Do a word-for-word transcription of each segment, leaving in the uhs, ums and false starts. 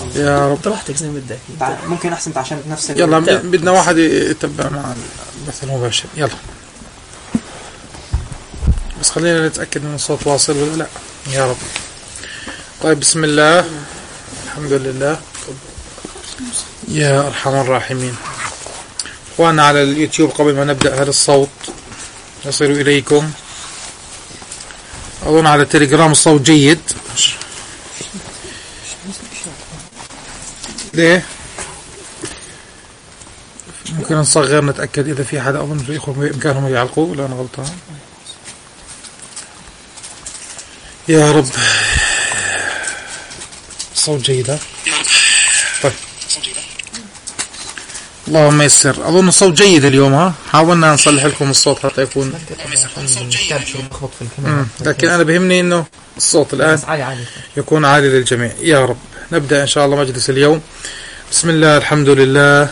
يا رب. براحتك زي ما بدك. ممكن احسن عشان نفس يلا بدنا واحد يتبع مع البث المباشر. يلا بس خلينا نتأكد من الصوت واصل ولا لا. يا رب. طيب بسم الله، الحمد لله، يا أرحم الراحمين. اخوانا على اليوتيوب، قبل ما نبدأ، هل الصوت يصل إليكم؟ أظن على التليجرام الصوت جيد. ليه؟ ممكن نصغر نتأكد إذا في حدا. أظن في إخوة بإمكانهم يعلقوا ولا أنا غلطان؟ يا رب. الصوت جيد. طيب اللهم يسر. أظن الصوت جيد اليوم. ها حاولنا نصلح لكم الصوت حتى يكون، لكن أنا بهمني إنه الصوت الآن يكون عالي للجميع. يا رب. نبدأ إن شاء الله مجلس اليوم. بسم الله، الحمد لله،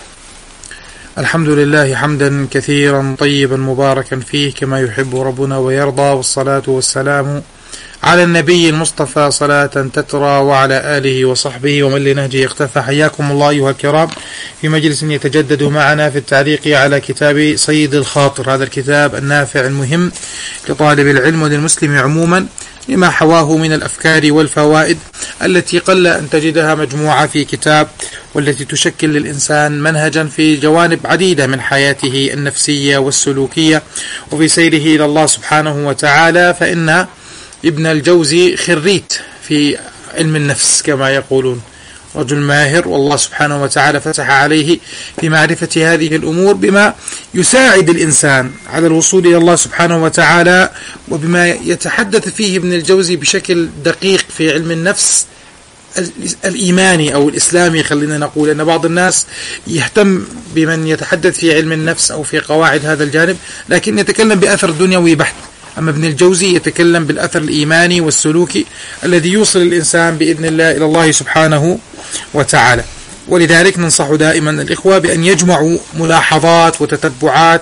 الحمد لله حمدا كثيرا طيبا مباركا فيه كما يحب ربنا ويرضى، والصلاة والسلام على النبي المصطفى صلاة تترى، وعلى آله وصحبه ومن لنهجه اقتفى. حياكم الله أيها الكرام في مجلس يتجدد معنا في التعليق على كتاب صيد الخاطر، هذا الكتاب النافع المهم لطالب العلم وللمسلم عموما، لما حواه من الأفكار والفوائد التي قل أن تجدها مجموعة في كتاب، والتي تشكل للإنسان منهجا في جوانب عديدة من حياته النفسية والسلوكية وفي سيره إلى الله سبحانه وتعالى. فإن ابن الجوزي خريت في علم النفس كما يقولون، رجل ماهر، والله سبحانه وتعالى فتح عليه في معرفة هذه الأمور بما يساعد الإنسان على الوصول إلى الله سبحانه وتعالى، وبما يتحدث فيه ابن الجوزي بشكل دقيق في علم النفس الإيماني أو الإسلامي. خلينا نقول أن بعض الناس يهتم بمن يتحدث في علم النفس أو في قواعد هذا الجانب، لكن يتكلم بأثر دنيوي بحت. أما ابن الجوزي يتكلم بالأثر الإيماني والسلوكي الذي يوصل الإنسان بإذن الله إلى الله سبحانه وتعالى. ولذلك ننصح دائما الإخوة بأن يجمعوا ملاحظات وتتبعات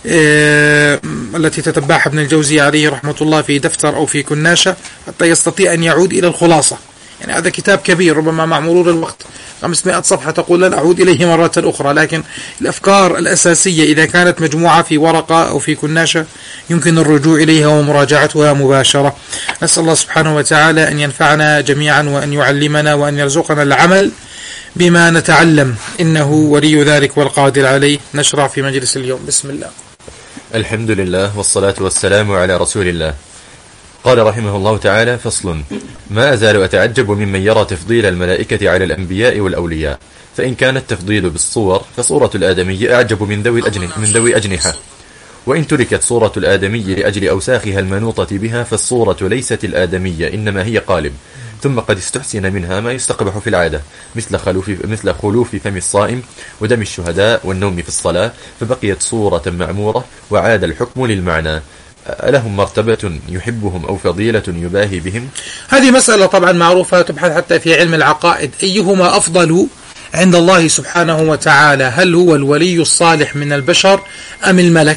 آه التي تتبعها ابن الجوزي عليه رحمة الله في دفتر أو في كناشة، حتى يستطيع أن يعود إلى الخلاصة. يعني هذا كتاب كبير، ربما مع مرور الوقت خمسمائة صفحة تقول لن أعود إليه مرة أخرى، لكن الأفكار الأساسية إذا كانت مجموعة في ورقة أو في كناشة يمكن الرجوع إليها ومراجعتها مباشرة. نسأل الله سبحانه وتعالى أن ينفعنا جميعا وأن يعلمنا وأن يرزقنا العمل بما نتعلم، إنه ولي ذلك والقادر عليه. نشرع في مجلس اليوم. بسم الله. الحمد لله والصلاة والسلام على رسول الله. قال رحمه الله تعالى: فصل: ما أزال أتعجب ممن يرى تفضيل الملائكة على الأنبياء والأولياء، فإن كان التفضيل بالصور فصورة الآدمي أعجب من ذوي الأجنحة, من ذوي أجنحة وإن تركت صورة الآدمي لأجل أوساخها المنوطة بها فالصورة ليست الآدمية، إنما هي قالب. ثم قد استحسن منها ما يستقبح في العادة، مثل خلوف, مثل خلوف فم الصائم ودم الشهداء والنوم في الصلاة، فبقيت صورة معمورة وعاد الحكم للمعنى. ألهم مرتبة يحبهم أو فضيلة يباهي بهم؟ هذه مسألة طبعا معروفة، تبحث حتى في علم العقائد، أيهما أفضل عند الله سبحانه وتعالى، هل هو الولي الصالح من البشر أم الملك؟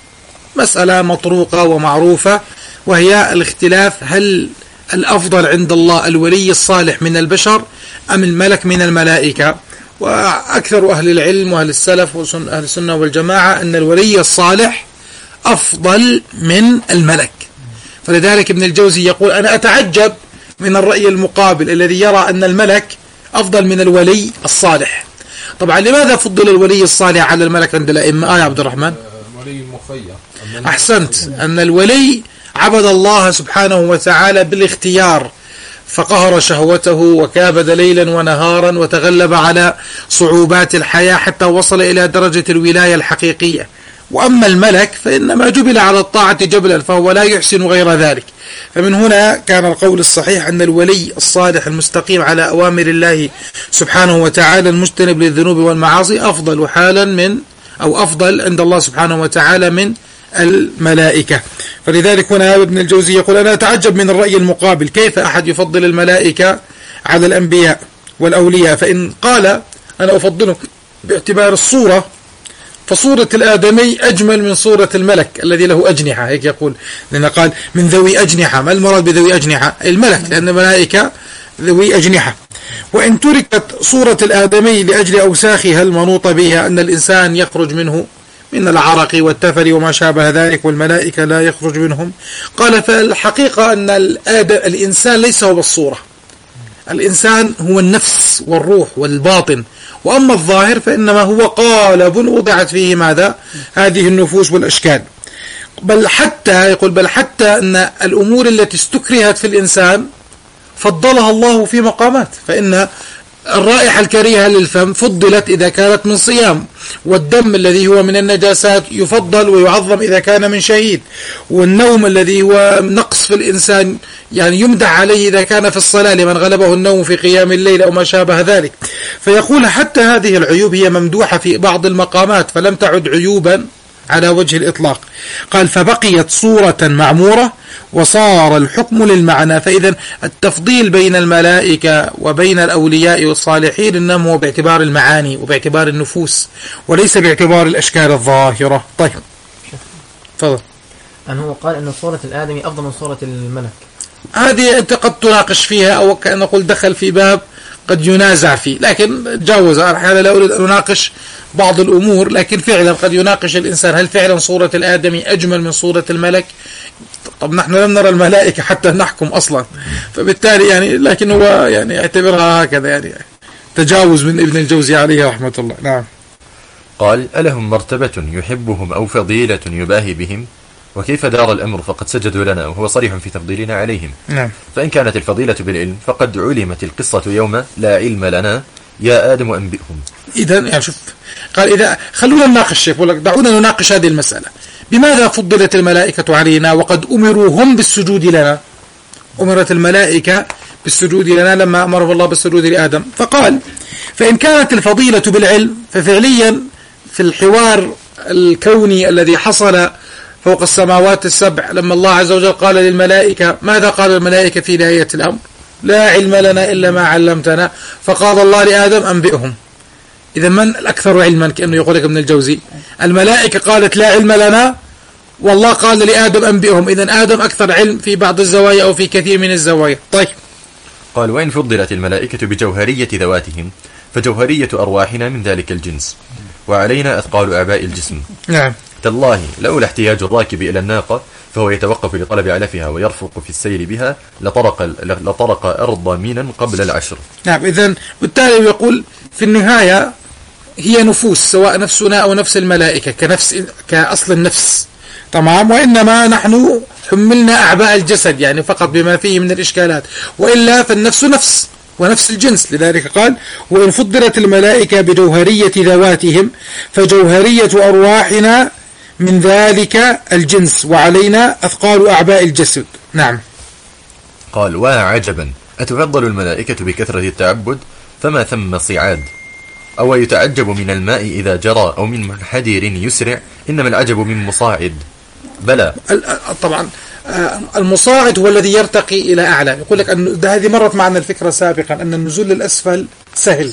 مسألة مطروقة ومعروفة، وهي الاختلاف هل الأفضل عند الله الولي الصالح من البشر أم الملك من الملائكة. وأكثر أهل العلم وأهل السلف وأهل السنة والجماعة أن الولي الصالح أفضل من الملك. فلذلك ابن الجوزي يقول: أنا أتعجب من الرأي المقابل الذي يرى أن الملك أفضل من الولي الصالح. طبعا لماذا فضل الولي الصالح على الملك عند الأئمة؟ آه يا عبد الرحمن. الولي المخير. أحسنت، أن الولي عبد الله سبحانه وتعالى بالاختيار، فقهر شهوته وكابد ليلا ونهارا وتغلب على صعوبات الحياة حتى وصل إلى درجة الولاية الحقيقية. وأما الملك فإنما جبل على الطاعة جبلا، فهو لا يحسن غير ذلك. فمن هنا كان القول الصحيح أن الولي الصالح المستقيم على أوامر الله سبحانه وتعالى المجتنب للذنوب والمعاصي أفضل حالا من أو أفضل عند الله سبحانه وتعالى من الملائكة. فلذلك هنا ابن الجوزي يقول: أنا أتعجب من الرأي المقابل، كيف أحد يفضل الملائكة على الأنبياء والأولياء؟ فإن قال أنا أفضله باعتبار الصورة، فصورة الآدمي أجمل من صورة الملك الذي له أجنحة، هيك يقول، لأن قال من ذوي أجنحة. ما المراد بذوي أجنحة؟ الملك، لأن الملائكة ذوي أجنحة. وإن تركت صورة الآدمي لأجل أوساخها المنوطة بها أن الإنسان يخرج منه من العرق والتفل وما شابه ذلك، والملائكة لا يخرج منهم. قال فالحقيقة أن الإنسان ليس هو بالصورة، الإنسان هو النفس والروح والباطن، وأما الظاهر فإنما هو قالب وضعت فيه ماذا؟ هذه النفوس والأشكال. بل حتى يقول بل حتى أن الأمور التي استكرهت في الإنسان فضلها الله في مقامات، فإن الرائحة الكريهة للفم فضلت إذا كانت من صيام، والدم الذي هو من النجاسات يفضل ويعظم إذا كان من شهيد، والنوم الذي هو نقص في الإنسان يعني يمدح عليه إذا كان في الصلاة لمن غلبه النوم في قيام الليل أو ما شابه ذلك. فيقول حتى هذه العيوب هي ممدوحة في بعض المقامات فلم تعد عيوبا على وجه الإطلاق. قال فبقيت صورة معمورة وصار الحكم للمعنى. فإذا التفضيل بين الملائكة وبين الأولياء والصالحين إنما هو باعتبار المعاني وباعتبار النفوس وليس باعتبار الأشكال الظاهرة. طيب تفضل. أن هو قال أن صورة الآدمي أفضل من صورة الملك، هذه أنت قد تناقش فيها أو كأن نقول دخل في باب قد ينازع فيه، لكن جاوز. أنا لا أريد أن أناقش بعض الأمور، لكن فعلا قد يناقش الإنسان هل فعلا صورة الآدمي أجمل من صورة الملك؟ طب نحن لم نرى الملائكة حتى نحكم أصلا، فبالتالي يعني لكن هو يعني اعتبرها هكذا يعني تجاوز من ابن الجوزي عليه رحمة الله. نعم. قال ألهم مرتبة يحبهم أو فضيلة يباهي بهم؟ وكيف دار الأمر فقد سجدوا لنا، وهو صريح في تفضيلنا عليهم. نعم. فإن كانت الفضيلة بالعلم فقد علمت القصة يوم لا علم لنا يا آدم أنبئهم. إذا يعني شوف قال إذا خلونا نناقش شيء، دعونا نناقش هذه المسألة. بماذا فضلت الملائكة علينا وقد أمروا هم بالسجود لنا؟ أمرت الملائكة بالسجود لنا لما أمره الله بالسجود لآدم. فقال فإن كانت الفضيلة بالعلم ففعليا في الحوار الكوني الذي حصل فوق السماوات السبع لما الله عز وجل قال للملائكة، ماذا قال الملائكة في نهاية الأمر؟ لا علم لنا إلا ما علمتنا. فقال الله لآدم أنبئهم. إذا من الأكثر علما؟ كأنه يقول لك ابن الجوزي الملائكة قالت لا علم لنا والله قال لآدم أنبئهم. إذا آدم أكثر علم في بعض الزوايا أو في كثير من الزوايا. طيب قال وإن فضلت الملائكة بجوهرية ذواتهم فجوهرية أرواحنا من ذلك الجنس، وعلينا أثقال أعباء الجسم. نعم. تالله لولا احتياج الراكب إلى الناقة فهو يتوقف لطلب علفها ويرفق في السير بها لطرق, لطرق أرض مينا قبل العشر. نعم. إذن بالتالي يقول في النهاية هي نفوس سواء نفسنا أو نفس الملائكة كنفس كأصل النفس، تمام، وإنما نحن حملنا أعباء الجسد يعني فقط بما فيه من الإشكالات، وإلا فالنفس نفس ونفس الجنس. لذلك قال وإن فضلت الملائكة بجوهرية ذواتهم فجوهرية أرواحنا من ذلك الجنس، وعلينا أثقال أعباء الجسد. نعم. قال وعجبا أتفضل الملائكة بكثرة التعبد فما ثم صعاد، أو يتعجب من الماء إذا جرى أو من منحدر يسرع، إنما العجب من مصاعد. بلى طبعا المصاعد هو الذي يرتقي إلى أعلى. يقول لك أن هذه مرت معنا الفكرة سابقا أن النزول للأسفل سهل،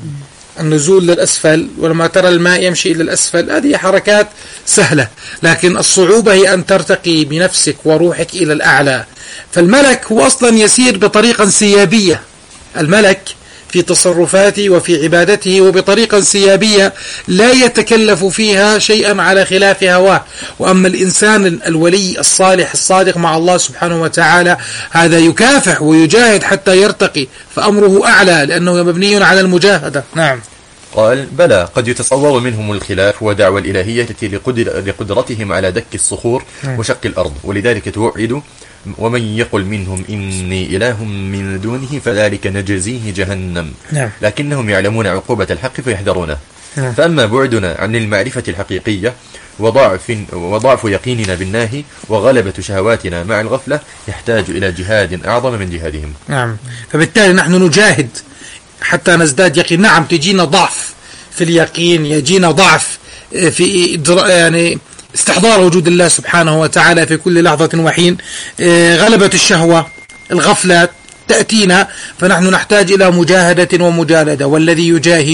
النزول للأسفل ولما ترى الماء يمشي إلى الأسفل هذه حركات سهلة، لكن الصعوبة هي أن ترتقي بنفسك وروحك إلى الأعلى. فالملك هو أصلا يسير بطريقة انسيابية، الملك في تصرفاته وفي عبادته وبطريقة انسيابية لا يتكلف فيها شيئا على خلاف هواه. وأما الإنسان الولي الصالح الصادق مع الله سبحانه وتعالى هذا يكافح ويجاهد حتى يرتقي، فأمره أعلى لأنه مبني على المجاهدة. نعم. قال بلى قد يتصور منهم الخلاف ودعوى الإلهية لقدر لقدرتهم على دك الصخور وشق الأرض، ولذلك توعد ومن يقل منهم إني إله من دونه فذلك نجزيه جهنم. نعم. لكنهم يعلمون عقوبة الحق فيحذرونه. نعم. فأما بعدنا عن المعرفة الحقيقية وضعف, وضعف يقيننا بالناهي وغلبة شهواتنا مع الغفلة يحتاج إلى جهاد أعظم من جهادهم. نعم. فبالتالي نحن نجاهد حتى نزداد يقين. نعم تجينا ضعف في اليقين، يجينا ضعف في يعني استحضار وجود الله سبحانه وتعالى في كل لحظة وحين، غلبة الشهوة الغفلة تأتينا، فنحن نحتاج إلى مجاهدة ومجالدة. والذي يجاهد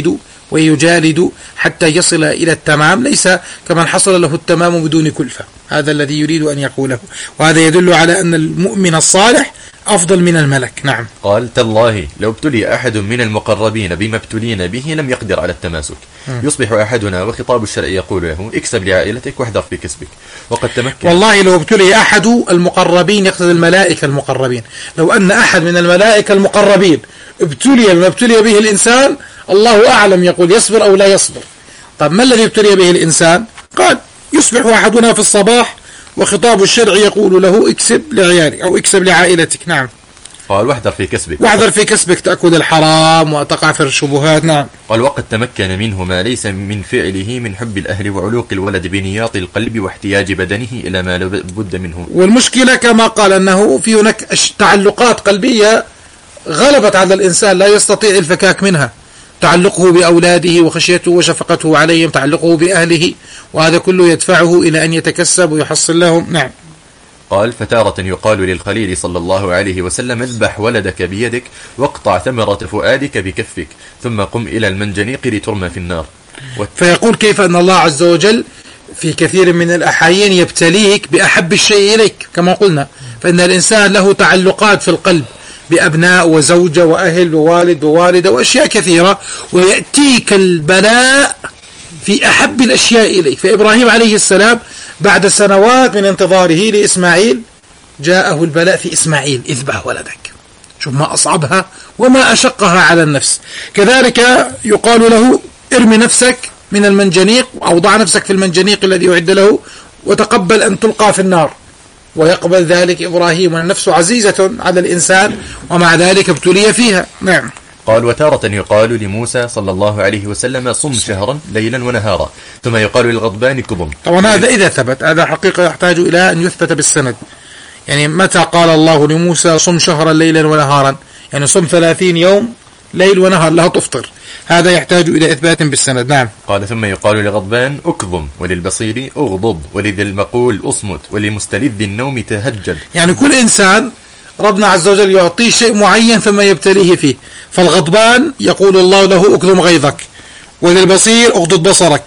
ويجالد حتى يصل إلى التمام، ليس كمن حصل له التمام بدون كلفة. هذا الذي يريد أن يقوله، وهذا يدل على أن المؤمن الصالح أفضل من الملك. نعم. قال: تالله لو ابتلي أحد من المقربين بما ابتلينا به لم يقدر على التماسك. م. يصبح أحدنا وخطاب الشرع يقول له: اكسب لعائلتك واحذر في كسبك. وقد تمكن. والله لو ابتلي أحد المقربين، يقصد الملائكة المقربين، لو أن أحد من الملائكة المقربين ابتلي ما ابتلي به الإنسان، الله أعلم يقول يصبر أو لا يصبر. طب ما الذي ابتلي به الإنسان؟ قال: يصبح أحدنا في الصباح وخطاب الشرع يقول له: اكسب لعيالك أو اكسب لعائلتك. نعم. قال: واحذر في كسبك. واحذر في كسبك، تأكل الحرام وتقع في الشبهات. نعم. قال: وقد تمكن منه ما ليس من فعله من حب الأهل وعلوق الولد بنياط القلب واحتياج بدنه إلى ما لابد منه. والمشكلة كما قال أنه في هناك تعلقات قلبية غلبت على الإنسان لا يستطيع الفكاك منها، تعلقه بأولاده وخشيته وشفقته عليهم، تعلقه بأهله، وهذا كله يدفعه إلى أن يتكسب ويحصل لهم. نعم. قال: فتارة يقال للخليل صلى الله عليه وسلم: اذبح ولدك بيدك واقطع ثمرة فؤادك بكفك ثم قم إلى المنجنيق لترمى في النار. فيقول كيف أن الله عز وجل في كثير من الأحايين يبتليك بأحب الشيء إليك كما قلنا، فإن الإنسان له تعلقات في القلب بأبناء وزوجة وأهل ووالد ووالدة وأشياء كثيرة، ويأتيك البلاء في أحب الأشياء إليك. فإبراهيم عليه السلام بعد سنوات من انتظاره لإسماعيل جاءه البلاء في إسماعيل: اذبح ولدك. شوف ما أصعبها وما أشقها على النفس. كذلك يقال له: ارمي نفسك من المنجنيق أو ضع نفسك في المنجنيق الذي أعد له وتقبل أن تلقى في النار. ويقبل ذلك إبراهيم، والنفس عزيزة على الإنسان ومع ذلك ابتلي فيها. نعم. قال: وتارة يقال لموسى صلى الله عليه وسلم: صم شهرا ليلا ونهارا، ثم يقال للغضبان: كظم. طبعا هذا إذا ثبت، هذا حقيقة يحتاج إلى أن يثبت بالسند. يعني متى قال الله لموسى: صم شهرا ليلا ونهارا؟ يعني صم ثلاثين يوم ليل ونهار لا تفطر، هذا يحتاج إلى إثبات بالسند. نعم. قال: ثم يقال للغضبان: أكظم، وللبصير أغضب، ولذي المقول أصمت، ولمستلذ النوم تهجد. يعني كل إنسان ربنا عز وجل يعطيه شيء معين ثم يبتليه فيه. فالغضبان يقول الله له: أكظم غيظك، وللبصير أغضض بصرك،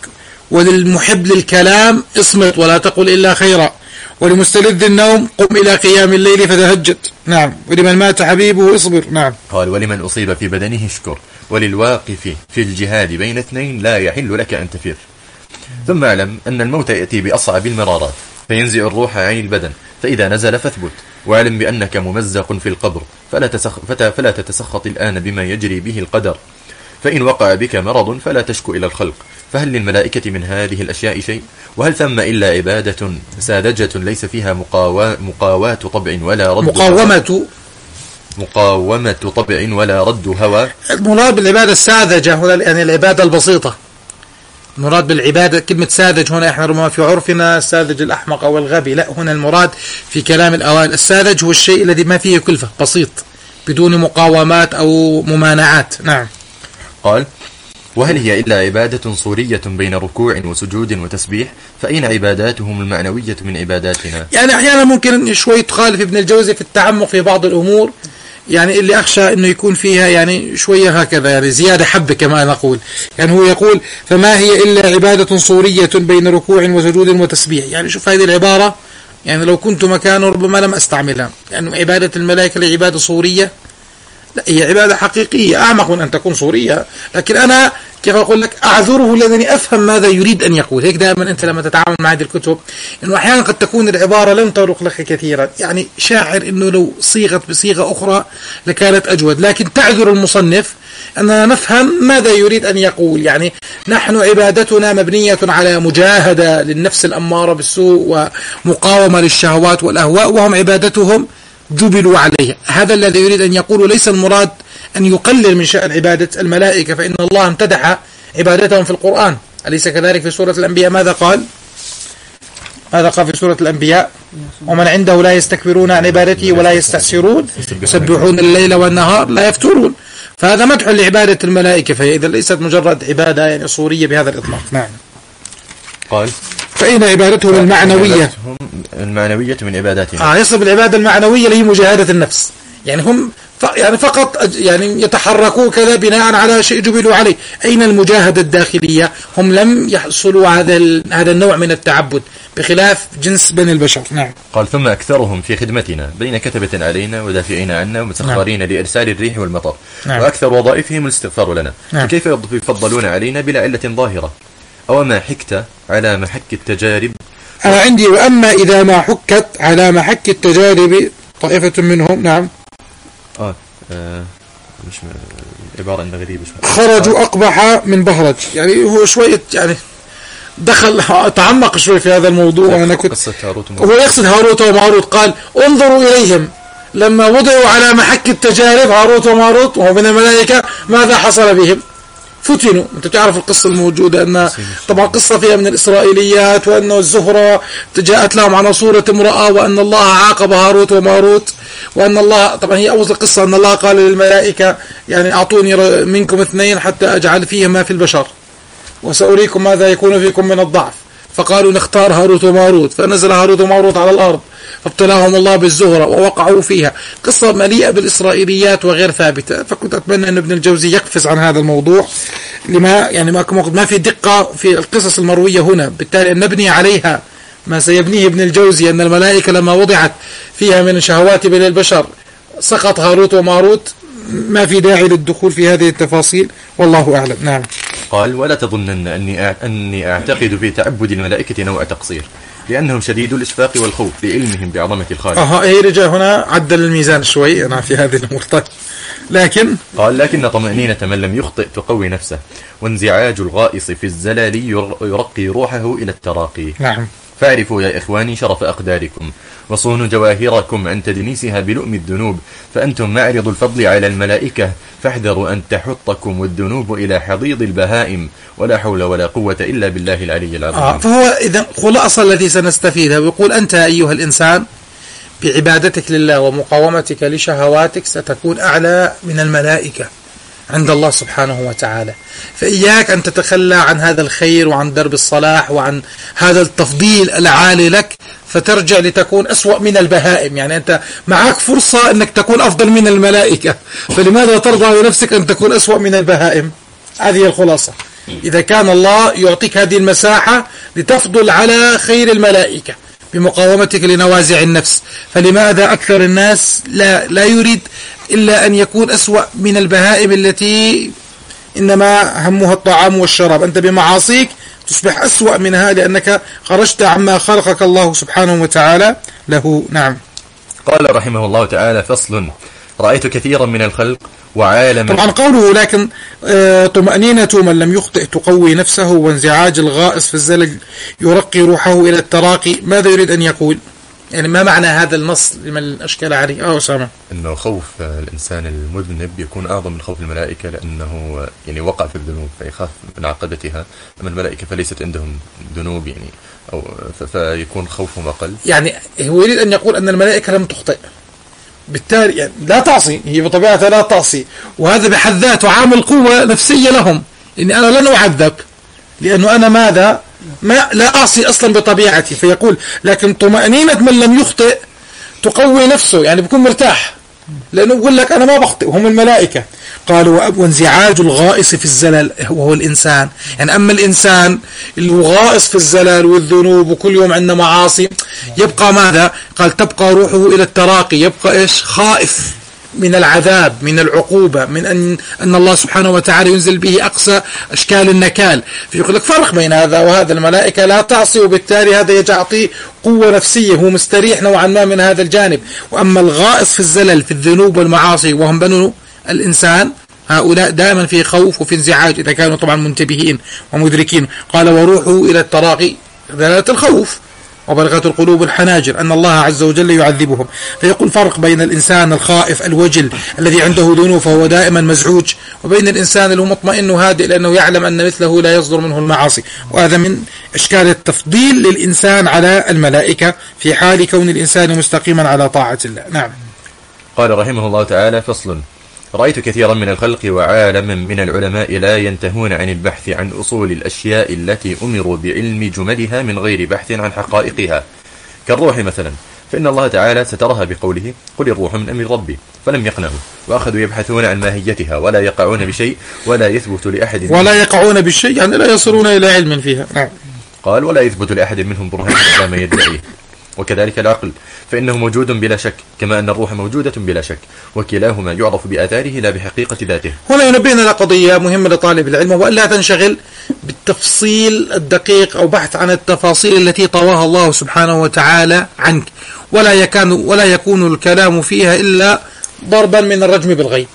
وللمحب للكلام اصمت ولا تقل إلا خيرا، ولمستلذ النوم قم إلى قيام الليل فتهجد. نعم. ولمن مات حبيبه اصبر. نعم. قال: ولمن أصيب في بدنه اشكر، وللواقف في الجهاد بين اثنين لا يحل لك أن تفر. ثم اعلم أن الموت يأتي بأصعب المرارات فينزع الروح عن البدن، فإذا نزل فاثبت، واعلم بأنك ممزق في القبر، فلا, تسخ فلا تتسخط الآن بما يجري به القدر، فإن وقع بك مرض فلا تشكو إلى الخلق، فهل للملائكة من هذه الأشياء شيء؟ وهل ثم إلا عبادة ساذجة ليس فيها مقاومة مقاومة طبع ولا رد مقاومة مقاومة طبع ولا رد هوى؟ المراد بالعبادة الساذجة هنا يعني العبادة البسيطة. المراد بالعبادة كلمة ساذج هنا احنا ربما في عرفنا الساذج الأحمق أو الغبي، لا، هنا المراد في كلام الأوائل الساذج هو الشيء الذي ما فيه كلفة، بسيط بدون مقاومات أو ممانعات. نعم. قال: وهل هي إلا عبادة صورية بين ركوع وسجود وتسبيح؟ فأين عباداتهم المعنوية من عباداتنا؟ يعني أحيانا ممكن شوي تخالف ابن الجوزي في التعمق في بعض الأمور، يعني اللي أخشى أنه يكون فيها يعني شوية هكذا يعني زيادة حبة كما نقول. يعني هو يقول: فما هي إلا عبادة صورية بين ركوع وسجود وتسبيح. يعني شوف هذه العبارة، يعني لو كنت مكانه ربما لم أستعملها. يعني عبادة الملائكة لعبادة صورية؟ لا، هي عبادة حقيقية أعمق من أن تكون صورية، لكن أنا كيف أقول لك أعذره لأنني أفهم ماذا يريد أن يقول. هيك دائما أنت لما تتعامل مع هذه الكتب إنه أحيانا قد تكون العبارة لم ترق لك كثيرا، يعني شاعر إنه لو صيغت بصيغة أخرى لكانت أجود، لكن تعذر المصنف أننا نفهم ماذا يريد أن يقول. يعني نحن عبادتنا مبنية على مجاهدة للنفس الأمارة بالسوء ومقاومة للشهوات والأهواء، وهم عبادتهم جبلوا عليها. هذا الذي يريد أن يقول. ليس المراد أن يقلل من شأن عبادة الملائكة، فإن الله امتدح عبادتهم في القرآن، أليس كذلك؟ في سورة الأنبياء ماذا قال؟ ماذا قال في سورة الأنبياء؟ ومن عنده لا يستكبرون عن عبادته ولا يستحسرون يسبحون الليل والنهار لا يفترون. فهذا مدح لعبادة الملائكة، فهي إذا ليست مجرد عبادة يعني صورية بهذا الإطلاق. نعم. قال: فإن عبادتهم المعنوية المعنوية من عباداتنا. آه يصف العبادة المعنوية اللي هي مجاهدة النفس. يعني هم يعني فقط يعني يتحركوا كذا بناء على شيء جبلوا عليه. أين المجاهدة الداخلية؟ هم لم يحصلوا هذا هذا النوع من التعبد بخلاف جنس بني البشر. نعم. قال ثم أكثرهم في خدمتنا بين كتبة علينا ودافعين عنا ومسخرين نعم. لإرسال الريح والمطر نعم. وأكثر وظائفهم الاستغفار لنا نعم. فكيف يفضلون علينا بلا علة ظاهرة؟ أو ما حكت على محك التجارب؟ أنا عندي وأما إذا ما حكت على محك التجارب طائفة منهم نعم آه, آه مش عبارة أنها غريبة شوية. خرجوا أقبح من بهرج، يعني هو شوية يعني دخل تعمق شوي في هذا الموضوع. أنا كنت هو يقصد هاروت وماروت، قال انظروا إليهم لما وضعوا على محك التجارب هاروت وماروت وهو من الملائكة ماذا حصل بهم؟ فتنوا. انت تعرف القصة الموجودة أن طبعا قصة فيها من الإسرائيليات وأن الزهرة جاءت لهم على صورة امرأة وأن الله عاقب هاروت وماروت وأن الله طبعا هي أول القصة أن الله قال للملائكة يعني أعطوني منكم اثنين حتى أجعل فيهم ما في البشر وسأريكم ماذا يكون فيكم من الضعف، فقالوا نختار هاروت وماروت، فنزل هاروت وماروت على الأرض فابتلاهم الله بالزهرة ووقعوا فيها. قصة مليئة بالإسرائيليات وغير ثابتة، فكنت أتمنى أن ابن الجوزي يقفز عن هذا الموضوع لما يعني ما ما في دقة في القصص المروية هنا، بالتالي أن نبني عليها ما سيبنيه ابن الجوزي أن الملائكة لما وضعت فيها من شهوات بني البشر سقط هاروت وماروت، ما في داعي للدخول في هذه التفاصيل والله أعلم. نعم. قال ولا تظنن أني أني أعتقد في تعبد الملائكة نوع تقصير، لأنهم شديد الإشفاق والخوف لعلمهم بعظمة الخالق. أها هي رجع هنا عدل الميزان شوي أنا في هذه الأمور. طيب لكن قال لكن طمأنينة من لم يخطئ تقوي نفسه، وانزعاج الغائص في الزلال يرقي روحه إلى التراقي. نعم. فاعرفوا يا إخواني شرف أقداركم وصونوا جواهركم عن تدنيسها بلؤم الذنوب، فأنتم معرض الفضل على الملائكة، فاحذروا أن تحطكم الذنوب إلى حضيض البهائم، ولا حول ولا قوة إلا بالله العلي العظيم. آه فهو إذا خلاصة الذي سنستفيدها ويقول أنت أيها الإنسان بعبادتك لله ومقاومتك لشهواتك ستكون أعلى من الملائكة عند الله سبحانه وتعالى، فإياك أن تتخلى عن هذا الخير وعن درب الصلاح وعن هذا التفضيل العالي لك فترجع لتكون أسوأ من البهائم. يعني أنت معك فرصة أنك تكون أفضل من الملائكة، فلماذا ترضى بنفسك أن تكون أسوأ من البهائم؟ هذه الخلاصة. إذا كان الله يعطيك هذه المساحة لتفضل على خير الملائكة بمقاومتك لنوازع النفس، فلماذا أكثر الناس لا, لا يريد إلا أن يكون أسوأ من البهائم التي إنما همها الطعام والشراب؟ أنت بمعاصيك تصبح أسوأ منها لأنك خرجت عما خلقك الله سبحانه وتعالى له. نعم. قال رحمه الله تعالى فصل رأيت كثيرا من الخلق وعالم. طبعا قوله لكن آه طمأنينة من لم يخطئ تقوي نفسه، وانزعاج الغائص في الزلل يرقي روحه إلى التراقي، ماذا يريد أن يقول؟ يعني ما معنى هذا النص لمن أشكال عليه؟ آه أسامة. إنه خوف الإنسان المذنب يكون أعظم من خوف الملائكة، لأنه يعني وقع في الذنوب فيخاف من عاقبتها، أما الملائكة فليست عندهم ذنوب يعني أو فيكون خوفهم أقل. يعني هو يريد أن يقول أن الملائكة لم تخطئ، بالتالي يعني لا تعصي، هي بطبيعتها لا تعصي، وهذا بحد ذاته عامل قوة نفسية لهم، إني أنا لن أعذب لأنه أنا ماذا ما لا أعصي أصلا بطبيعتي. فيقول لكن طمأنينة من لم يخطئ تقوي نفسه، يعني بيكون مرتاح لأنه يقول لك أنا ما بخطئ وهم الملائكة. قالوا وانزعاج الغائص في الزلل وهو الإنسان، يعني أما الإنسان اللي هو غائص في الزلل والذنوب وكل يوم عنده معاصي يبقى ماذا؟ قال تبقى روحه إلى التراقي، يبقى إيش؟ خائف من العذاب، من العقوبة، من أن, أن الله سبحانه وتعالى ينزل به أقصى أشكال النكال. فيقول لك فرق بين هذا وهذا، الملائكة لا تعصي وبالتالي هذا يعطي قوة نفسية، هو مستريح نوعا ما من هذا الجانب. وأما الغائص في الزلل في الذنوب والمعاصي وهم بنو الإنسان هؤلاء دائما في خوف وفي انزعاج إذا كانوا طبعا منتبهين ومدركين. قال وروحه إلى التراقي دلالة الخوف، وبلغت القلوب الحناجر أن الله عز وجل يعذبهم. فيقول فرق بين الإنسان الخائف الوجل الذي عنده ذنوب فهو دائما مزعوج، وبين الإنسان اللي هو مطمئن هادئ لأنه يعلم أن مثله لا يصدر منه المعاصي. وهذا من إشكال التفضيل للإنسان على الملائكة في حال كون الإنسان مستقيما على طاعة الله. نعم. قال رحمه الله تعالى فصل رأيت كثيرا من الخلق وعالما من العلماء لا ينتهون عن البحث عن أصول الأشياء التي أمروا بعلم جملها من غير بحث عن حقائقها، كالروح مثلا، فإن الله تعالى سترها بقوله قل الروح من أمر ربي، فلم يقنعوا وأخذوا يبحثون عن ماهيتها ولا يقعون بشيء ولا يثبت لأحد ولا يقعون بشيء يعني لا يصلون إلى علم فيها. نعم. قال ولا يثبت لأحد منهم برهان إلا ما يدعيه. وكذلك العقل فإنه موجود بلا شك، كما أن الروح موجودة بلا شك، وكلاهما يعرف بآثاره لا بحقيقة ذاته. هنا ينبهنا إلى قضية مهمة لطالب العلم، وألا تنشغل بالتفصيل الدقيق أو بحث عن التفاصيل التي طواها الله سبحانه وتعالى عنك، ولا يكون ولا يكون الكلام فيها إلا ضربا من الرجم بالغيب،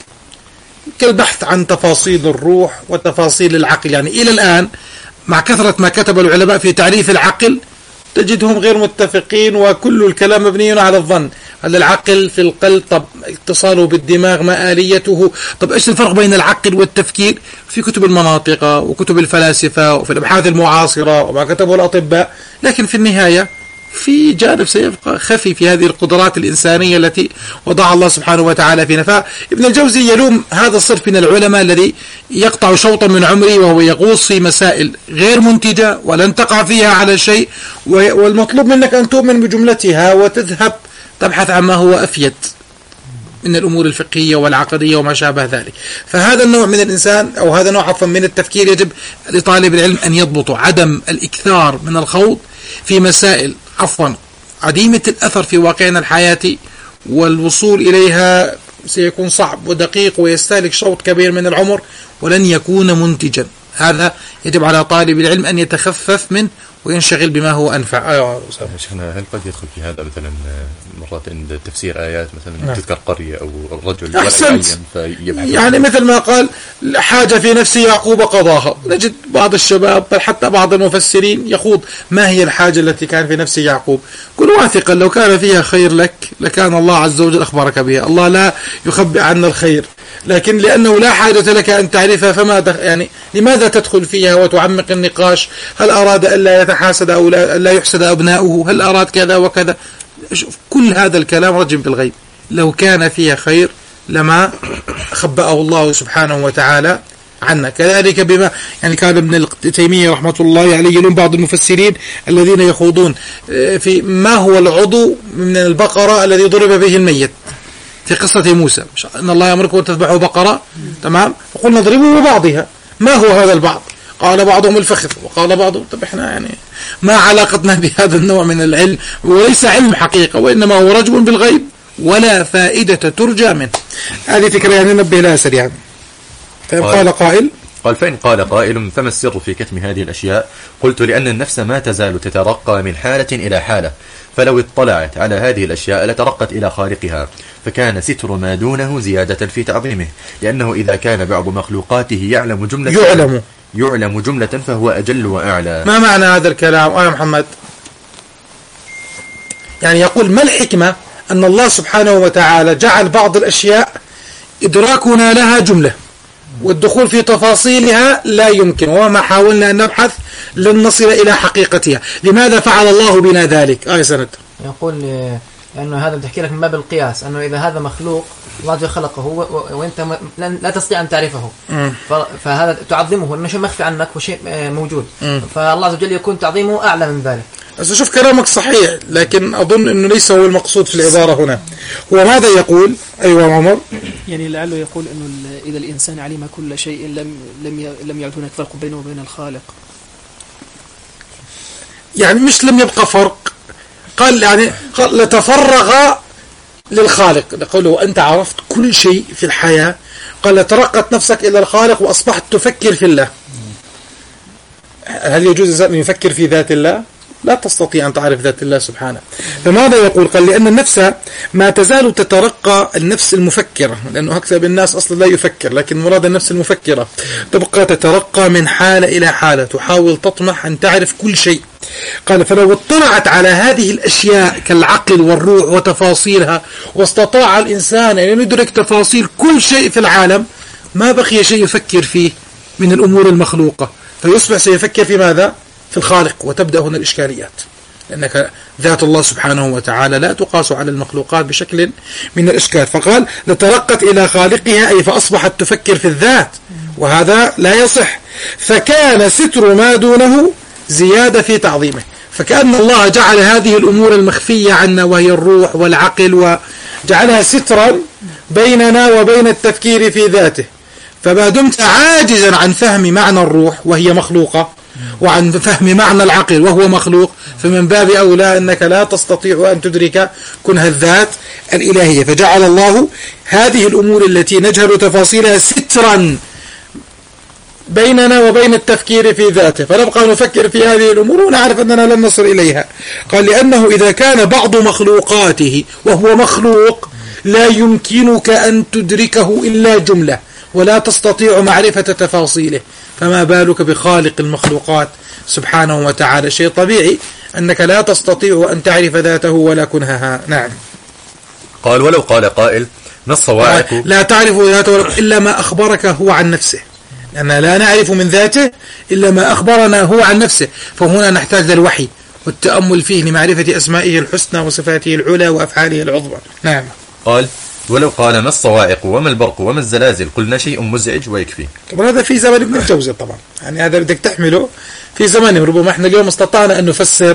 كالبحث عن تفاصيل الروح وتفاصيل العقل. يعني إلى الآن مع كثرة ما كتب العلماء في تعريف العقل تجدهم غير متفقين، وكل الكلام مبني على الظن. هل العقل في القلب؟ طب اتصاله بالدماغ ما آليته؟ طب ايش الفرق بين العقل والتفكير؟ في كتب المناطق وكتب الفلاسفة وفي الأبحاث المعاصرة وما كتبه الأطباء، لكن في النهاية في جانب سيبقى خفي في هذه القدرات الإنسانية التي وضع الله سبحانه وتعالى فينا. فابن الجوزي يلوم هذا الصنف من العلماء الذي يقطع شوطا من عمره وهو يغوص في مسائل غير منتجة ولن تقع فيها على شيء، والمطلوب منك أن تؤمن بجملتها وتذهب تبحث عن ما هو أفيد من الأمور الفقهية والعقدية وما شابه ذلك. فهذا النوع من الإنسان أو هذا نوع عفوا من التفكير يجب لطالب العلم أن يضبطه، عدم الإكثار من الخوض في مسائل عفوا عديمة الأثر في واقعنا الحياتي، والوصول إليها سيكون صعب ودقيق ويستهلك شوط كبير من العمر ولن يكون منتجا. هذا يجب على طالب العلم أن يتخفف منه وينشغل بما هو أنفع. أيوة شيخنا، هل قد يدخل في هذا مثلا مرات عند تفسير آيات مثلا نعم. تذكر قرية أو رجل أحسنت، يعني مثل ما قال حاجة في نفس يعقوب قضاها، نجد بعض الشباب بل حتى بعض المفسرين يخوض ما هي الحاجة التي كان في نفس يعقوب. كن واثقا لو كان فيها خير لك لكان الله عز وجل أخبرك بها. الله لا يخبئ عنا الخير، لكن لأنه لا حاجة لك أن تعرفها فما دخ... يعني لماذا تدخل فيها وتعمق النقاش؟ هل أراد ألا يتحاسد أو لا يحسد أبناؤه؟ هل أراد كذا وكذا؟ كل هذا الكلام رجم بالغيب. لو كان فيها خير لما خبأه الله سبحانه وتعالى عنا. كذلك بما يعني كان ابن تيمية رحمة الله عليه يلوم بعض المفسرين الذين يخوضون في ما هو العضو من البقرة الذي ضرب به الميت في قصة موسى، إن الله يأمركم أن تذبحوا بقرة، تمام، وقلنا اضربوا ببعضها. ما هو هذا البعض؟ قال بعضهم الفخذ وقال بعضهم. طب احنا يعني ما علاقتنا بهذا النوع من العلم؟ وليس علم حقيقة وإنما هو رجم بالغيب ولا فائدة ترجى منه. هذه فكرة يعني نبه لها سريعا. فإن قال قائل قال فإن قال قائل فما السر في كتم هذه الأشياء؟ قلت لأن النفس ما تزال تترقى من حالة إلى حالة، فلو اطلعت على هذه الأشياء لترقت إلى خالقها، فكان ستر ما دونه زيادة في تعظيمه، لأنه إذا كان بعض مخلوقاته يعلم جملة يعلم يعلم جملة فهو أجل وأعلى. ما معنى هذا الكلام آه يا محمد؟ يعني يقول ما الحكمة أن الله سبحانه وتعالى جعل بعض الأشياء إدراكنا لها جملة والدخول في تفاصيلها لا يمكن، وما حاولنا أن نبحث لن نصل إلى حقيقتها. لماذا فعل الله بنا ذلك؟ آه سند يقول أنه هذا بتحكي لك من باب القياس، أنه إذا هذا مخلوق الله جل خلقه وأنت لا تستطيع أن تعرفه فهذا تعظمه أنه شيء مخفي عنك وشيء موجود، فالله عز وجل يكون تعظيمه أعلى من ذلك. بس شوف كلامك صحيح، لكن أظن أنه ليس هو المقصود في العبارة هنا. هو ماذا يقول؟ أيوة عمر. يعني لعله يقول أنه إذا الإنسان علم كل شيء لم لم لم يعد هناك فرق بينه وبين الخالق. يعني مش لم يبقى فرق، قال يعني قال لتفرغ للخالق. نقول له أنت عرفت كل شيء في الحياة، قال ترقت نفسك إلى الخالق وأصبحت تفكر في الله. هل يجوز أن يفكر في ذات الله؟ لا تستطيع أن تعرف ذات الله سبحانه. فماذا يقول؟ قال لأن النفس ما تزال تترقى، النفس المفكرة، لأنه أكثر الناس أصلا لا يفكر، لكن مراد النفس المفكرة تبقى تترقى من حالة إلى حالة، تحاول تطمح أن تعرف كل شيء. قال فلو اطلعت على هذه الأشياء كالعقل والروح وتفاصيلها، واستطاع الإنسان أن يدرك تفاصيل كل شيء في العالم، ما بقي شيء يفكر فيه من الأمور المخلوقة، فيصبح سيفكر في ماذا؟ في الخالق. وتبدأ هنا الإشكاليات، لأنك ذات الله سبحانه وتعالى لا تقاس على المخلوقات بشكل من الإشكال. فقال لترقت إلى خالقها، أي فأصبحت تفكر في الذات، وهذا لا يصح. فكان ستر ما دونه زيادة في تعظيمه، فكأن الله جعل هذه الأمور المخفية عنا وهي الروح والعقل وجعلها سترا بيننا وبين التفكير في ذاته. فما دمت عاجزا عن فهم معنى الروح وهي مخلوقة وعن فهم معنى العقل وهو مخلوق، فمن باب أولى أنك لا تستطيع أن تدرك كنه الذات الإلهية. فجعل الله هذه الأمور التي نجهل تفاصيلها سترا بيننا وبين التفكير في ذاته، فنبقى نفكر في هذه الأمور ونعرف أننا لن نصل إليها. قال لأنه إذا كان بعض مخلوقاته وهو مخلوق لا يمكنك أن تدركه إلا جملة ولا تستطيع معرفة تفاصيله، فما بالك بخالق المخلوقات سبحانه وتعالى. شيء طبيعي أنك لا تستطيع أن تعرف ذاته ولا كنهها. نعم. قال ولو قال قائل ما الصواعق؟ لا تعرف ذاته إلا ما أخبرك هو عن نفسه، لأننا لا نعرف من ذاته إلا ما أخبرنا هو عن نفسه، فهنا نحتاج للوحي والتأمل فيه لمعرفة أسمائه الحسنى وصفاته العلى وأفعاله العظمى. نعم. قال ولو قال ما الصواعق وما البرق وما الزلازل قلنا شيء مزعج ويكفي. طبعا هذا في زمن ابن الجوزي، طبعا يعني هذا بدك تحمله في زمانه. ربما احنا اليوم استطعنا أن نفسر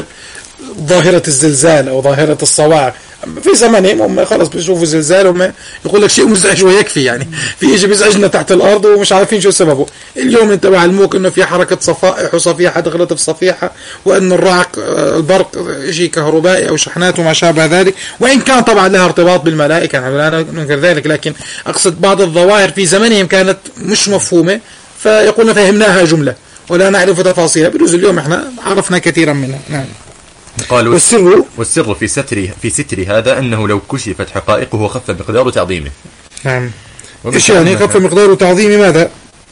ظاهرة الزلزال أو ظاهرة الصواعق، في زمانهم هم خلص بيشوفوا زلزال وما يقول لك شيء مزعج ويكفي، يعني في شيء بيزعجنا تحت الأرض ومش عارفين شو سببه. اليوم انت بعلموك إنه في حركة صفائح وصفيحة دخلت في صفيحة، وأن الرعق البرق شيء كهربائي أو شحنات وما شابه ذلك، وإن كان طبعا لها ارتباط بالملائكة نحن لا ننكر ذلك، لكن أقصد بعض الظواهر في زمانهم كانت مش مفهومة، فيقولنا فهمناها جملة ولا نعرف تفاصيلها. بجوز اليوم احنا عرفنا كثيرا منها. نعم. قال والسر والسر في ستر في ستر هذا أنه لو كشفت حقائقه خف مقدار تعظيمه. نعم. إيش يعني خف مقدار تعظيم ماذا؟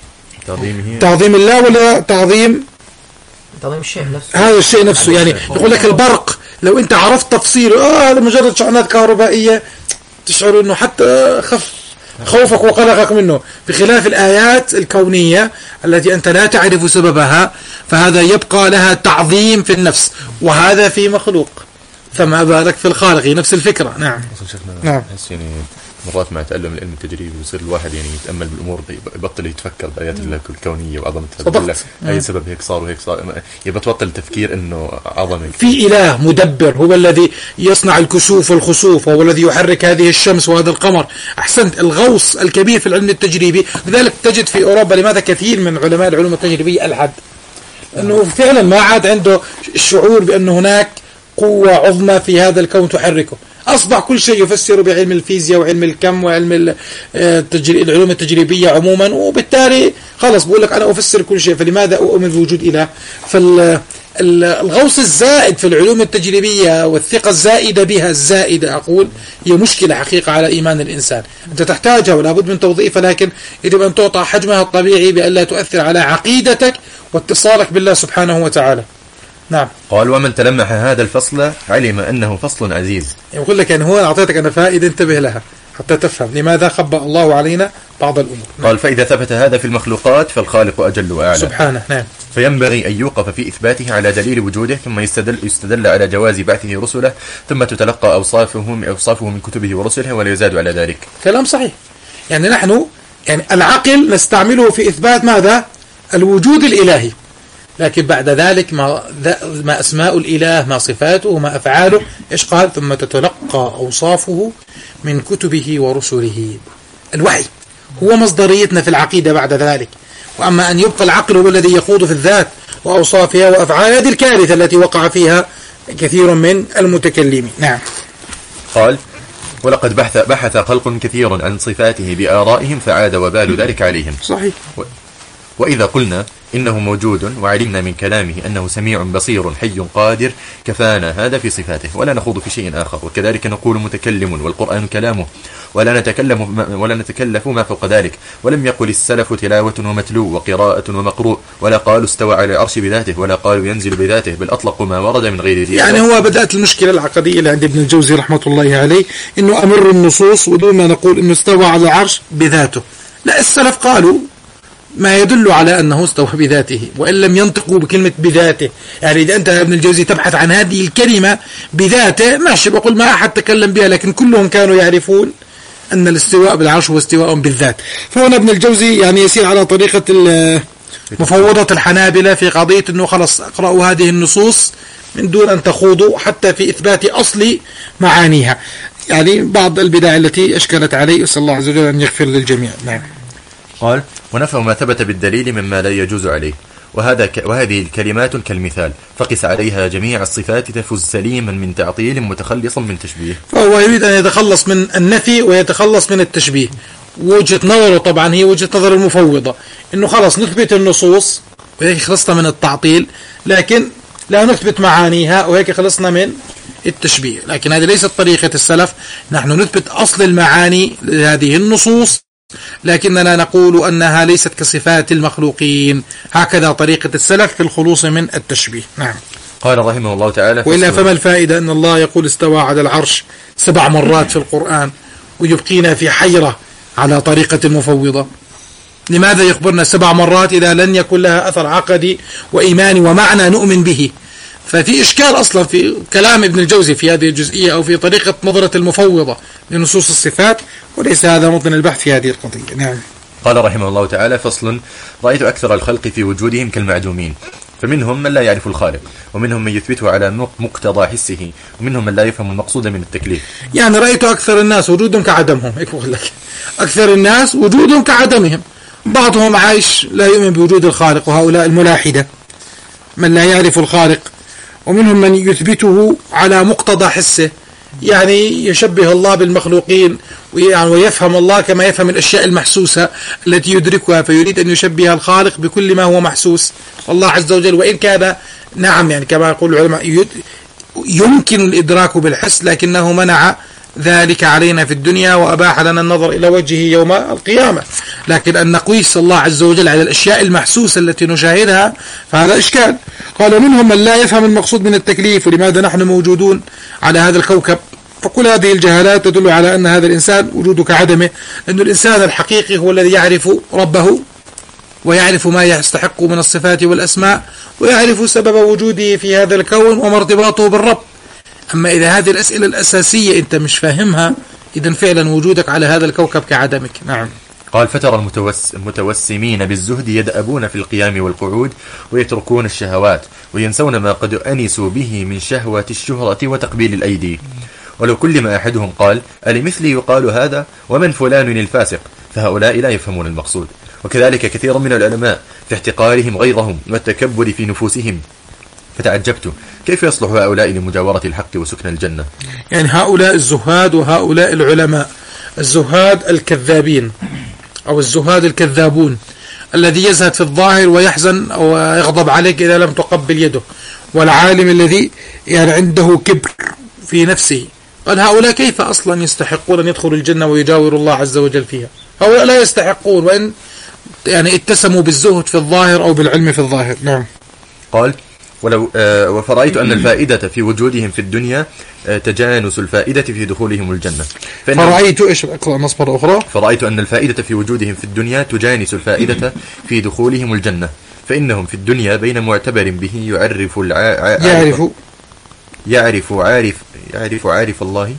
تعظيمه تعظيم الله ولا تعظيم تعظيم الشيء نفسه؟ هذا الشيء نفسه. يعني يقول لك البرق لو أنت عرفت تفصيله آه هذا مجرد شحنات كهربائية تشعر إنه حتى خف خوفك وقلقك منه، بخلاف الآيات الكونية التي أنت لا تعرف سببها، فهذا يبقى لها تعظيم في النفس، وهذا في مخلوق، فما بالك في الخالق. نفس الفكرة. نعم. نعم. يعني مرات مع تعلم العلم التجريبي بيصير الواحد يعني يتأمل بالأمور، يبطل يتفكر بآيات الله الكونية وعظمتها، بقول لك أي سبب هيك صار وهيك صار، يبطل التفكير إنه عظمة في إله مدبر هو الذي يصنع الكسوف والخسوف، وهو الذي يحرك هذه الشمس وهذا القمر. أحسنت، الغوص الكبير في العلم التجريبي. لذلك تجد في أوروبا لماذا كثير من علماء العلوم التجريبية ألحد، أنه فعلا ما عاد عنده الشعور بأن هناك قوة عظمى في هذا الكون تحركه. أصبح كل شيء يفسر بعلم الفيزياء وعلم الكم وعلم التجري... العلوم التجريبية عموما، وبالتالي خلص بقول لك أنا أفسر كل شيء، فلماذا أؤمن بوجود إله؟ فالغوص الزائد في العلوم التجريبية والثقة الزائدة بها الزائدة أقول هي مشكلة حقيقة على إيمان الإنسان. أنت تحتاجها ولا بد من توظيفها، لكن يجب أن تعطى حجمها الطبيعي بأن لا تؤثر على عقيدتك واتصالك بالله سبحانه وتعالى. نعم. قال ومن تلمح هذا الفصل علم أنه فصل عزيز. يقول لك يعني هو أعطيتك أنا فائدة انتبه لها حتى تفهم لماذا خبأ الله علينا بعض الأمور. قال فإذا ثبت هذا في المخلوقات فالخالق أجل وأعلى سبحانه. نعم. فينبغي أن يوقف في إثباته على دليل وجوده، ثم يستدل, يستدل على جواز بعثه رسله، ثم تتلقى أوصافه, أوصافه من كتبه ورسله ولا يزاد على ذلك. كلام صحيح. يعني نحن يعني العقل نستعمله في إثبات ماذا؟ الوجود الإلهي، لكن بعد ذلك ما, ما أسماء الإله، ما صفاته، ما أفعاله، إيش قال؟ ثم تتلقى أوصافه من كتبه ورسله. الوحي هو مصدريتنا في العقيدة بعد ذلك. وأما أن يبقى العقل هو الذي يخوض في الذات وأوصافها وأفعالها، هذه الكارثة التي وقع فيها كثير من المتكلمين. نعم. قال ولقد بحث, بحث خلق كثير عن صفاته بآرائهم فعاد وبال ذلك عليهم. صحيح. و... وإذا قلنا إنه موجود وعلمنا من كلامه أنه سميع بصير حي قادر كفانا هذا في صفاته، ولا نخوض في شيء آخر. وكذلك نقول متكلم والقرآن كلامه، ولا نتكلم ولا نتكلف ما فوق ذلك. ولم يقل السلف تلاوة ومتلو وقراءة ومقروء، ولا قالوا استوى على العرش بذاته، ولا قالوا ينزل بذاته، بل أطلقوا ما ورد من غير ذلك. يعني هو بدأت المشكلة العقدية اللي عند ابن الجوزي رحمة الله عليه، إنه أمر النصوص ودون ما نقول إنه استوى على العرش بذاته. لا، السلف قالوا ما يدل على أنه استوى بذاته، وإن لم ينطقوا بكلمة بذاته. يعني إذا أنت ابن الجوزي تبحث عن هذه الكلمة بذاته ماشي، بقول ما أحد تكلم بها، لكن كلهم كانوا يعرفون أن الاستواء بالعرش هو استواء بالذات. فهنا ابن الجوزي يعني يسير على طريقة مفوضة الحنابلة في قضية أنه خلص اقرأوا هذه النصوص من دون أن تخوضوا حتى في إثبات أصل معانيها، يعني بعض البدع التي أشكلت عليه. أسأل الله عز وجل أن يغفر للجميع. نعم. قال: ونفع ما ثبت بالدليل مما لا يجوز عليه، وهذا ك... وهذه الكلمات كالمثال، فقس عليها جميع الصفات تفز سليما من تعطيل متخلصا من تشبيه. فهو يريد أن يتخلص من النفي ويتخلص من التشبيه. وجهة نظره طبعا هي وجهة نظر المفوضة، إنه خلاص نثبت النصوص وهيك خلصنا من التعطيل، لكن لا نثبت معانيها وهيك خلصنا من التشبيه. لكن هذه ليست طريقة السلف، نحن نثبت أصل المعاني لهذه النصوص، لكننا نقول أنها ليست كصفات المخلوقين. هكذا طريقة السلف في الخلوص من التشبيه. نعم. قال رحمه الله تعالى: وإلا فما الفائدة أن الله يقول استوى على العرش سبع مرات في القرآن ويبقينا في حيرة على طريقة المفوضة؟ لماذا يخبرنا سبع مرات إذا لن يكون لها أثر عقدي وإيماني ومعنى نؤمن به؟ ففي إشكال أصلا في كلام ابن الجوزي في هذه الجزئية أو في طريقة نظرة المفوضة لنصوص الصفات، وليس هذا موطن البحث في هذه القضية. نعم. قال رحمه الله تعالى: فصل: رأيت أكثر الخلق في وجودهم كالمعدومين، فمنهم من لا يعرف الخالق، ومنهم من يثبته على مقتضى حسه، ومنهم من لا يفهم المقصود من التكليف. يعني رأيت أكثر الناس وجودهم كعدمهم، هيك بقول لك، أكثر الناس وجودهم كعدمهم. بعضهم عايش لا يؤمن بوجود الخالق، وهؤلاء الملاحدة من لا يعرف الخالق. ومنهم من يثبته على مقتضى حسه، يعني يشبه الله بالمخلوقين ويفهم الله كما يفهم الأشياء المحسوسة التي يدركها، فيريد أن يشبه الخالق بكل ما هو محسوس. الله عز وجل وإن كان نعم يعني كما يقول العلماء يمكن الإدراك بالحس، لكنه منع ذلك علينا في الدنيا وأباح لنا النظر إلى وجهه يوم القيامة. لكن أن نقيس الله عز وجل على الأشياء المحسوسة التي نشاهدها فهذا إشكال. قال: منهم من لا يفهم المقصود من التكليف، ولماذا نحن موجودون على هذا الكوكب. فكل هذه الجهالات تدل على أن هذا الإنسان وجوده كعدمه، لأن الإنسان الحقيقي هو الذي يعرف ربه ويعرف ما يستحق من الصفات والأسماء، ويعرف سبب وجوده في هذا الكون وما ارتباطه بالرب. أما إذا هذه الأسئلة الأساسية أنت مش فاهمها، إذن فعلا وجودك على هذا الكوكب كعدمك. نعم. قال: فترى المتوس المتوسمين بالزهد يدأبون في القيام والقعود، ويتركون الشهوات، وينسون ما قد أنسوا به من شهوة الشهرة وتقبيل الأيدي. ولو كلم أحدهم قال: ألمثلي يقال هذا؟ ومن فلان الفاسق؟ فهؤلاء لا يفهمون المقصود. وكذلك كثير من العلماء في احتقارهم غيرهم والتكبر في نفوسهم. فتعجبت كيف يصلح هؤلاء لمجاورة الحق وسكن الجنة؟ يعني هؤلاء الزهاد وهؤلاء العلماء، الزهاد الكذابين أو الزهاد الكذابون، الذي يزهد في الظاهر ويحزن أو يغضب عليك إذا لم تقبل يده، والعالم الذي يعني عنده كبر في نفسه. قال: هؤلاء كيف أصلا يستحقون أن يدخلوا الجنة ويجاوروا الله عز وجل فيها؟ هؤلاء لا يستحقون، وإن يعني اتسموا بالزهد في الظاهر أو بالعلم في الظاهر. نعم. قال: ولو آه وفرأيت أن الفائدة في وجودهم في الدنيا آه تجانس الفائدة في دخولهم الجنة. فرأيت إيش أقرأ نصبر أخرى؟ فرأيت أن الفائدة في وجودهم في الدنيا تجانس الفائدة في دخولهم الجنة، فإنهم في الدنيا بين معتبر به يعرف الع... يعرف يعرف عارف يعرف عارف الله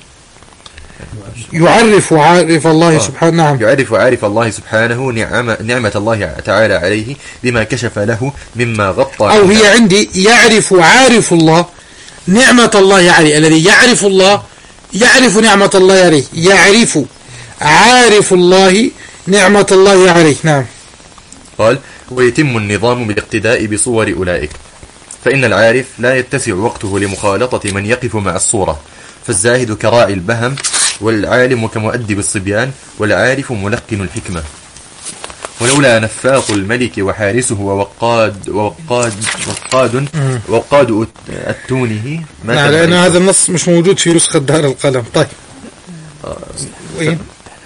يعرف عارف الله سبحانه. نعم. يعرف عارف الله سبحانه نعمة, نعمة الله تعالى عليه بما كشف له مما غطى. أو هي عندي يعرف عارف الله نعمة الله عليه، الذي يعرف الله يعرف نعمة الله عليه، يعرف عارف الله نعمة الله عليه. نعم. قال: ويتم النظام بالاقتداء بصور أولئك، فإن العارف لا يتسع وقته لمخالطة من يقف مع الصورة، فالزاهد كراعي البهم، والعالم كمؤدب الصبيان، والعارف ملقن الحكمة. ولولا نفاق الملك وحارسه ووقاد ووقاد وقاد ووقاد أتونه ما نعم، لأن هذا النص مش موجود في نسخة دار القلم. طيب آه وين؟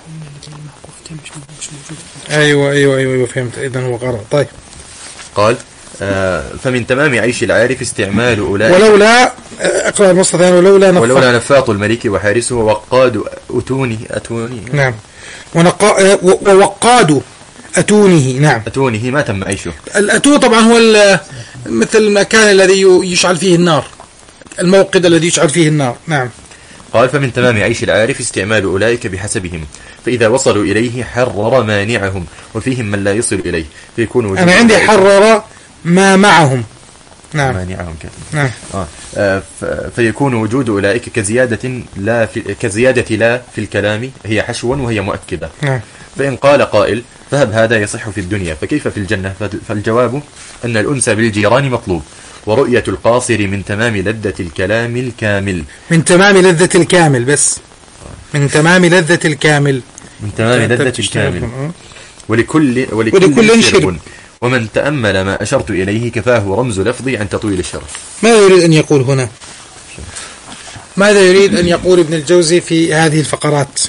أيوة أيوة أيوة فهمت، إذن هو قرأ. طيب قال: آه فمن تمام عيش العارف استعمال أولئك. ولولا أقرأ النص الثاني: ولولا نفاق ولولا نفاق الملك وحارسه ووقاد أتونه أتونه نعم ونقا ووقاد أتونه. نعم. أتونه ما تم عيشه. الأتون طبعا هو مثل المكان الذي يشعل فيه النار، الموقد الذي يشعل فيه النار. نعم. قال: فمن تمام عيش العارف استعمال أولئك بحسبهم، فإذا وصلوا إليه حرر مانعهم، وفيهم من لا يصل إليه فيكون. أنا عندي حرر ما معهم. نعم. مانعهم كذا. نعم. آه. آه فيكون وجود أولئك كزيادة لا في كزيادة لا في الكلام هي حشو وهي مؤكدة. نعم. فإن قال قائل فهب هذا يصح في الدنيا فكيف في الجنة؟ فالجواب أن الأنس بالجيران مطلوب، ورؤية القاصر من تمام لذة الكلام الكامل. من تمام لذة الكامل بس من تمام لذة الكامل من تمام لذة الكامل. ولكل ولكل, ولكل شرب. شرب. ومن تأمل ما أشرت إليه كفاه رمز لفظي عن تطويل الشرف. ماذا يريد أن يقول هنا؟ ماذا يريد أن يقول ابن الجوزي في هذه الفقرات؟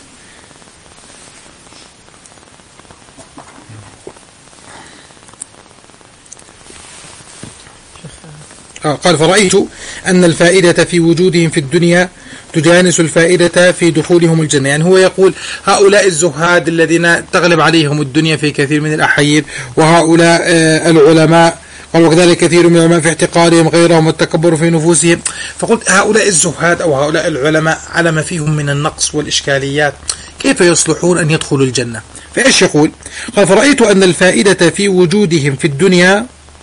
قال فرأيت أن الفائدة في وجودهم في الدنيا تجانس الفائدة في دخولهم الجنة. يعني هو يقول هؤلاء الزهاد الذين تغلب عليهم الدنيا في كثير من الأحيان، وهؤلاء العلماء، قال وكذلك كثير من العلماء في احتقارهم غيرهم والتكبر في نفوسهم. فقلت هؤلاء الزهاد أو هؤلاء العلماء على ما فيهم من النقص والإشكاليات كيف يصلحون أن يدخلوا الجنة؟ فإيش يقول؟ قال فرأيت أن الفائدة في وجودهم في الدنيا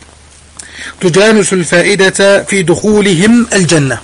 تجانس الفائدة في دخولهم الجنة.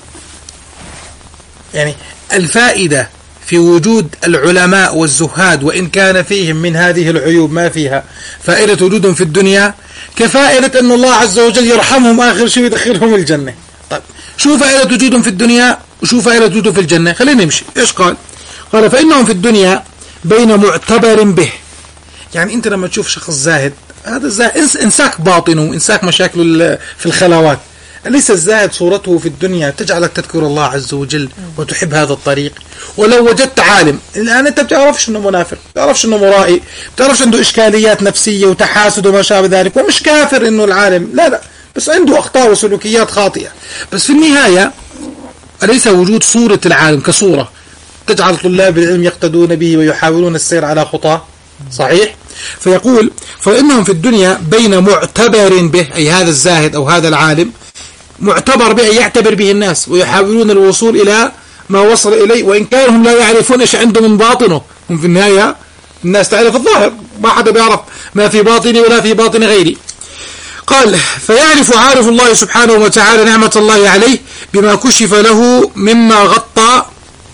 يعني الفائدة في وجود العلماء والزهاد وإن كان فيهم من هذه العيوب ما فيها، فائدة وجودهم في الدنيا كفائدة أن الله عز وجل يرحمهم آخر شيء ويدخلهم الجنة. طيب شو فائدة وجودهم في الدنيا وشو فائدة وجودهم في الجنة؟ خلينا نمشي. إيش قال؟ قال فإنهم في الدنيا بين معتبر به. يعني أنت لما تشوف شخص زاهد، هذا الزاهد إنساك باطنه، إنساك مشاكله في الخلوات. ليس الزاهد صورته في الدنيا تجعلك تذكر الله عز وجل وتحب هذا الطريق. ولو وجدت عالم الآن أنت بتعرفش أنه منافق، بتعرفش أنه مرائي، بتعرفش عنده إشكاليات نفسية وتحاسد وما شابه ذلك، ومش كافر أنه العالم، لا لا، بس عنده أخطاء وسلوكيات خاطئة. بس في النهاية أليس وجود صورة العالم كصورة تجعل طلاب العلم يقتدون به ويحاولون السير على خطاه؟ صحيح؟ فيقول فإنهم في الدنيا بين معتبر به، أي هذا الزاهد أو هذا العالم معتبر به يعتبر به الناس ويحاولون الوصول إلى ما وصل إليه، وإن كانوا هم لا يعرفون إيش عنده من باطنه. هم في النهاية الناس تعرف الظاهر، ما حدا بيعرف ما في باطني ولا في باطن غيري. قال فيعرف عارف الله سبحانه وتعالى نعمة الله عليه بما كشف له مما غطى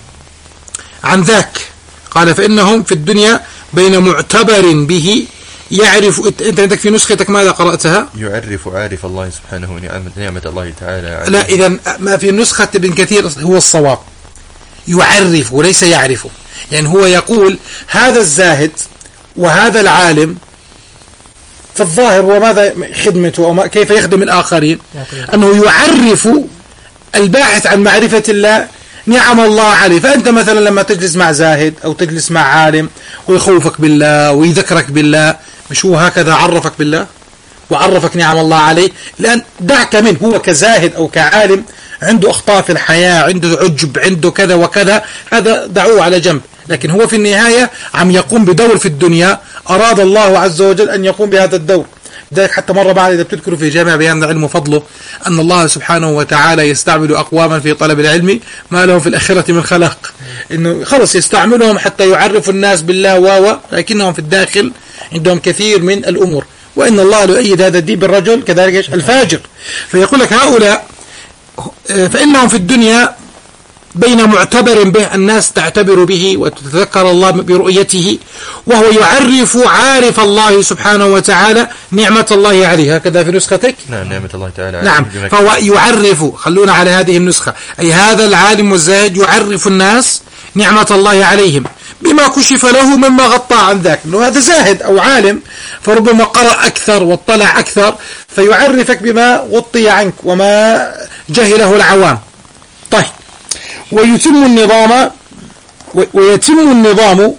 عن ذاك. قال فإنهم في الدنيا بين معتبر به يعرف. أنت عندك في نسختك ماذا قرأتها؟ يعرف عارف الله سبحانه ونعمة نعمة الله تعالى عليه. لا، إذا ما في نسخة ابن كثير هو الصواب، يعرف وليس يعرف. يعني هو يقول هذا الزاهد وهذا العالم في الظاهر هو ماذا خدمته أو كيف يخدم الآخرين، أنه يعرف الباحث عن معرفة الله نعم الله عليه. فأنت مثلا لما تجلس مع زاهد أو تجلس مع عالم ويخوفك بالله ويذكرك بالله، مش هو هكذا عرفك بالله وعرفك نعم الله عليه؟ لأن دعك منه، هو كزاهد أو كعالم عنده أخطاء في الحياة، عنده عجب، عنده كذا وكذا، هذا دعوه على جنب. لكن هو في النهاية عم يقوم بدور في الدنيا أراد الله عز وجل أن يقوم بهذا الدور. ذلك حتى مرة بعد إذا بتذكروا في جامع بيان العلم وفضله أن الله سبحانه وتعالى يستعمل أقواما في طلب العلم ما لهم في الآخرة من خلاق، إنه خلص يستعملهم حتى يعرفوا الناس بالله واو، لكنهم في الداخل عندهم كثير من الأمور. وإن الله يؤيد هذا الدين بالرجل كذلك الفاجر. فيقول لك هؤلاء فإنهم في الدنيا بين معتبر به، الناس تعتبر به وتتذكر الله برؤيته، وهو يعرف عارف الله سبحانه وتعالى نعمة الله عليه. هكذا في نسختك؟ نعم، نعمة الله تعالى. نعم، فهو يعرف، خلونا على هذه النسخة، أي هذا العالم والزاهد يعرف الناس نعمة الله عليهم بما كشف له مما غطى عن ذاك. لأنه هذا زاهد أو عالم فربما قرأ أكثر واطلع أكثر، فيعرفك بما غطي عنك وما جهله العوام. طيب، ويتم النظام ويتم النظام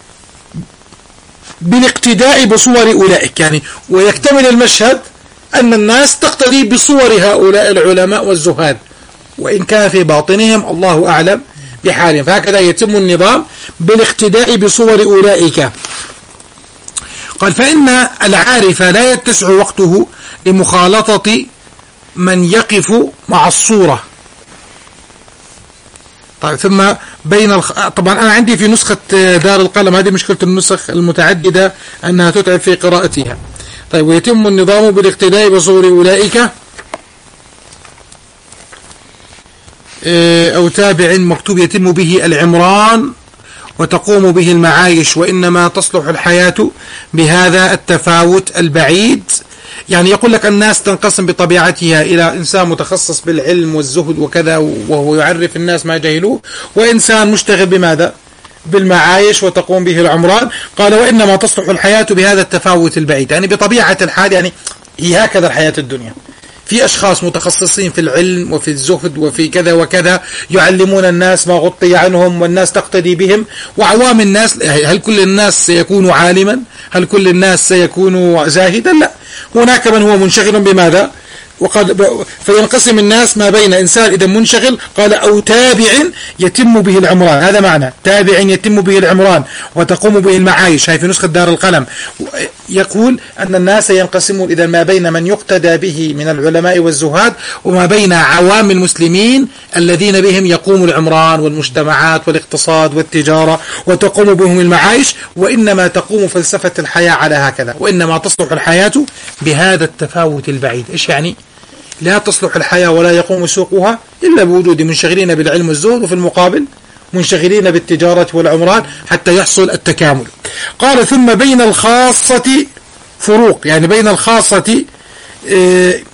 بالاقتداء بصور أولئك. يعني ويكتمل المشهد أن الناس تقتدي بصور هؤلاء العلماء والزهاد وإن كان في باطنهم الله أعلم بحالهم. فهكذا يتم النظام بالاقتداء بصور أولئك. قال فإن العارف لا يتسع وقته لمخالطة من يقف مع الصورة. طيب، ثم بين الخ... طبعا أنا عندي في نسخة دار القلم، هذه مشكلة النسخ المتعددة أنها تتعب في قراءتها. طيب، ويتم النظام بالاقتداء بصور أولئك أو تابع مكتوب يتم به العمران وتقوم به المعايش، وإنما تصلح الحياة بهذا التفاوت البعيد. يعني يقول لك الناس تنقسم بطبيعتها إلى إنسان متخصص بالعلم والزهد وكذا وهو يعرف الناس ما جهلوه، وإنسان مشتغل بماذا؟ بالمعايش وتقوم به العمران. قال وإنما تصلح الحياة بهذا التفاوت البعيد، يعني بطبيعة الحال، يعني هي هكذا الحياة الدنيا. في أشخاص متخصصين في العلم وفي الزهد وفي كذا وكذا يعلمون الناس ما غطي عنهم والناس تقتدي بهم، وعوام الناس. هل كل الناس سيكون عالما؟ هل كل الناس سيكون زاهدا؟ لا، هناك من هو منشغل بماذا؟ وقد فينقسم الناس ما بين إنسان إذا منشغل، قال أو تابع يتم به العمران، هذا معنى تابع يتم به العمران وتقوم به المعايش. هاي في نسخة دار القلم. يقول أن الناس ينقسمون إذا ما بين من يقتدى به من العلماء والزهاد، وما بين عوام المسلمين الذين بهم يقوم العمران والمجتمعات والاقتصاد والتجارة وتقوم بهم المعايش. وإنما تقوم فلسفة الحياة على هكذا، وإنما تصلح الحياة بهذا التفاوت البعيد. إيش يعني؟ لا تصلح الحياة ولا يقوم سوقها إلا بوجود منشغلين بالعلم والزهد، وفي المقابل منشغلين بالتجارة والعمران حتى يحصل التكامل. قال ثم بين الخاصة فروق، يعني بين الخاصة إيه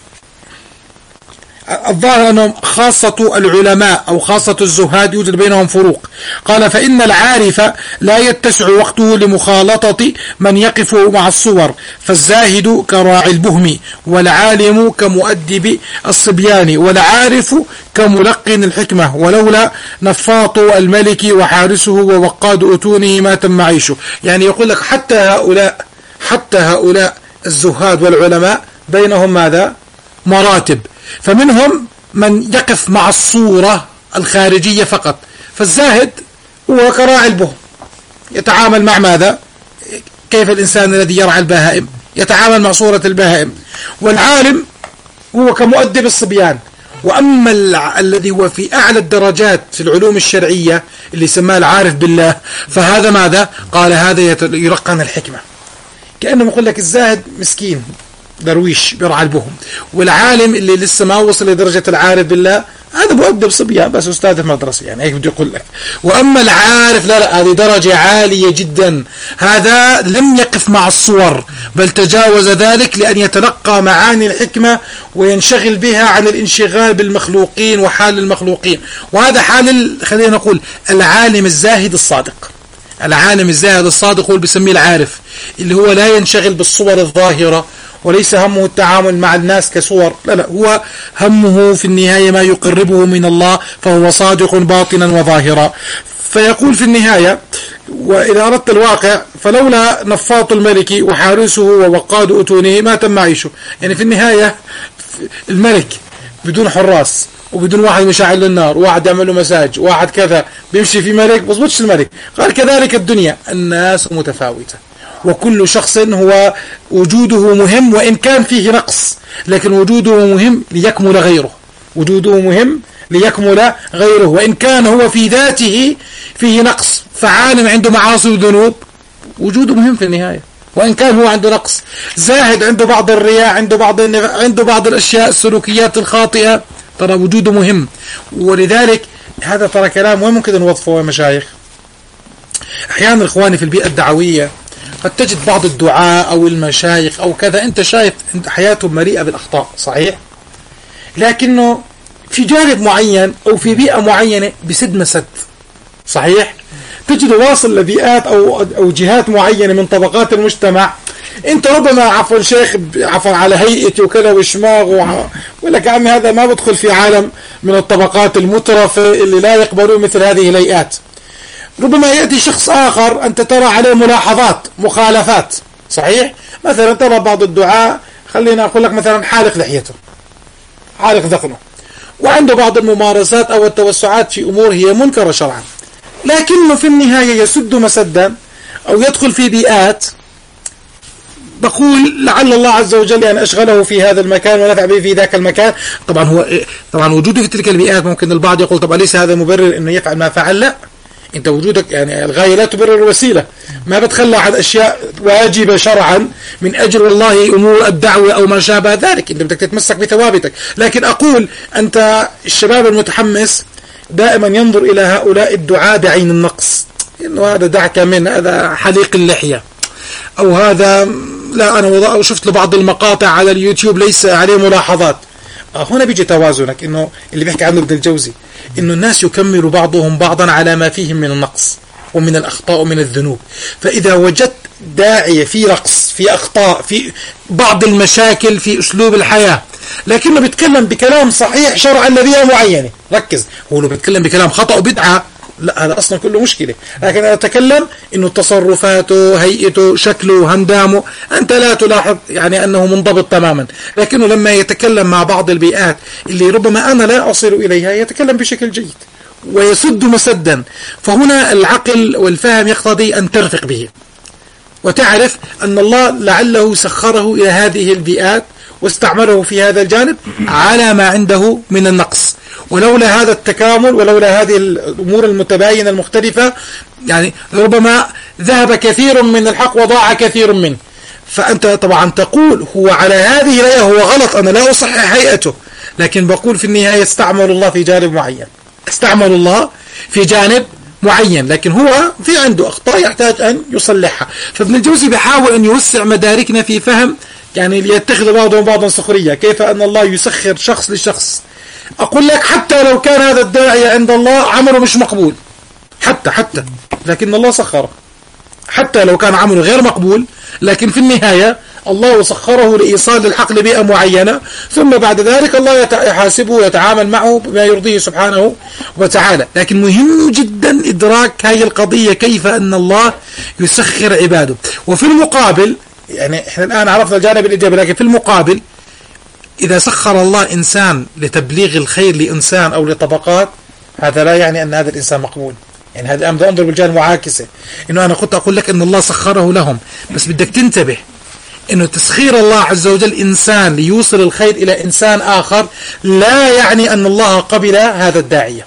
الظاهر أنهم خاصة العلماء أو خاصة الزهاد يوجد بينهم فروق. قال فإن العارف لا يتسع وقته لمخالطة من يقف مع الصور، فالزاهد كراعي البهم، والعالم كمؤدب الصبيان، والعارف كملقن الحكمة، ولولا نفاط الملك وحارسه ووقاد أتونه ما تم عيشه. يعني يقول لك حتى هؤلاء حتى هؤلاء الزهاد والعلماء بينهم ماذا؟ مراتب. فمنهم من يقف مع الصورة الخارجية فقط، فالزاهد هو كراعي البهم، يتعامل مع ماذا؟ كيف الإنسان الذي يرعى البهائم يتعامل مع صورة البهائم. والعالم هو كمؤدب الصبيان. وأما الذي هو في أعلى الدرجات في العلوم الشرعية اللي سماه العارف بالله، فهذا ماذا؟ قال هذا يرقن الحكمة. كأنه يقول لك الزاهد مسكين درويش بيرعى البهم، والعالم اللي لسه ما وصل لدرجة العارف بالله هذا مؤدب صبيان بس أستاذ في مدرسة، يعني هيك بدي أقول لك. وأما العارف لا لا هذه درجة عالية جدا، هذا لم يقف مع الصور بل تجاوز ذلك لأن يتلقى معاني الحكمة وينشغل بها عن الانشغال بالمخلوقين وحال المخلوقين. وهذا حال خلينا نقول العالم الزاهد الصادق. العالم الزاهد الصادق هو اللي بيسميه العارف، اللي هو لا ينشغل بالصور الظاهرة وليس همه التعامل مع الناس كصور، لا لا هو همه في النهاية ما يقربه من الله، فهو صادق باطنا وظاهرا. فيقول في النهاية وإذا أردت الواقع فلولا نفاط الملك وحارسه ووقاد أتونه ما تم عيشه. يعني في النهاية الملك بدون حراس وبدون واحد مشاعل للنار، واحد يعمل له مساج، واحد كذا بيمشي في ملك بصبتش الملك. قال كذلك الدنيا الناس متفاوتة، وكل شخص هو وجوده مهم وإن كان فيه نقص، لكن وجوده مهم ليكمل غيره، وجوده مهم ليكمل غيره، وإن كان هو في ذاته فيه نقص. فعالم عنده معاصي وذنوب وجوده مهم في النهاية وإن كان هو عنده نقص. زاهد عنده بعض الرياء، عنده بعض عنده بعض الأشياء السلوكيات الخاطئة، ترى وجوده مهم. ولذلك هذا ترى كلام وين ممكن نوظفه يا مشايخ. أحيانا إخواني في البيئة الدعوية قد تجد بعض الدعاء أو المشايخ أو كذا أنت شايف حياتهم مليئة بالأخطاء، صحيح، لكنه في جانب معين أو في بيئة معينة بسد مسد، صحيح. تجد واصل لبيئات أو أو جهات معينة من طبقات المجتمع، أنت ربما عفوا شيخ عفوا على هيئتي وكذا وشماغ ولا يا عمي هذا ما بدخل في عالم من الطبقات المترفة اللي لا يقبلون مثل هذه الهيئات. ربما يأتي شخص آخر أنت ترى عليه ملاحظات مخالفات، صحيح. مثلا ترى بعض الدعاء خلينا أقول لك مثلا حالق لحيته، حالق ذقنه، وعنده بعض الممارسات أو التوسعات في أمور هي منكرة شرعا، لكنه في النهاية يسد مسدا أو يدخل في بيئات بقول لعل الله عز وجل أن أشغله في هذا المكان ونفع به في ذاك المكان. طبعا هو طبعا وجوده في تلك البيئات ممكن البعض يقول طبعا ليس هذا مبرر أنه يفعل ما فعل، لا، أنت وجودك يعني الغاية لا تبرر الوسيلة، ما بتخلى عن أشياء واجبة شرعا من أجل والله أمور الدعوة أو ما شابه ذلك، أنت بدك تتمسك بثوابتك. لكن أقول أنت الشباب المتحمس دائما ينظر إلى هؤلاء الدعاة بعين النقص، إنه هذا دعك من هذا حليق اللحية، أو هذا لا أنا شفت له بعض المقاطع على اليوتيوب ليس عليه ملاحظات. هنا بيجي توازنك، إنه اللي بيحكي عنه ابن الجوزي إنه الناس يكمل بعضهم بعضا على ما فيهم من النقص ومن الأخطاء ومن الذنوب. فإذا وجدت داعية في نقص، في أخطاء، في بعض المشاكل في أسلوب الحياة، لكنه بيتكلم بكلام صحيح شرعا لبيئة معينة، ركز، هو لو بيتكلم بكلام خطأ وبدعة لا هذا أصلا كله مشكلة. لكن أنا أتكلم إنه تصرفاته، هيئته، شكله، هندامه أنت لا تلاحظ يعني أنه منضبط تماما، لكنه لما يتكلم مع بعض البيئات اللي ربما أنا لا أصل إليها يتكلم بشكل جيد ويسد مسدا. فهنا العقل والفهم يقتضي أن ترفق به وتعرف أن الله لعله سخره إلى هذه البيئات واستعمله في هذا الجانب على ما عنده من النقص. ولولا هذا التكامل ولولا هذه الأمور المتباينة المختلفة يعني ربما ذهب كثير من الحق وضاع كثير منه. فأنت طبعا تقول هو على هذه الهيئة هو غلط، أنا لا أصحح هيئته، لكن بقول في النهاية استعمل الله في جانب معين، استعمل الله في جانب معين، لكن هو في عنده أخطاء يحتاج أن يصلحها. فابن الجوزي بيحاول أن يوسع مداركنا في فهم يعني ليتخذ بعضهم بعضا سخرية، كيف أن الله يسخر شخص لشخص. أقول لك حتى لو كان هذا الداعية عند الله عمله مش مقبول، حتى حتى لكن الله سخره، حتى لو كان عمله غير مقبول لكن في النهاية الله سخره لإيصال الحق لبيئة معينة، ثم بعد ذلك الله يحاسبه ويتعامل معه بما يرضيه سبحانه وتعالى. لكن مهم جدا إدراك هذه القضية، كيف أن الله يسخر عباده. وفي المقابل يعني احنا الآن عرفنا الجانب الإيجابي، لكن في المقابل إذا سخر الله إنسان لتبليغ الخير لإنسان أو لطبقات، هذا لا يعني أن هذا الإنسان مقبول. يعني هذا أمر أنظر بالجانب معاكسة، إنه أنا كنت أقول لك أن الله سخره لهم، بس بدك تنتبه إنه تسخير الله عز وجل إنسان ليوصل الخير إلى إنسان آخر لا يعني أن الله قبل هذا الداعية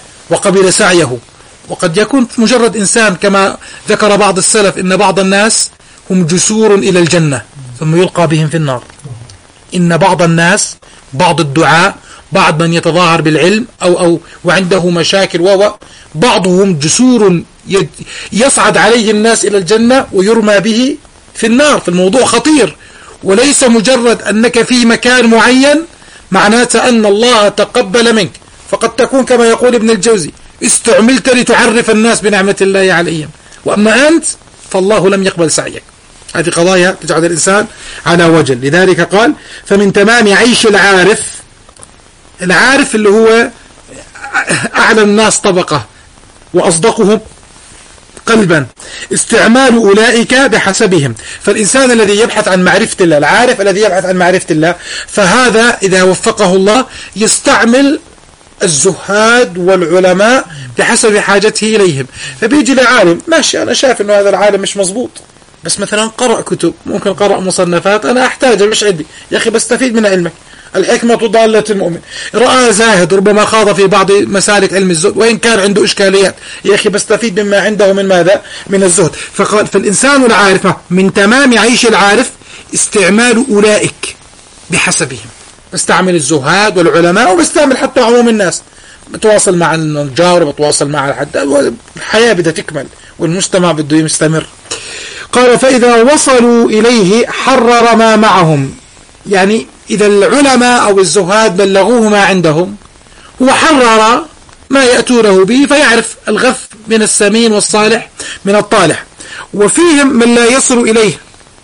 وقبل سعيه. وقد يكون مجرد إنسان كما ذكر بعض السلف إن بعض الناس هم جسور إلى الجنة ثم يلقى بهم في النار. إن بعض الناس، بعض الدعاء، بعض من يتظاهر بالعلم أو أو وعنده مشاكل و بعضهم جسور يصعد عليه الناس إلى الجنة ويرمى به في النار. في الموضوع خطير، وليس مجرد أنك في مكان معين معناته أن الله تقبل منك، فقد تكون كما يقول ابن الجوزي استعملت لتعرف الناس بنعمة الله عليهم، وأما أنت فالله لم يقبل سعيك. هذه قضايا تجعل الإنسان على وجل. لذلك قال فمن تمام عيش العارف، العارف اللي هو أعلى الناس طبقة وأصدقهم قلبا، استعمال أولئك بحسبهم. فالإنسان الذي يبحث عن معرفة الله، العارف الذي يبحث عن معرفة الله، فهذا إذا وفقه الله يستعمل الزهاد والعلماء بحسب حاجته إليهم. فبيجي لعالم ماشي، أنا شايف أنه هذا العالم مش مظبوط، بس مثلا قرأ كتب، ممكن قرأ مصنفات أنا أحتاجها مش عندي، يا أخي بستفيد من علمك، الحكمة ضالة المؤمن. رأى زاهد ربما خاض في بعض مسالك علم الزهد وإن كان عنده إشكاليات، يا أخي بستفيد مما عنده من ماذا؟ من الزهد. فقال فالإنسان العارف من تمام عيش العارف استعمال أولئك بحسبهم، بستعمل الزهاد والعلماء وبستعمل حتى عموم الناس، بتواصل مع النجار وبتواصل مع الحداد، والحياة بدها تكمل والمجتمع بده يستمر. قال فإذا وصلوا إليه حرر ما معهم، يعني إذا العلماء أو الزهاد بلغوه ما عندهم هو حرر ما يأتونه به، فيعرف الغث من السمين والصالح من الطالح. وفيهم من لا يصل إليه،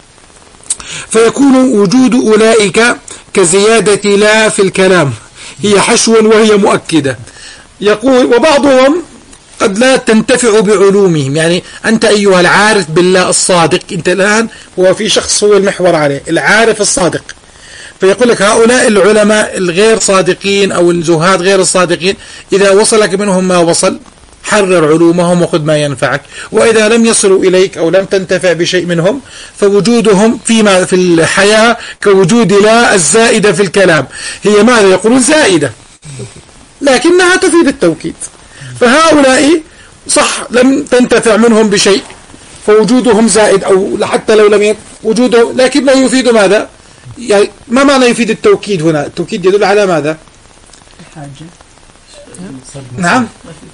فيكون وجود أولئك كزيادة لا في الكلام، هي حشو وهي مؤكدة. يقول وبعضهم قد لا تنتفع بعلومهم، يعني أنت أيها العارف بالله الصادق، أنت الآن هو في شخص هو المحور عليه، العارف الصادق. فيقول لك هؤلاء العلماء الغير صادقين أو الزهاد غير الصادقين إذا وصلك منهم ما وصل حرر علومهم وخذ ما ينفعك، وإذا لم يصلوا إليك أو لم تنتفع بشيء منهم فوجودهم فيما في الحياة كوجود لا الزائدة في الكلام، هي ماذا يقولون زائدة لكنها تفيد التوكيد. فهؤلاء صح لم تنتفع منهم بشيء فوجودهم زائد، أو حتى لو لم وجوده لكنه يفيد ماذا؟ يعني ما معنى يفيد التوكيد هنا؟ التوكيد يدل على ماذا؟ نعم.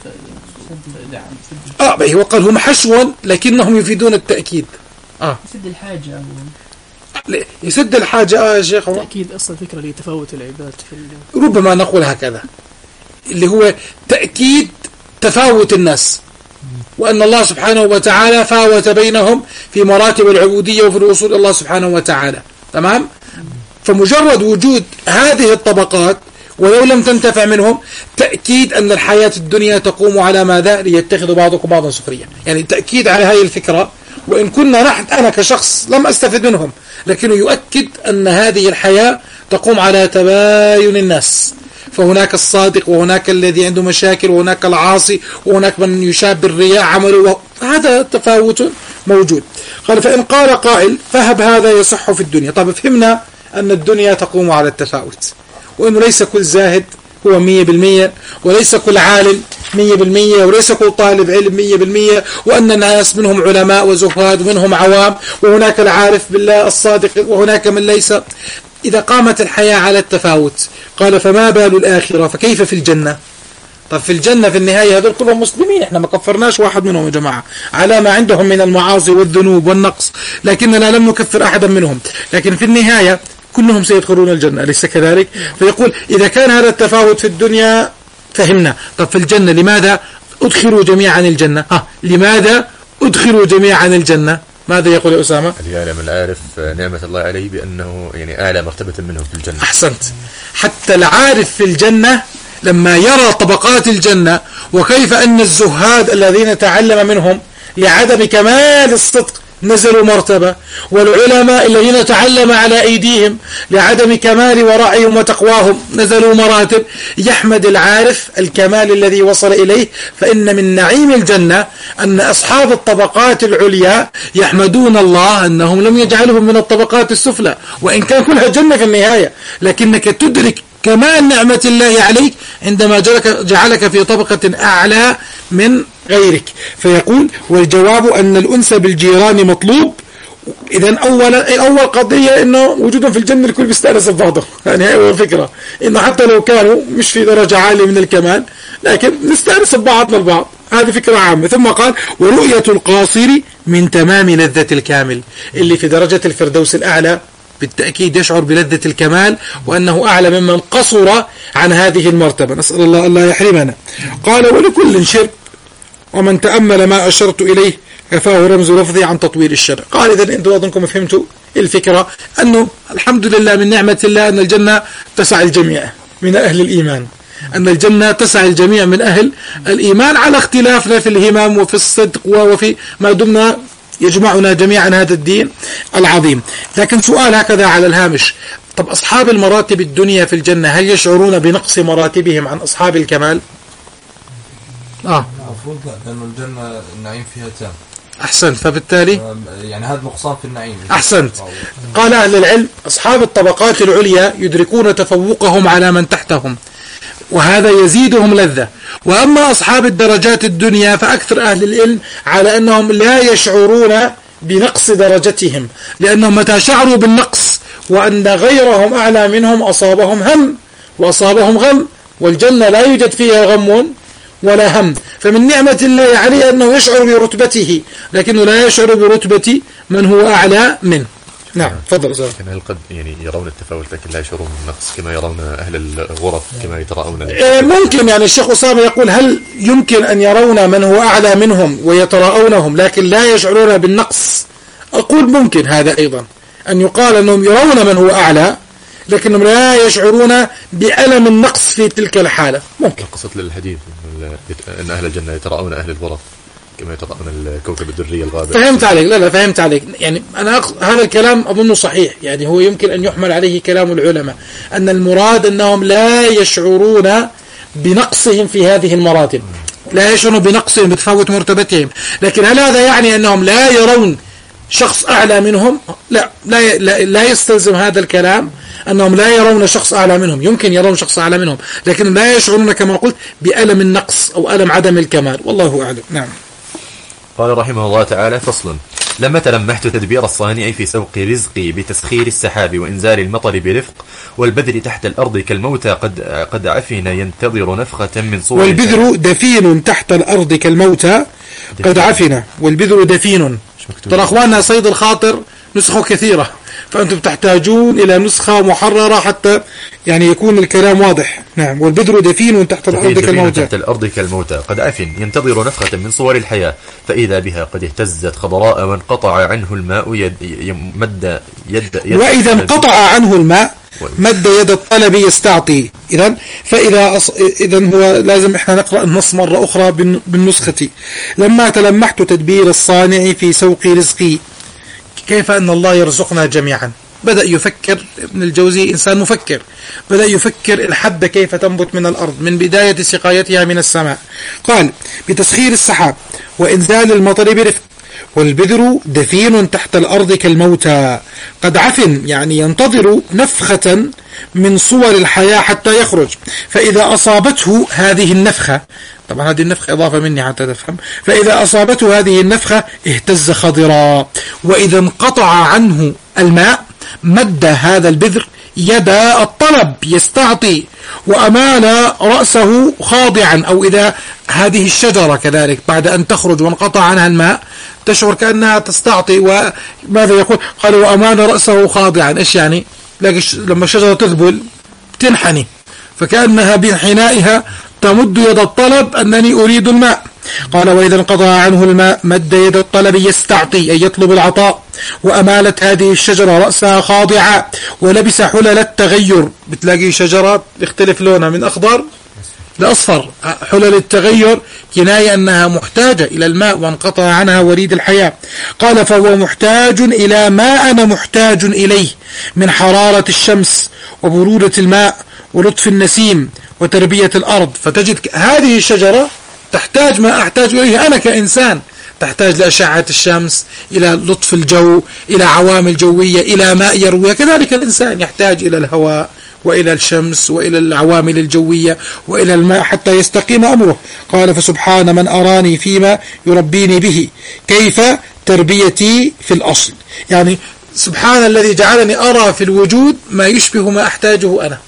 اه هو قال هم حشوا لكنهم يفيدون التأكيد. اه يسد الحاجة يسد الحاجة. اه يا شيخ تأكيد أصلا فكرة لتفاوت العباد في ربما نقول هكذا، اللي هو تأكيد تفاوت الناس، وأن الله سبحانه وتعالى فاوت بينهم في مراتب العبودية وفي الوصول إلى الله سبحانه وتعالى. تمام. فمجرد وجود هذه الطبقات ولو لم تنتفع منهم تأكيد أن الحياة الدنيا تقوم على ماذا؟ ليتخذ بعضكم بعضا سخريا، يعني تأكيد على هذه الفكرة. وإن كنا نحن أنا كشخص لم أستفد منهم، لكنه يؤكد أن هذه الحياة تقوم على تباين الناس، فهناك الصادق وهناك الذي عنده مشاكل وهناك العاصي وهناك من يشاب بالرياء عمله، هذا تفاوت موجود. قال فإن قال قائل فهب هذا يصح في الدنيا. طب فهمنا أن الدنيا تقوم على التفاوت، وأنه ليس كل زاهد هو مية بالمية، وليس كل عالم مية بالمية، وليس كل طالب علم مية بالمية، وأن الناس منهم علماء وزهاد ومنهم عوام، وهناك العارف بالله الصادق وهناك من ليس. إذا قامت الحياة على التفاوت قال فما بال الآخرة؟ فكيف في الجنة؟ طب في الجنة في النهاية هذول كلهم مسلمين، احنا ما كفرناش واحد منهم يا جماعة على ما عندهم من المعاصي والذنوب والنقص، لكننا لم نكفر أحدا منهم، لكن في النهاية كلهم سيدخلون الجنة، أليس كذلك؟ فيقول إذا كان هذا التفاوت في الدنيا فهمنا. طب في الجنة لماذا أدخلوا جميعا الجنة؟ ها لماذا أدخلوا جميعا الجنة؟ ماذا يقول يا أسامة؟ ليعلم العارف نعمة الله عليه بأنه يعني أعلى مرتبة منهم في الجنة. أحسنت. حتى العارف في الجنة لما يرى طبقات الجنة وكيف أن الزهاد الذين تعلم منهم لعدم كمال الصدق نزلوا مرتبة، والعلماء الذين تعلم على أيديهم لعدم كمال ورعيهم وتقواهم نزلوا مراتب، يحمد العارف الكمال الذي وصل إليه. فإن من نعيم الجنة أن أصحاب الطبقات العليا يحمدون الله أنهم لم يجعلهم من الطبقات السفلى، وإن كان كلها جنة في النهاية، لكنك تدرك كمال نعمة الله عليك عندما جعلك في طبقة أعلى من غيرك. فيقول والجواب أن الأنس بالجيران مطلوب. إذن أول أول قضية إنه وجودهم في الجنة الكل بيستأنس ببعضه، يعني هي أول فكرة إنه حتى لو كانوا مش في درجة عالية من الكمال لكن نستأنس ببعضنا البعض، هذه فكرة عامة. ثم قال ورؤية القاصر من تمام لذة الكامل، اللي في درجة الفردوس الأعلى بالتأكيد يشعر بلذة الكمال وأنه أعلى ممن قصر عن هذه المرتبة، نسأل الله أن لا يحرمنا. قال ولكل شرب ومن تأمل ما أشرت إليه كفاه رمز لفظي عن تطويل الشر. قال إذن أنتم أظنكم فهمتوا الفكرة، أنه الحمد لله من نعمة الله أن الجنة تسع الجميع من أهل الإيمان، أن الجنة تسع الجميع من أهل الإيمان على اختلافنا في الهمام وفي الصدق وفي ما دمنا يجمعنا جميعا هذا الدين العظيم. لكن سؤال هكذا على الهامش، طب أصحاب المراتب الدنيا في الجنة هل يشعرون بنقص مراتبهم عن أصحاب الكمال؟ آه المفروض لا، لأنه الجنة النعيم فيها تام. أحسنت. فبالتالي يعني هذا نقصان في النعيم. أحسنت. قال أهل العلم أصحاب الطبقات العليا يدركون تفوقهم على من تحتهم، وهذا يزيدهم لذة. وأما أصحاب الدرجات الدنيا فأكثر أهل العلم على أنهم لا يشعرون بنقص درجتهم، لأنهم متى شعروا بالنقص وأن غيرهم أعلى منهم أصابهم هم وأصابهم غم، والجنة لا يوجد فيها غم ولا هم. فمن نعمة الله عليه أنه يشعر برتبته لكنه لا يشعر برتبة من هو أعلى منه. نعم تفضل زهر. هل قد يعني يرون التفاوت لكن لا يشعرون بالنقص كما يرون أهل الغرف كما يتراءون؟ ممكن، يعني الشيخ أسامة يقول هل يمكن أن يرون من هو أعلى منهم ويتراءونهم لكن لا يشعرون بالنقص؟ أقول ممكن هذا أيضا، أن يقال أنهم يرون من هو أعلى لكنهم لا يشعرون بألم النقص في تلك الحالة. ممكن. قصة للحديث أن أهل الجنة يتراءون أهل الغرف كما يتراءون الكوكب الدري الغابر. فهمت عليك. لا لا فهمت عليك. يعني أنا أق... هذا الكلام أظنه صحيح، يعني هو يمكن أن يحمل عليه كلام العلماء أن المراد أنهم لا يشعرون بنقصهم في هذه المراتب، لا يشعرون بنقصهم بتفاوت مرتبتهم. لكن هل هذا يعني أنهم لا يرون شخص أعلى منهم؟ لا لا لا, لا يستلزم هذا الكلام أنهم لا يرون شخص أعلى منهم، يمكن يرون شخص أعلى منهم لكن لا يشعرون كما قلت بألم النقص أو ألم عدم الكمال، والله أعلم. نعم. قال رحمه الله تعالى فصل لما تلمحت تدبير الصانع في سوق رزقي بتسخير السحاب وإنزال المطر برفق، والبذر تحت الأرض كالموتى قد قد عفن ينتظر نفخة من صور. والبذر دفين تحت الأرض كالموتى قد عفن، والبذر دفين. ترى أخواننا صيد الخاطر نسخة كثيرة، فأنتم تحتاجون إلى نسخة محررة حتى يعني يكون الكلام واضح. نعم. والبذر دفين تحت الأرض كالموتى تحت الأرض كالموتى قد عفن ينتظر نفخة من صور الحياة، فإذا بها قد اهتزت خضراء وانقطع عنه الماء يد مد يد, يد وإذا انقطع عنه الماء مد يد الطلب يستعطي. إذن فإذا أص... إذن هو لازم إحنا نقرأ النص مرة أخرى بالنسخة. لما تلمحت تدبير الصانع في سوق رزقي، كيف أن الله يرزقنا جميعا. بدأ يفكر ابن الجوزي، إنسان مفكر، بدأ يفكر الحبة كيف تنبت من الأرض من بداية سقايتها من السماء. قال بتسخير السحاب وإنزال المطر برفق، والبذر دفين تحت الأرض كالموتى قد عفن، يعني ينتظر نفخة من صور الحياة حتى يخرج، فإذا أصابته هذه النفخة، طبعا هذه النفخة إضافة مني حتى تفهم، فإذا أصابته هذه النفخة اهتز خضرا، وإذا انقطع عنه الماء مد هذا البذر يد الطلب يستعطي، وأمال رأسه خاضعا. أو إذا هذه الشجرة كذلك بعد أن تخرج وانقطع عنها الماء تشعر كأنها تستعطي، وماذا يقول؟ قال وأمال رأسه خاضعا. إيش يعني؟ لما الشجرة تذبل تنحني، فكأنها بانحنائها تمد يد الطلب أنني أريد الماء. قال وإذا انقطع عنه الماء مد يد الطلب يستعطي أي يطلب العطاء، وأمالت هذه الشجرة رأسها خاضعة ولبس حلل التغير. بتلاقي شجرات يختلف لونها من أخضر لأصفر، حلل التغير كناية أنها محتاجة إلى الماء وانقطع عنها وريد الحياة. قال فهو محتاج إلى ما أنا محتاج إليه من حرارة الشمس وبرودة الماء ولطف النسيم وتربية الأرض. فتجد هذه الشجرة تحتاج ما أحتاج إليه أنا كإنسان، تحتاج لأشعة الشمس، إلى لطف الجو، إلى عوامل جوية، إلى ماء يرويها. كذلك الإنسان يحتاج إلى الهواء وإلى الشمس وإلى العوامل الجوية وإلى الماء حتى يستقيم أمره. قال فسبحان من أراني فيما يربيني به كيف تربيتي في الأصل، يعني سبحان الذي جعلني أرى في الوجود ما يشبه ما أحتاجه أنا.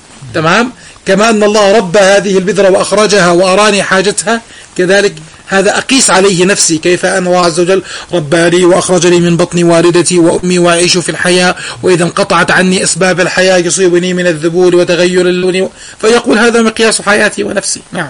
تمام؟ كما أن الله رب هذه البذرة وأخرجها وأراني حاجتها، كذلك هذا أقيس عليه نفسي، كيف أن الله عز وجل رباني وأخرجني من بطن والدتي وأمي وأعيش في الحياة، وإذا انقطعت عني أسباب الحياة يصيبني من الذبول وتغير اللون، فيقول هذا مقياس حياتي ونفسي. نعم.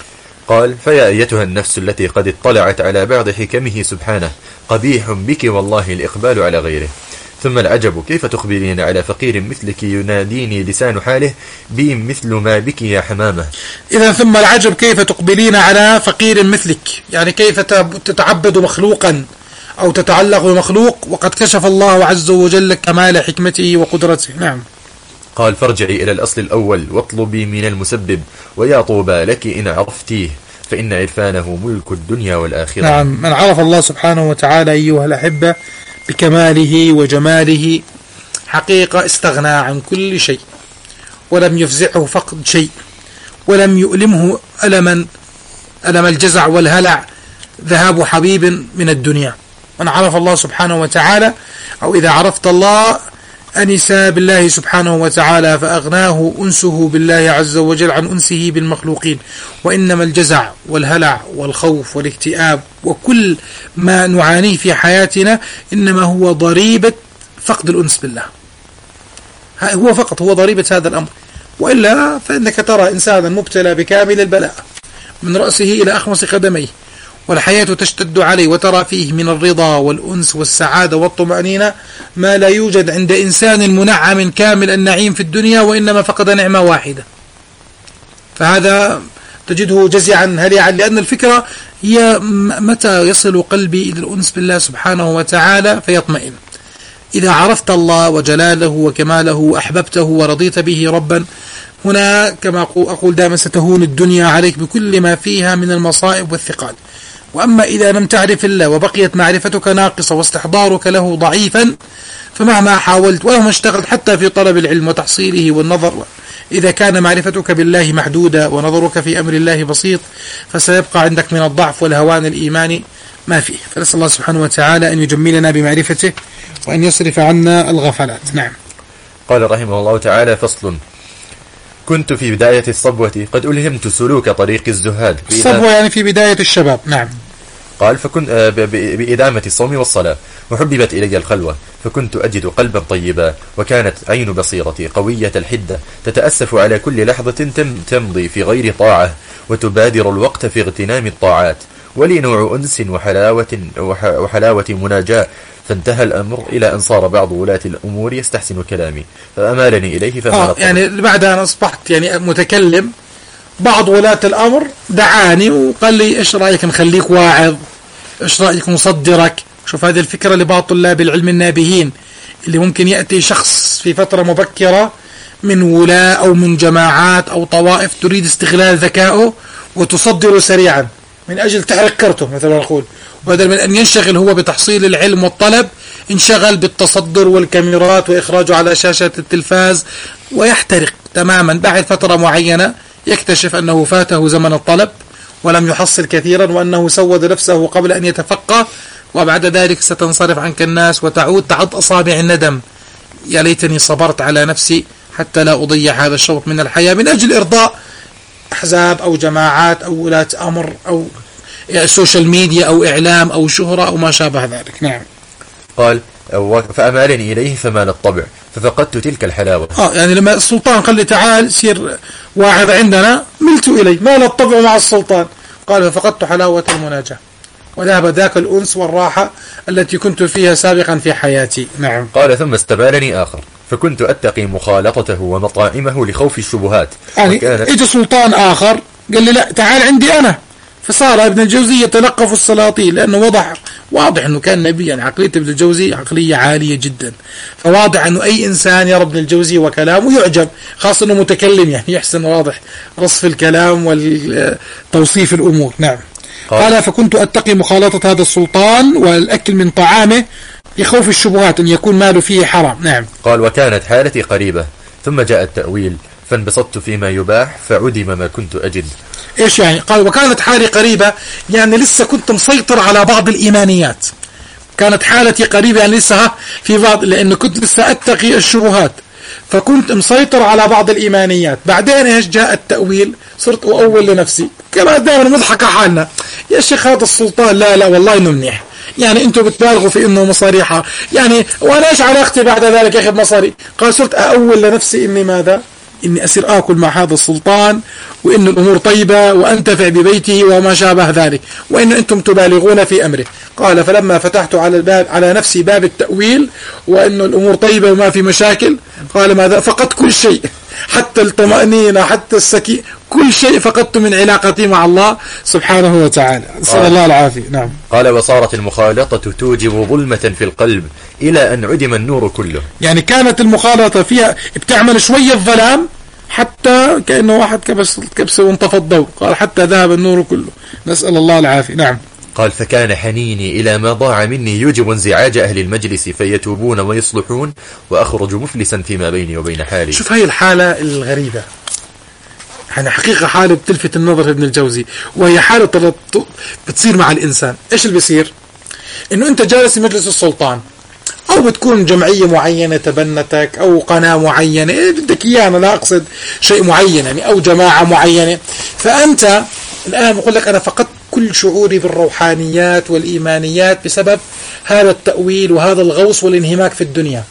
قال فيا أيتها النفس التي قد اطلعت على بعض حكمه سبحانه، قبيح بك والله الإقبال على غيره. ثم العجب كيف تخبرين على فقير مثلك يناديني لسان حاله بي مثل ما بك يا حمامة. إذا ثم العجب كيف تقبلين على فقير مثلك، يعني كيف تتعبد مخلوقا أو تتعلق بمخلوق وقد كشف الله عز وجل كمال حكمته وقدرته. نعم. قال فارجعي إلى الأصل الأول واطلبي من المسبب، ويا طوبى لك إن عرفتيه فإن عرفانه ملك الدنيا والآخرة. نعم. من عرف الله سبحانه وتعالى أيها الأحبة بكماله وجماله حقيقة استغنى عن كل شيء، ولم يفزعه فقد شيء، ولم يؤلمه ألما ألم الجزع والهلع ذهاب حبيب من الدنيا. من عرف الله سبحانه وتعالى، أو إذا عرفت الله أنس بالله سبحانه وتعالى فأغناه أنسه بالله عز وجل عن أنسه بالمخلوقين. وإنما الجزع والهلع والخوف والاكتئاب وكل ما نعانيه في حياتنا إنما هو ضريبة فقد الأنس بالله، هو فقط هو ضريبة هذا الأمر. وإلا فإنك ترى إنسانا مبتلى بكامل البلاء من رأسه إلى أخمص قدميه، والحياة تشتد عليه، وترى فيه من الرضا والأنس والسعادة والطمأنينة ما لا يوجد عند إنسان منعم كامل النعيم في الدنيا، وإنما فقد نعمة واحدة. فهذا تجده جزعا هليعا، لأن الفكرة هي متى يصل قلبي إلى الأنس بالله سبحانه وتعالى فيطمئن. إذا عرفت الله وجلاله وكماله وأحببته ورضيت به ربا، هنا كما أقول دائما ستهون الدنيا عليك بكل ما فيها من المصائب والثقال. وأما إذا لم تعرف الله وبقيت معرفتك ناقصة واستحضارك له ضعيفا، فمهما حاولت ومهما اشتغلت حتى في طلب العلم وتحصيله والنظر، إذا كان معرفتك بالله محدودة ونظرك في أمر الله بسيط، فسيبقى عندك من الضعف والهوان الإيماني ما فيه. فنسأل الله سبحانه وتعالى أن يجملنا بمعرفته وأن يصرف عنا الغفلات. نعم. قال رحمه الله تعالى: فصل. كنت في بداية الصبوة قد ألهمت سلوك طريق الزهاد. الصبوة يعني في بداية الشباب. نعم. قال: فكنت بإدامة الصوم والصلاة، وحببت إلي الخلوة، فكنت أجد قلبا طيبا، وكانت عين بصيرتي قوية الحدة، تتأسف على كل لحظة تم تمضي في غير طاعة، وتبادر الوقت في اغتنام الطاعات، ولي نوع أنس وحلاوة, وحلاوة مناجاة. فانتهى الأمر إلى أن صار بعض ولاة الأمور يستحسن كلامي فأمالني إليه فما آه يعني بعد أن أصبحت يعني متكلم، بعض ولاة الأمر دعاني وقال لي إيش رأيك نخليك واعظ، إيش رأيك نصدرك. شوف هذه الفكرة لبعض طلاب العلم النابهين، اللي ممكن يأتي شخص في فترة مبكرة من ولاة أو من جماعات أو طوائف تريد استغلال ذكائه وتصدره سريعا من أجل تحرق كرته مثلا نقول، وبدل من أن ينشغل هو بتحصيل العلم والطلب انشغل بالتصدر والكاميرات وإخراجه على شاشة التلفاز ويحترق تماما. بعد فترة معينة يكتشف أنه فاته زمن الطلب ولم يحصل كثيرا، وأنه سود نفسه قبل أن يتفقه، وبعد ذلك ستنصرف عنك الناس وتعود تعض أصابع الندم: يا ليتني صبرت على نفسي حتى لا أضيع هذا الشوط من الحياة من أجل إرضاء أحزاب أو جماعات أو ولاة أمر أو سوشيال ميديا أو إعلام أو شهرة أو ما شابه ذلك. نعم. قال: فأمالني إليه فمال الطبع، ففقدت تلك الحلاوة. آه يعني لما السلطان قال لي تعال سير واعظ عندنا ملت إليه، مال الطبع مع السلطان. قال: ففقدت حلاوة المناجاة وذهب ذاك الأنس والراحة التي كنت فيها سابقا في حياتي. نعم. قال: ثم استبالني آخر، فكنت أتقي مخالطته ومطاعمه لخوف الشبهات. يعني إجا سلطان آخر قال لي لا تعال عندي أنا، فصار ابن الجوزي يتلقف السلاطين، لأنه وضح واضح أنه كان نبيا. يعني عقلية ابن الجوزي عقلية عالية جدا، فواضح أنه أي إنسان يرى ابن الجوزي وكلامه يعجب، خاصة أنه متكلم يعني يحسن واضح رصف الكلام والتوصيف الأمور. نعم. قال: قال: فكنت أتقي مخالطة هذا السلطان والأكل من طعامه لخوف الشبهات أن يكون ماله فيه حرام. نعم. قال: وكانت حالتي قريبة، ثم جاء التأويل فانبسطت فيما يباح فعدم ما كنت أجد. إيش يعني؟ قال: وكانت حالي قريبة، يعني لسه كنت مسيطر على بعض الإيمانيات. كانت حالتي قريبة يعني لسه في بعض، لأنه كنت لسه أتقي الشبهات، فكنت مسيطر على بعض الإيمانيات. بعدين إيش جاء التأويل، صرت أؤول لنفسي كما دائما مضحك حالنا: يا شيخ هذا السلطان لا لا والله إنه منيح، يعني أنتم بتبالغوا في إنه مصاريحة، يعني وأنا إيش علاقتي بعد ذلك يا أخي بمصاري؟ قال: صرت أؤول لنفسي إني ماذا؟ إني أصير آكل مع هذا السلطان، وإن الأمور طيبة وأنتفع ببيته وما شابه ذلك، وإن أنتم تبالغون في أمره. قال: فلما فتحت على الباب على نفسي باب التأويل وإن الأمور طيبة وما في مشاكل، قال: ماذا؟ فقدت كل شيء، حتى الطمأنينة حتى السكين، كل شيء فقدت من علاقتي مع الله سبحانه وتعالى. نسأل الله العافية. نعم. قال: وصارت المخالطة توجب ظلمة في القلب إلى أن عدم النور كله. يعني كانت المخالطة فيها بتعمل شوية ظلام حتى كأنه واحد كبس كبسه وانطفى الضوء. قال: حتى ذهب النور كله. نسأل الله العافية. نعم. قال: فكان حنيني إلى ما ضاع مني يوجب انزعاج أهل المجلس فيتوبون ويصلحون، وأخرج مفلسا فيما بيني وبين حالي. شوف هاي الحالة الغريبة، يعني حقيقة حالة بتلفت النظر ابن الجوزي، وهي حالة بتصير مع الإنسان. إيش اللي بيصير؟ إنه أنت جالس في مجلس السلطان، أو بتكون جمعية معينة تبنتك، أو قناة معينة إيه بدك إياه، أنا لا أقصد شيء معين يعني، أو جماعة معينة، فأنت الآن بقول لك أنا فقدت كل شعوري بالروحانيات والإيمانيات بسبب هذا التأويل وهذا الغوص والانهماك في الدنيا.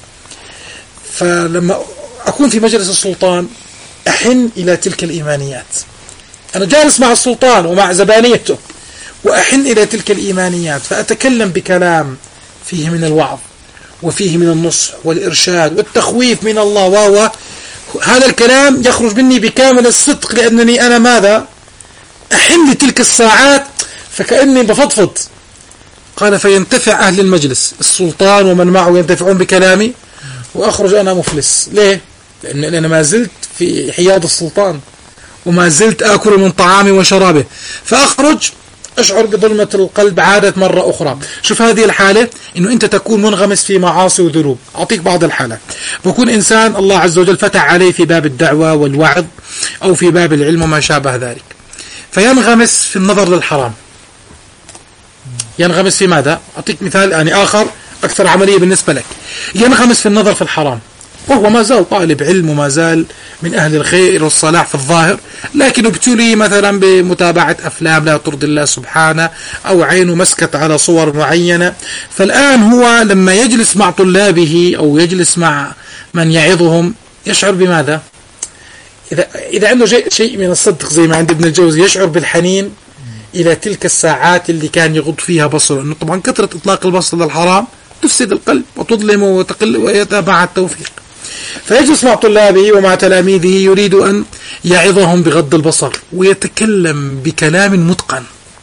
فلما أكون في مجلس السلطان أحن إلى تلك الإيمانيات، أنا جالس مع السلطان ومع زبانيته وأحن إلى تلك الإيمانيات، فأتكلم بكلام فيه من الوعظ وفيه من النصح والإرشاد والتخويف من الله، وهو هذا الكلام يخرج مني بكامل الصدق، لأنني أنا ماذا؟ أحن لتلك الساعات فكأني بفضفض. قال: فينتفع أهل المجلس السلطان ومن معه ينتفعون بكلامي، وأخرج أنا مفلس. ليه؟ لأن أنا ما زلت في حياض السلطان وما زلت آكل من طعامي وشرابه، فأخرج أشعر بظلمة القلب عادة مرة أخرى. شوف هذه الحالة، إنه أنت تكون منغمس في معاصي وذنوب. أعطيك بعض الحالات. بكون إنسان الله عز وجل فتح عليه في باب الدعوة والوعظ أو في باب العلم وما شابه ذلك، فينغمس في النظر للحرام، ينغمس في ماذا؟ أعطيك مثال يعني آخر أكثر عملية بالنسبة لك. ينغمس في النظر في الحرام، وهو ما زال طالب علم وما زال من أهل الخير والصلاح في الظاهر، لكن ابتلي مثلا بمتابعة أفلام لا ترضي الله سبحانه، أو عينه مسكت على صور معينة. فالآن هو لما يجلس مع طلابه أو يجلس مع من يعظهم يشعر بماذا؟ إذا, إذا عنده شيء, شيء من الصدق زي ما عند ابن الجوزي، يشعر بالحنين إلى تلك الساعات اللي كان يغض فيها بصره. إنه طبعا كثرة إطلاق البصر للحرام تفسد القلب وتظلمه وتقل ويتبع التوفيق. فيجلس مع طلابه ومع تلاميذه يريد أن يعظهم بغض البصر، ويتكلم بكلام متقن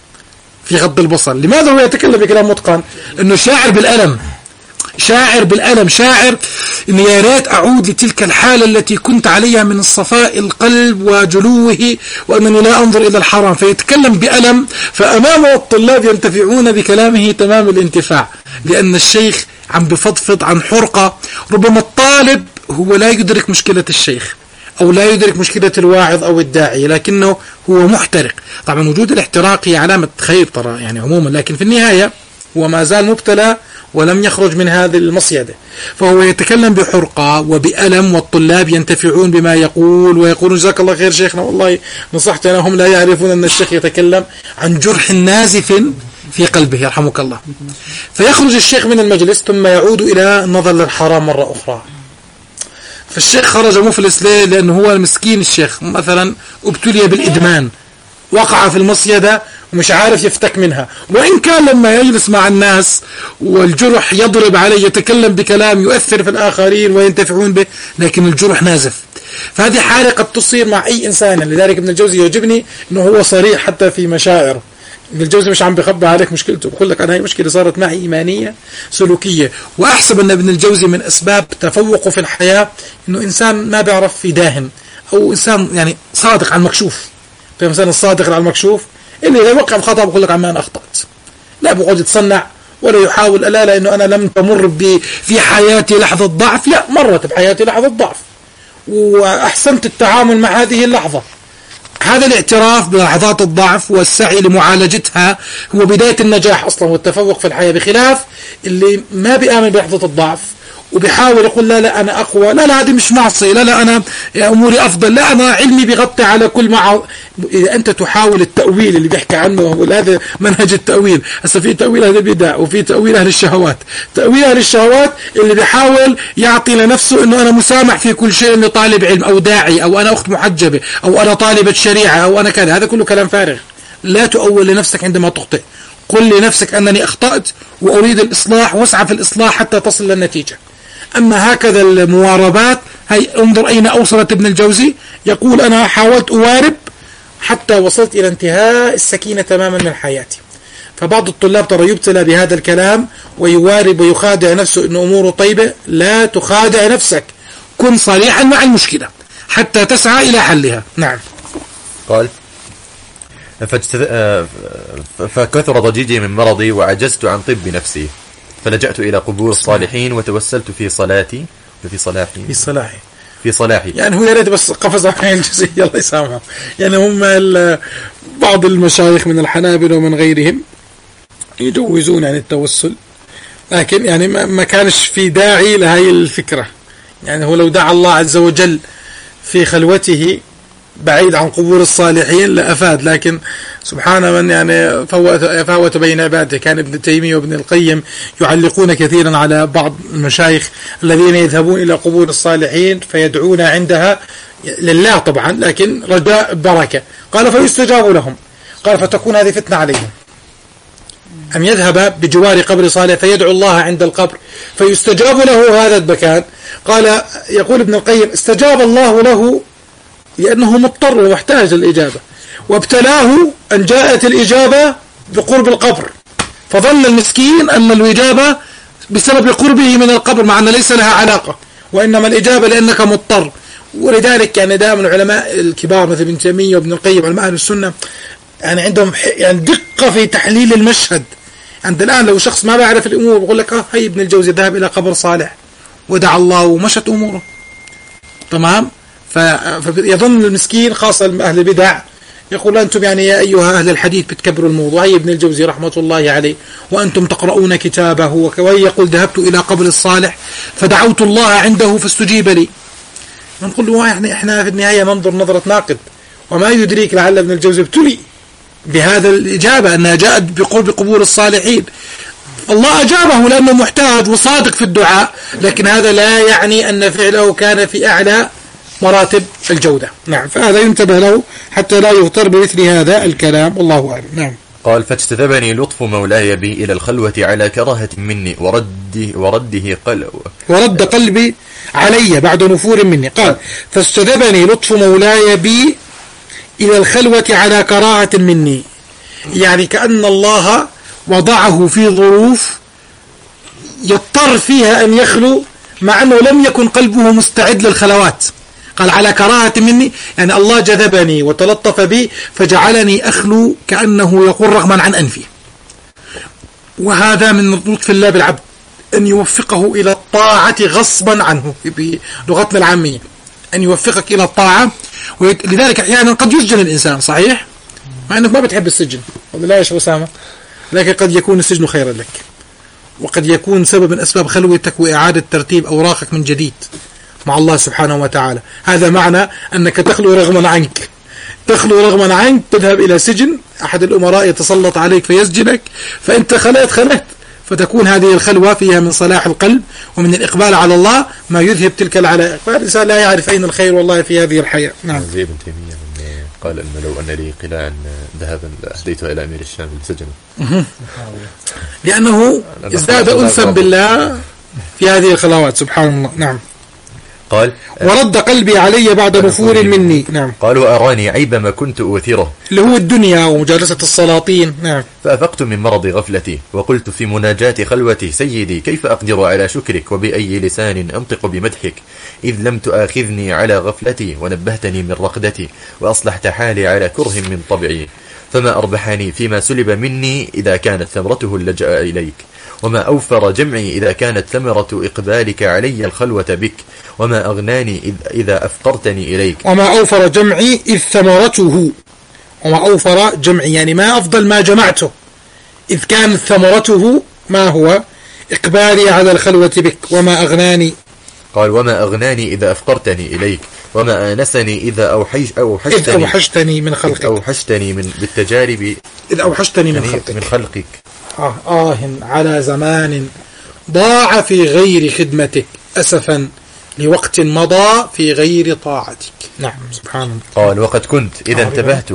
في غض البصر. لماذا هو يتكلم بكلام متقن؟ إنه شاعر بالألم، شاعر بالألم، شاعر إن يا ريت أعود لتلك الحالة التي كنت عليها من الصفاء القلب وجلوه، وأنني لا أنظر إلى الحرام. فيتكلم بألم، فأمامه الطلاب ينتفعون بكلامه تمام الانتفاع، لأن الشيخ عم بفضفض عن حرقة. ربما الطالب هو لا يدرك مشكلة الشيخ أو لا يدرك مشكلة الواعظ أو الداعي، لكنه هو محترق. طبعا وجود الاحتراق هي علامة خير ترى يعني عموما، لكن في النهاية هو ما زال مبتلى ولم يخرج من هذه المصيدة. فهو يتكلم بحرقة وبألم، والطلاب ينتفعون بما يقول ويقولون جزاك الله خير شيخنا، والله نصحتنا. هم لا يعرفون أن الشيخ يتكلم عن جرح نازف في قلبه يرحمك الله. فيخرج الشيخ من المجلس ثم يعود إلى النظر للحرام مرة أخرى. فالشيخ خرج مفلس ليه؟ لأنه هو المسكين الشيخ مثلا ابتلي بالإدمان، وقع في المصيدة ومش عارف يفتك منها. وإن كان لما يجلس مع الناس والجرح يضرب عليه يتكلم بكلام يؤثر في الآخرين وينتفعون به، لكن الجرح نازف. فهذه حالة قد تصير مع أي إنسان. لذلك ابن الجوزي يعجبني أنه هو صريح حتى في مشاعره. ابن الجوزي مش عم بخبى عليك مشكلته، بقول لك أنا هي مشكلة صارت معي إيمانية سلوكية. وأحسب أن ابن الجوزي من أسباب تفوقه في الحياة أنه إنسان ما بيعرف يداهن، أو إنسان يعني صادق على المكشوف. فإنسان الصادق على المكشوف اللي إذا وقع بخطأ بقول لك عمان أخطأت، لا بقعد يتصنع ولا يحاول لا لأنه أنا لم تمر في حياتي لحظة ضعف، لا مرت بحياتي لحظة ضعف وأحسنت التعامل مع هذه اللحظة. هذا الاعتراف بلحظات الضعف والسعي لمعالجتها هو بداية النجاح أصلا والتفوق في الحياة، بخلاف اللي ما بيآمن بلحظة الضعف وبيحاول يقول لا لا أنا أقوى، لا لا هذه مش معصية، لا لا أنا أموري أفضل، لا أنا علمي بيغطي على كل مع. إذا أنت تحاول التأويل اللي بيحكي عنه، هذا منهج التأويل. هسه في تأويل أهل البدع وفي تأويل أهل الشهوات. تأويل أهل الشهوات اللي بيحاول يعطي لنفسه إنه أنا مسامح في كل شيء، إنه طالب علم أو داعي أو أنا أخت محجبة أو أنا طالبة شريعة أو أنا كذا. هذا كله كلام فارغ. لا تؤول لنفسك عندما تخطئ. قل لنفسك أنني أخطأت وأريد الإصلاح، واسعى في الإصلاح حتى تصل للنتيجة. أما هكذا المواربات، هي انظر أين أوصلت ابن الجوزي. يقول أنا حاولت أوارب حتى وصلت إلى انتهاء السكينة تماما من حياتي. فبعض الطلاب ترى يبتلى بهذا الكلام ويوارب ويخادع نفسه إن أموره طيبة. لا تخادع نفسك، كن صريحا مع المشكلة حتى تسعى إلى حلها. نعم. قال فكثر ضجيجي من مرضي وعجزت عن طب نفسي، فلجأت إلى قبور الصالحين وتوسلت في صلاتي في صلاحي في صلاحي في صلاحي يعني هو يا ريت بس قفز على الجزئية الله يسامحه. يعني هم بعض المشايخ من الحنابلة ومن غيرهم يجوزون عن التوسل، لكن يعني ما كانش في داعي لهذه الفكرة. يعني هو لو دعا الله عز وجل في خلوته بعيد عن قبور الصالحين لأفاد، لكن سبحان من يعني فوت بين عباده. كان ابن تيمية وابن القيم يعلقون كثيرا على بعض المشايخ الذين يذهبون إلى قبور الصالحين فيدعون عندها لله طبعا، لكن رجاء بركة. قال فيستجاب لهم. قال فتكون هذه فتنة عليهم أم يذهب بجوار قبر صالح فيدعو الله عند القبر فيستجاب له هذا المكان. قال يقول ابن القيم استجاب الله له لأنه مضطر ومحتاج الإجابة، وابتلاه أن جاءت الإجابة بقرب القبر، فظن المسكين أن الإجابة بسبب قربه من القبر، مع أن ليس لها علاقة، وإنما الإجابة لأنك مضطر. ولذلك يعني دائما العلماء الكبار مثل ابن تيمية وابن القيم علماء أهل السنة يعني عندهم يعني دقة في تحليل المشهد. عند الآن لو شخص ما بيعرف الأمور بقول لك آه هي ابن الجوزي ذهب إلى قبر صالح ودعا الله ومشت أموره تمام. فيظن المسكين خاصة أهل البدع يقول أنتم يعني يا أيها أهل الحديث بتكبروا الموضوع. هي ابن الجوزي رحمة الله عليه وأنتم تقرؤون كتابه، وهي يقول ذهبت إلى قبر الصالح فدعوت الله عنده فاستجيب لي. نقول له يعني إحنا في النهاية ننظر نظرة ناقد، وما يدريك لعل ابن الجوزي ابتلي بهذا الإجابة أنها جاءت بقرب قبور الصالحين. الله أجابه لأنه محتاج وصادق في الدعاء، لكن هذا لا يعني أن فعله كان في أعلى مراتب الجودة. نعم، فهذا ينتبه له حتى لا يغتر بمثل هذا الكلام، والله أعلم. نعم. قال فاجتذبني لطف مولاي بي إلى الخلوة على كراهة مني ورده, ورده قل ورد قلبي علي بعد نفور مني. قال فاجتذبني لطف مولاي بي إلى الخلوة على كراهة مني، يعني كأن الله وضعه في ظروف يضطر فيها أن يخلو مع أنه لم يكن قلبه مستعد للخلوات. قال على كراهة مني، يعني الله جذبني وتلطف بي فجعلني أخلو كأنه يقول رغما عن أنفي. وهذا من لطف الله بالعبد أن يوفقه إلى الطاعة غصبا عنه بلغتنا العامية، أن يوفقك إلى الطاعة. ولذلك أحيانا قد يسجن الإنسان، صحيح، مع أنك ما بتحب السجن، لا يا شيخ أسامة، لكن قد يكون السجن خيرا لك، وقد يكون سبب من أسباب خلوتك وإعادة ترتيب أوراقك من جديد مع الله سبحانه وتعالى. هذا معنى أنك تخلو رغما عنك، تخلو رغما عنك، تذهب إلى سجن، أحد الأمراء يتسلط عليك فيسجنك، فأنت خلت خلت فتكون هذه الخلوة فيها من صلاح القلب ومن الإقبال على الله ما يذهب تلك العلائق، فالإنسان لا يعرف أين الخير والله في هذه الحياة. نعم. زي ابن تيمية قال أن لو أن لي قلاعا ذهبا أهديتها إلى أمير الشام لسجنه، لأنه ازداد أنسا بالله في هذه الخلوات، سبحان الله. نعم. قال ورد قلبي علي بعد نفور مني. نعم. قال وأراني عيب ما كنت أوثره، اللي هو الدنيا ومجالسة السلاطين. نعم. فأفقت من مرض غفلتي وقلت في مناجاة خلوتي سيدي كيف أقدر على شكرك وبأي لسان أنطق بمدحك إذ لم تؤاخذني على غفلتي ونبهتني من رقدتي وأصلحت حالي على كره من طبعي، فما أربحني فيما سلب مني إذا كانت ثمرته اللجأ إليك، وما أوفر جمعي إذا كانت ثمرة إقبالك علي الخلوة بك، وما أغناني إذ إذا أفقرتني إليك. وما أوفر جمعي إذ ثمرته، وما أوفر جمعي يعني ما أفضل ما جمعته، إذ كانت ثمرته ما هو إقبالي على الخلوة بك، وما أغناني. قال وما أغناني إذا أفقرتني إليك، وما آنسني إذا أوحش أوحشتني إذ أوحشتني من خلقك، إذ أوحشتني من بالتجارب إذ أوحشتني من خلقك من خلقك آه آه على زمان ضاع في غير خدمتك أسفا لوقت مضى في غير طاعتك. نعم، سبحان الله. قال وقد كنت إذا انتبهت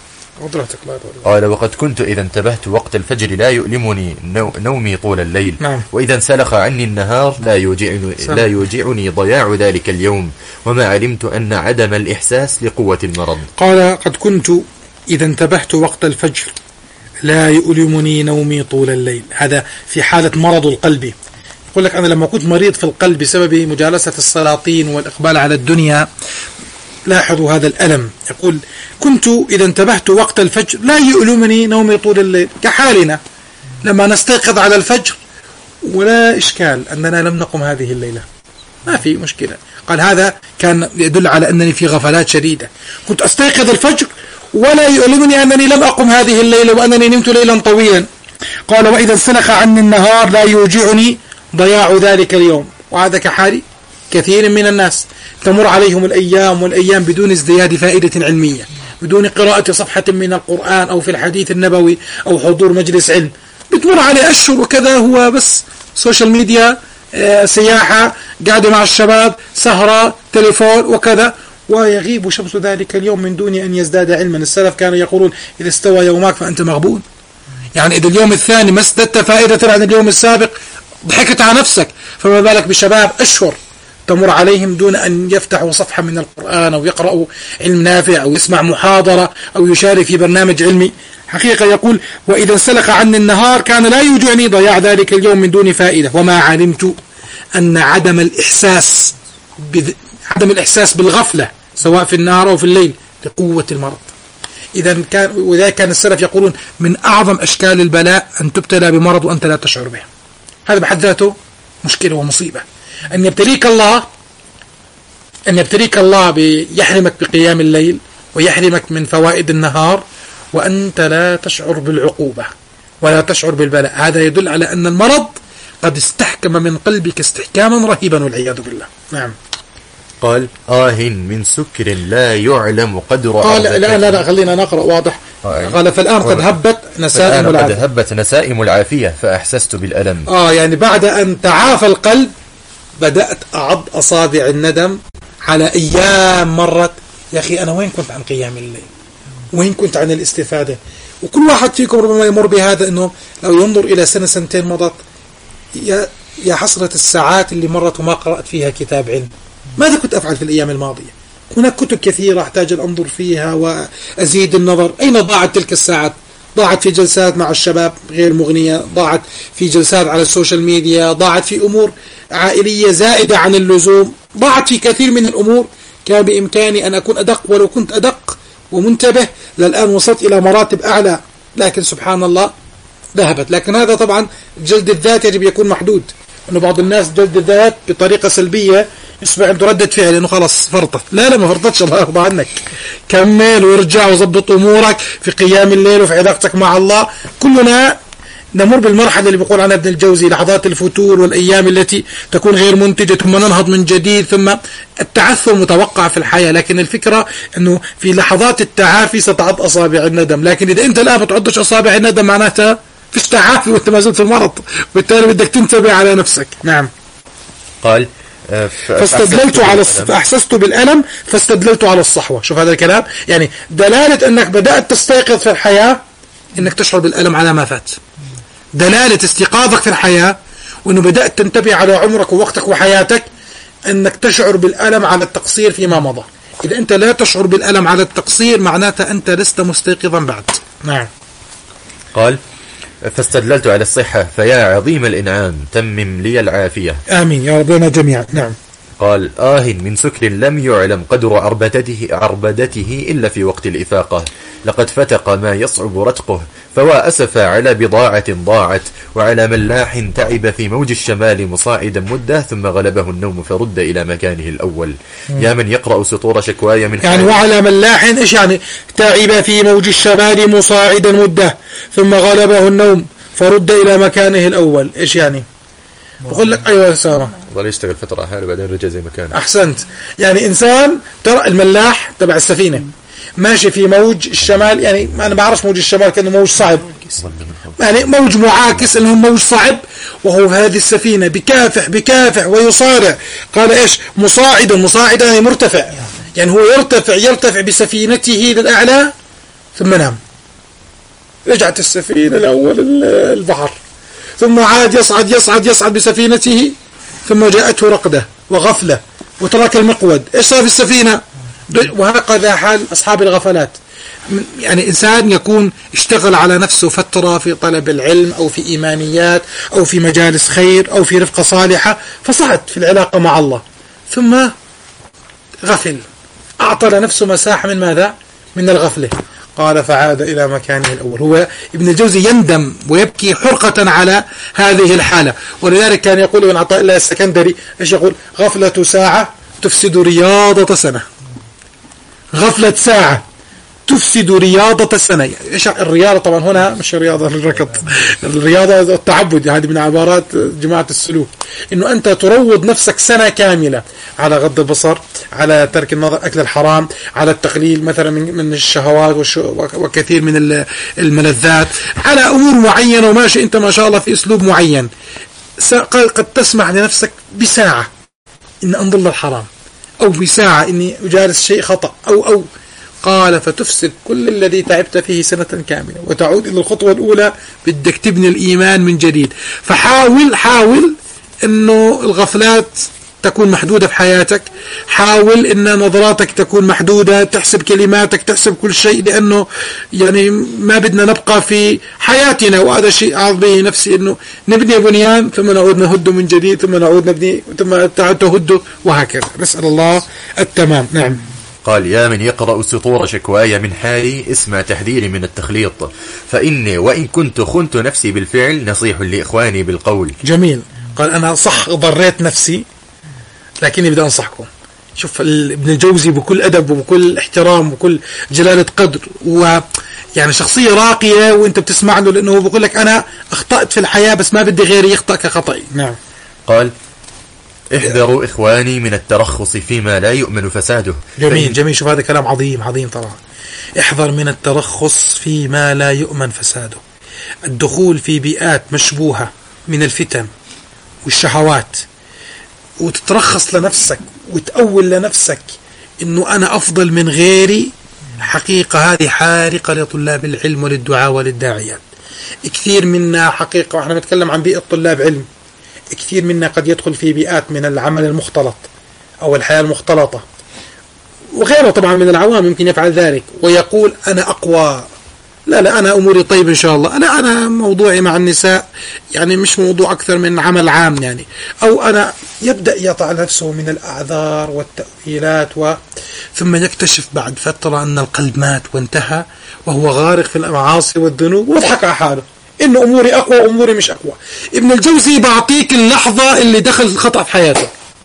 قال وقد كنت إذا انتبهت وقت الفجر لا يؤلمني نو نومي طول الليل. نعم. وإذا انسلخ عني النهار لا يوجعني, لا يوجعني ضياع ذلك اليوم، وما علمت أن عدم الإحساس لقوة المرض. قال قد كنت إذا انتبهت وقت الفجر لا يؤلمني نومي طول الليل، هذا في حالة مرض القلب. يقول لك أنا لما كنت مريض في القلب بسبب مجالسة السلاطين والإقبال على الدنيا، لاحظوا هذا الألم. يقول كنت إذا انتبهت وقت الفجر لا يؤلمني نومي طول الليل، كحالنا لما نستيقظ على الفجر ولا إشكال أننا لم نقم هذه الليلة، ما في مشكلة. قال هذا كان يدل على أنني في غفلات شديدة، كنت أستيقظ الفجر ولا يؤلمني أنني لم أقم هذه الليلة وأنني نمت ليلا طويلا. قال وإذا انسلخ عني النهار لا يوجعني ضياع ذلك اليوم، وهذا كحال كثير من الناس تمر عليهم الأيام والأيام بدون ازدياد فائدة علمية، بدون قراءة صفحة من القرآن أو في الحديث النبوي أو حضور مجلس علم، بتمر عليه أشهر وكذا هو بس سوشيال ميديا، آه، سياحة، قاعدة مع الشباب، سهرة، تليفون وكذا، ويغيب شمس ذلك اليوم من دون أن يزداد علما. السلف كانوا يقولون إذا استوى يومك فأنت مغبون، يعني إذا اليوم الثاني ما ازددت فائدة عن اليوم السابق ضحكت على نفسك، فما بالك بشباب أشهر تمر عليهم دون أن يفتحوا صفحة من القرآن أو يقرأوا علم نافع أو يسمع محاضرة أو يشارك في برنامج علمي. حقيقة يقول وإذا انسلخ عني النهار كان لا يوجعني ضياع ذلك اليوم من دون فائدة، وما علمت أن عدم الإحساس بذ... عدم الإحساس بالغفلة سواء في النهار أو في الليل لقوة المرض. إذا كان وذلك كان السلف يقولون من أعظم أشكال البلاء أن تبتلى بمرض وأنت لا تشعر به، هذا بحد ذاته مشكلة ومصيبة. أن يبتليك الله أن يبتليك الله بيحرمك بقيام الليل ويحرمك من فوائد النهار وأنت لا تشعر بالعقوبة ولا تشعر بالبلاء. هذا يدل على أن المرض قد استحكم من قلبك استحكاما رهيبا والعياذ بالله. نعم. قال آه من سكر لا يعلم قدر. قال لا لا لا خلينا نقرأ واضح. آه قال فالآن قد هبت نسائم العافية. قد هبت نسائم العافية فأحسست بالألم. آه يعني بعد أن تعافى القلب بدأت أعض أصابع الندم على أيام مرت. يا أخي أنا وين كنت عن قيام الليل؟ وين كنت عن الاستفادة؟ وكل واحد فيكم ربما يمر بهذا، أنه لو ينظر إلى سنة سنتين مضت يا يا حسرة الساعات اللي مرت وما قرأت فيها كتاب علم. ماذا كنت أفعل في الأيام الماضية؟ هناك كتب كثيرة أحتاج أن أنظر فيها وأزيد النظر. أين ضاعت تلك الساعات؟ ضاعت في جلسات مع الشباب غير مغنية، ضاعت في جلسات على السوشيال ميديا، ضاعت في أمور عائلية زائدة عن اللزوم، ضاعت في كثير من الأمور كان بإمكاني أن أكون أدق. ولو كنت أدق ومنتبه للآن وصلت إلى مراتب أعلى، لكن سبحان الله ذهبت. لكن هذا طبعا جلد الذات يجب يكون محدود، أنه بعض الناس جلد الذات بطريقة سلبية يصبح عنده ردة فعل أنه خلاص فرطت. لا لا ما فرطتش، الله يرضى عنك، كمل وارجع وضبط أمورك في قيام الليل وفي علاقتك مع الله. كلنا نمر بالمرحلة اللي بيقول عنها ابن الجوزي لحظات الفتور والأيام التي تكون غير منتجة، ثم ننهض من جديد، ثم التعثر متوقع في الحياة. لكن الفكرة أنه في لحظات التعافي ستعض أصابع الندم. لكن إذا أنت الآن بتعضش أصابع الندم معناتها فيش تعافي وأنت ما زلت في المرض، وبالتالي بدك تنتبه على نفسك. نعم. قال فاستدللت على الص... فأحسست بالألم فاستدللت على الصحوة. شوف هذا الكلام، يعني دلالة أنك بدأت تستيقظ في الحياة أنك تشعر بالألم على ما فات. دلالة استيقاظك في الحياة وأنه بدأت تنتبه على عمرك ووقتك وحياتك أنك تشعر بالألم على التقصير فيما مضى. إذا أنت لا تشعر بالألم على التقصير معناته أنت لست مستيقظا بعد. نعم. قال فاستدللت على الصحة فيا عظيم الإنعام تمم لي العافية. آمين يا ربنا جميعا. نعم. قال آه من سكر لم يعلم قدر عربدته, عربدته إلا في وقت الإفاقة، لقد فتق ما يصعب رتقه، فوا أسف على بضاعة ضاعت، وعلى ملاح تعب في موج الشمال مصاعدا مدة، ثم غلبه النوم فرد إلى مكانه الأول. م. يا من يقرأ سطور شكواي من يعني وعلى ملاح إيش يعني؟ تعب في موج الشمال مصاعدا مدة ثم غلبه النوم فرد إلى مكانه الأول. إيش يعني؟ بقول لك أيوة سارة ظل يشتغل فترة حاله بعدين رجع زي مكانه. أحسنت. يعني إنسان ترى الملاح تبع السفينة ماشي في موج الشمال، يعني أنا بعرف موج الشمال كأنه موج صعب، يعني موج معاكس إنه موج صعب، وهو هذه السفينة بكافح بكافح ويصارع. قال إيش؟ مصاعدا، مصاعدا يعني مرتفع، يعني هو يرتفع يرتفع بسفينته للأعلى ثم نام. رجعت السفينة الأول البحر، ثم عاد يصعد يصعد يصعد بسفينته، ثم جاءته رقدة وغفلة وترك المقود. إيش صار في السفينة؟ وهكذا حال أصحاب الغفلات. يعني إنسان يكون اشتغل على نفسه فترة في طلب العلم أو في إيمانيات أو في مجالس خير أو في رفقة صالحة، فصعد في العلاقة مع الله، ثم غفل، أعطى لنفسه مساحة من ماذا؟ من الغفلة. قال فعاد إلى مكانه الأول. هو ابن الجوزي يندم ويبكي حرقة على هذه الحالة، ولذلك كان يقول ابن عطاء الله السكندري إيش يقول؟ غفلة ساعة تفسد رياضة سنة. غفلة ساعة تفسد رياضة سنة. إيش الرياضة؟ طبعا هنا مش رياضة الركض، الرياضة التعبد، هذه من عبارات جماعة السلوك، إنه أنت تروض نفسك سنة كاملة على غض البصر، على ترك النظر، أكل الحرام، على التقليل مثلا من من الشهوات وكثير من الملذات، على أمور معينة، وماشي أنت ما شاء الله في أسلوب معين. قد تسمح لنفسك بساعة إن أنظر الحرام، أو بساعة إني أجالس شيء خطأ، أو أو قال فتفسد كل الذي تعبت فيه سنة كاملة، وتعود إلى الخطوة الأولى، بدك تبني الإيمان من جديد. فحاول حاول إنه الغفلات تكون محدودة في حياتك، حاول إن نظراتك تكون محدودة، تحسب كلماتك، تحسب كل شيء، لأنه يعني ما بدنا نبقى في حياتنا، وهذا شيء أعرض به نفسي، إنه نبني بنيان ثم نعود نهده من جديد، ثم نعود نبني ثم تعود تهده، وهكذا. نسأل الله التمام. نعم. قال يا من يقرأ سطور شكواي من حالي اسمع تحذيري من التخليط، فإني وإن كنت خنت نفسي بالفعل نصيح لإخواني بالقول. جميل. قال أنا صح ضريت نفسي لكني بدي أنصحكم. شوف ابن الجوزي بكل أدب وبكل احترام وبكل جلالة قدر، ويعني شخصية راقية وانت بتسمع له، لأنه هو بقول لك أنا أخطأت في الحياة بس ما بدي غيري يخطأ كخطئي. نعم. قال احذروا إخواني من الترخص فيما لا يؤمن فساده. جميل جميل. شوف هذا كلام عظيم عظيم طبعا. احذر من الترخص فيما لا يؤمن فساده. الدخول في بيئات مشبوهة من الفتن والشهوات وتترخص لنفسك وتأول لنفسك إنه أنا أفضل من غيري، حقيقة هذه حارقة لطلاب العلم وللدعاء وللداعيات. كثير منا حقيقة، وإحنا بنتكلم عن بيئة طلاب علم، كثير منا قد يدخل في بيئات من العمل المختلط أو الحياة المختلطة وغيره طبعا من العوام يمكن يفعل ذلك ويقول أنا أقوى، لا لا أنا أموري طيب إن شاء الله، أنا أنا موضوعي مع النساء يعني مش موضوع أكثر من عمل عام يعني، أو أنا يبدأ يطع نفسه من الأعذار والتأويلات و... ثم يكتشف بعد فترة أن القلب مات وانتهى وهو غارق في المعاصي والذنوب ويضحك على حاله إنه أموري أقوى وأموري مش أقوى. ابن الجوزي بعطيك اللحظة اللي دخل الخطأ في حياته،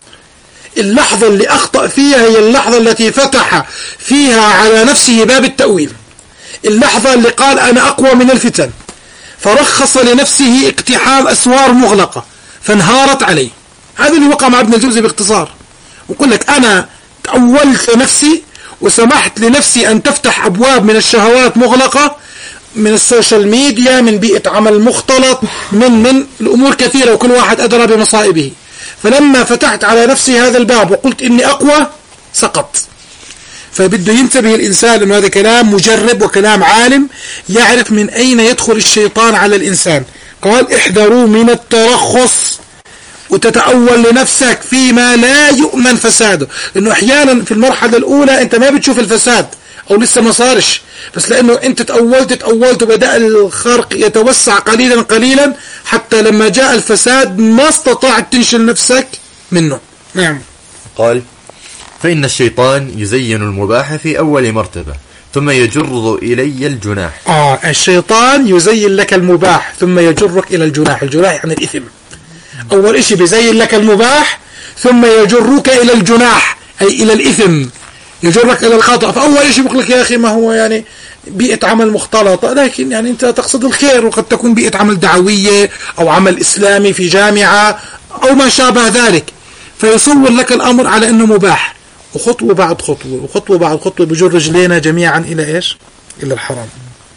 اللحظة اللي أخطأ فيها هي اللحظة التي فتح فيها على نفسه باب التأويل، اللحظة اللي قال أنا أقوى من الفتن، فرخص لنفسه اقتحام أسوار مغلقة فانهارت عليه. هذا اللي وقع مع ابن الجوزي باختصار. وقل لك أنا تأولت نفسي وسمحت لنفسي أن تفتح أبواب من الشهوات مغلقة، من السوشيال ميديا، من بيئة عمل مختلط، من من الأمور كثيرة وكل واحد أدرى بمصائبه. فلما فتحت على نفسي هذا الباب وقلت إني أقوى سقط. فبده ينتبه الإنسان أنه هذا كلام مجرب وكلام عالم يعرف من أين يدخل الشيطان على الإنسان. قال احذروا من الترخص وتتأول لنفسك فيما لا يؤمن فساده، لأنه أحيانا في المرحلة الأولى أنت ما بتشوف الفساد أو لسه ما صارش، بس لأنه أنت تأولت تأولت وبدأ الخرق يتوسع قليلا قليلا حتى لما جاء الفساد ما استطعت تنشل نفسك منه. نعم. قال فإن الشيطان يزين المباح في أول مرتبة ثم يجر إلي الجناح. آه الشيطان يزين لك المباح ثم يجرك إلى الجناح. الجناح يعني الإثم. أول إشي بيزين لك المباح ثم يجرك إلى الجناح أي إلى الإثم، يجرك إلى الخطأ. فأول إشي بقول لك يا أخي ما هو يعني بيئة عمل مختلطة، لكن يعني أنت تقصد الخير، وقد تكون بيئة عمل دعوية أو عمل إسلامي في جامعة أو ما شابه ذلك، فيصور لك الأمر على أنه مباح، وخطوة بعد خطوة وخطوة بعد خطوة بجر رجلينا جميعا إلى إيش؟ إلى الحرام.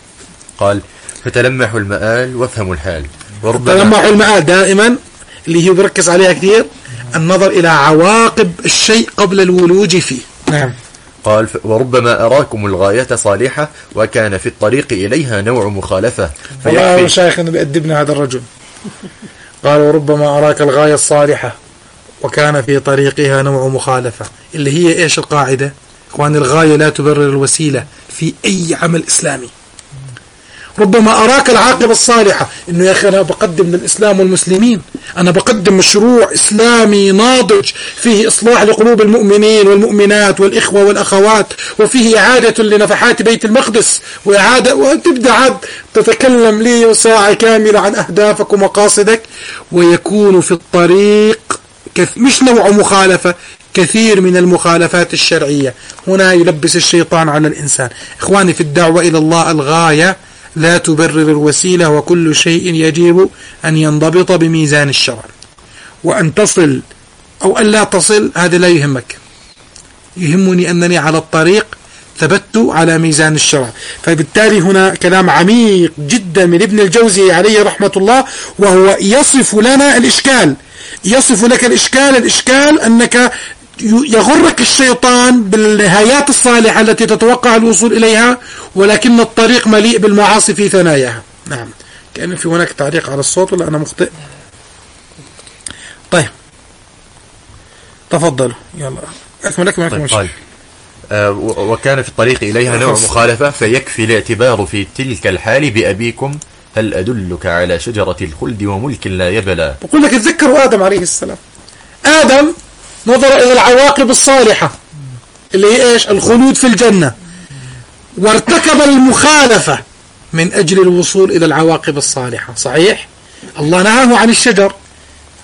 قال فتلمحوا المآل وافهموا الحال. وربما تلمحوا المآل دائما اللي هي بركز عليها كثير، النظر إلى عواقب الشيء قبل الولوج فيه. نعم. قال وربما أراكم الغاية صالحة وكان في الطريق إليها نوع مخالفة والله مشايخ أنه بيأدبنا هذا الرجل. قال وربما أراك الغاية الصالحة وكان في طريقها نوع مخالفة، اللي هي إيش القاعدة؟ إخوان الغاية لا تبرر الوسيلة في أي عمل إسلامي. ربما أراك العاقبة الصالحة، إنه يا أخي أنا بقدم للإسلام والمسلمين، أنا بقدم مشروع إسلامي ناضج فيه إصلاح لقلوب المؤمنين والمؤمنات والإخوة والأخوات، وفيه إعادة لنفحات بيت المقدس وإعادة، وتبدأ عاد تتكلم لي ساعة كاملة عن أهدافك ومقاصدك، ويكون في الطريق مش نوع مخالفة، كثير من المخالفات الشرعية. هنا يلبس الشيطان على الإنسان. إخواني في الدعوة إلى الله الغاية لا تبرر الوسيلة، وكل شيء يجب أن ينضبط بميزان الشرع، وأن تصل أو أن لا تصل هذا لا يهمك، يهمني أنني على الطريق ثبت على ميزان الشرع. فبالتالي هنا كلام عميق جدا من ابن الجوزي عليه رحمة الله، وهو يصف لنا الإشكال، يصف لك الإشكال. الإشكال أنك يغرك الشيطان بالنهايات الصالحة التي تتوقع الوصول إليها، ولكن الطريق مليء بالمعاصي في ثناياها. نعم. كأن في هناك تعليق على الصوت ولا أنا مخطئ؟ طيب تفضلوا يلا أكمل لك معكم. طيب. آه وكان في الطريق إليها نوع مخالفة فيكفي الاعتبار في تلك الحال بأبيكم هل أدلك على شجرة الخلد وملك لا يبلى. بقول لك تذكروا آدم عليه السلام. آدم نظر إلى العواقب الصالحة اللي هي إيش؟ الخلود في الجنة، وارتكب المخالفة من أجل الوصول إلى العواقب الصالحة. صحيح الله نهاه عن الشجر،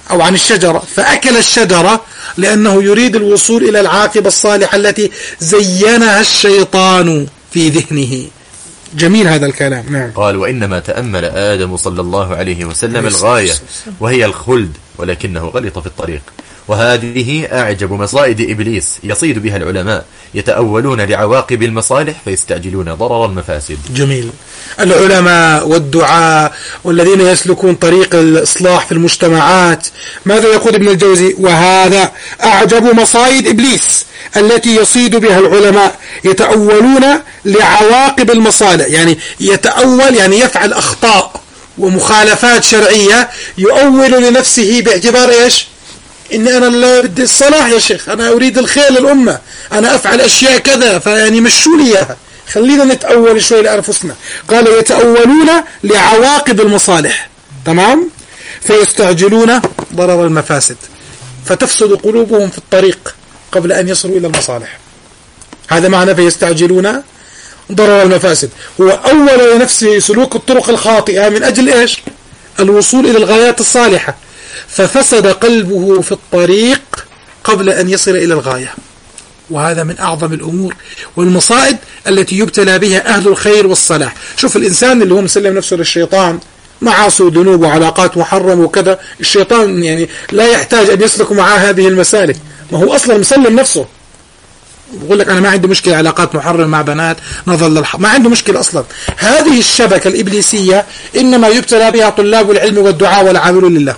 أو عن الشجرة، فأكل الشجرة لأنه يريد الوصول إلى العاقبة الصالحة التي زينها الشيطان في ذهنه. جميل هذا الكلام. نعم. قال: وإنما تأمل آدم صلى الله عليه وسلم الغاية وهي الخلد، ولكنه غلط في الطريق. وهذه أعجب مصائد إبليس يصيد بها العلماء، يتأولون لعواقب المصالح فيستعجلون ضرر المفاسد. جميل. العلماء والدعاء والذين يسلكون طريق الإصلاح في المجتمعات، ماذا يقول ابن الجوزي؟ وهذا أعجب مصائد إبليس التي يصيد بها العلماء، يتأولون لعواقب المصالح، يعني يتأول يعني يفعل أخطاء ومخالفات شرعية، يؤول لنفسه باعتبار إيش؟ إني أنا لا بدي الصلاح يا شيخ، أنا أريد الخير للأمة، أنا أفعل أشياء كذا، فيعني مشوا لي إياها، خلينا نتأول شوي لأنفسنا. قال: يتأولون لعواقب المصالح، تمام؟ فيستعجلون ضرر المفاسد، فتفسد قلوبهم في الطريق قبل أن يصلوا إلى المصالح. هذا معنى فيستعجلون ضرر المفاسد. هو أول لنفسه سلوك الطرق الخاطئة من أجل إيش؟ الوصول إلى الغايات الصالحة، ففسد قلبه في الطريق قبل أن يصل إلى الغاية. وهذا من أعظم الأمور والمصائد التي يبتلى بها أهل الخير والصلاح. شوف الإنسان اللي هو مسلم نفسه للشيطان، معاصي وذنوب وعلاقات محرمة وكذا، الشيطان يعني لا يحتاج أن يسلك معاه هذه المسالك، ما هو أصلا مسلم نفسه، يقول لك أنا ما عندي مشكلة علاقات محرمة مع بنات، نظر للحق، ما عنده مشكلة أصلا. هذه الشبكة الإبليسية إنما يبتلى بها طلاب العلم والدعاء والعاملون لله.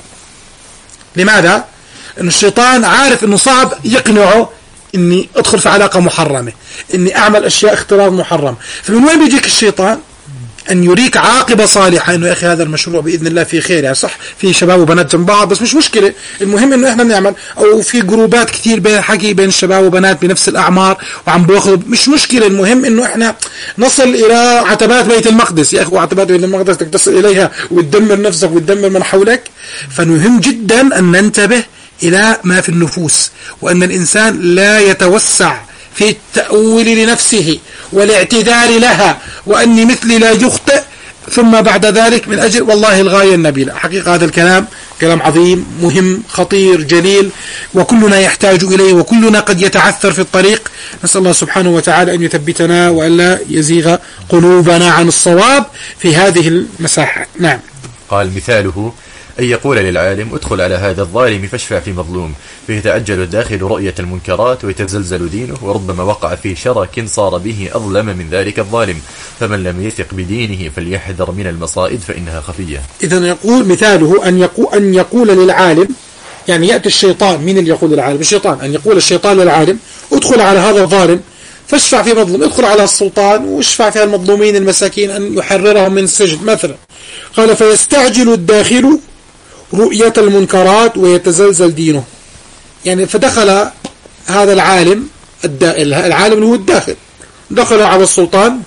لماذا؟ إن الشيطان عارف إنه صعب يقنعه إني أدخل في علاقة محرمة، إني أعمل أشياء اختلاط محرم. فمن وين بيجيك الشيطان؟ أن يريك عاقبة صالحة، إنه يا أخي هذا المشروع بإذن الله في خير، يعني صح في شباب وبنات جنب بعض بس مش مشكلة، المهم إنه إحنا بنعمل، أو في جروبات كتير بين حكي بين الشباب وبنات بنفس الأعمار وعم بياخذوا، مش مشكلة، المهم إنه إحنا نصل إلى عتبات بيت المقدس. يا أخي وعتبات بيت المقدس بدك تصل إليها وتدمر نفسك وتدمر من حولك. فمهم جدا أن ننتبه إلى ما في النفوس، وأن الإنسان لا يتوسع في التأويل لنفسه والاعتذار لها، وأني مثلي لا يخطئ، ثم بعد ذلك من أجل والله الغاية النبيلة. حقيقة هذا الكلام كلام عظيم مهم خطير جليل، وكلنا يحتاج إليه، وكلنا قد يتعثر في الطريق. نسأل الله سبحانه وتعالى أن يثبتنا وألا يزيغ قلوبنا عن الصواب في هذه المساحة. نعم. قال: مثاله أن يقول للعالم: ادخل على هذا الظالم فاشفع في مظلوم، فيتعجل الداخل رؤية المنكرات ويتزلزل دينه، وربما وقع في شرك صار به أظلم من ذلك الظالم، فمن لم يثق بدينه فليحذر من المصائد فإنها خفية. إذن يقول مثاله أن يقول, أن يقول للعالم، يعني يأتي الشيطان، من اللي يقول للعالم؟ الشيطان. أن يقول الشيطان للعالم: ادخل على هذا الظالم فاشفع في مظلوم، ادخل على السلطان واشفع في المظلومين المساكين أن يحررهم من السجن مثلا. قال: فيستعجل الداخل رؤية المنكرات ويتزلزل دينه. يعني فدخل هذا العالم العالم اللي هو الداخل، دخل على السلطان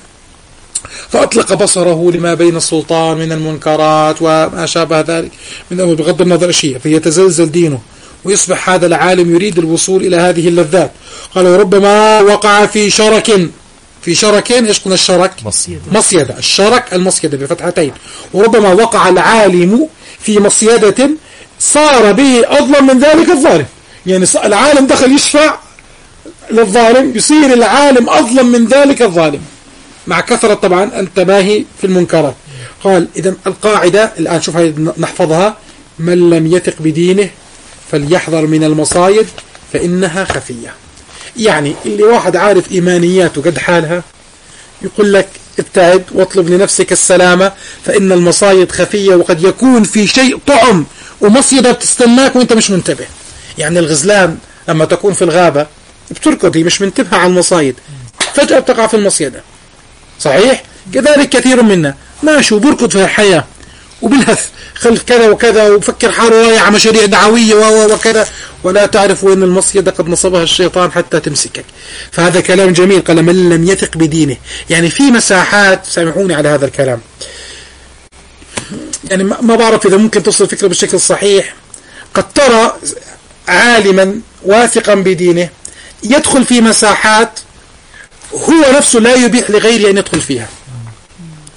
فأطلق بصره لما بين السلطان من المنكرات وما شابه ذلك من أمر بغض النظر أشياء، فيتزلزل دينه ويصبح هذا العالم يريد الوصول إلى هذه اللذات. قال: وربما وقع في شرك، في شركين. ايش قلنا الشرك؟ مصيدة. مصيدة. الشرك المصيدة بفتحتين. وربما وقع العالم في مصيدة صار به أظلم من ذلك الظالم، يعني العالم دخل يشفع للظالم، يصير العالم أظلم من ذلك الظالم، مع كثرة طبعا التباهي في المنكرات. قال: إذن القاعدة الآن شوف هاي نحفظها: من لم يثق بدينه فليحذر من المصايد فإنها خفية. يعني اللي واحد عارف إيمانياته قد حالها يقول لك ابتعد واطلب لنفسك السلامة، فإن المصايد خفية، وقد يكون في شيء طعم ومصيدة بتستناك وانت مش منتبه. يعني الغزلان لما تكون في الغابة بتركض، هي مش منتبهة على المصايد، فجأة بتقع في المصيدة. صحيح؟ كذلك كثير منا ماشي وبركض في الحياة وبالهث خلف كذا وكذا، وفكر حاله رايح على مشاريع دعوية وكذا، ولا تعرف وين المصيدة قد نصبها الشيطان حتى تمسكك. فهذا كلام جميل. قال: من لم يثق بدينه. يعني في مساحات، سامحوني على هذا الكلام، يعني ما بعرف إذا ممكن توصل الفكرة بالشكل الصحيح. قد ترى عالما واثقا بدينه يدخل في مساحات هو نفسه لا يبيح لغيره أن يدخل فيها.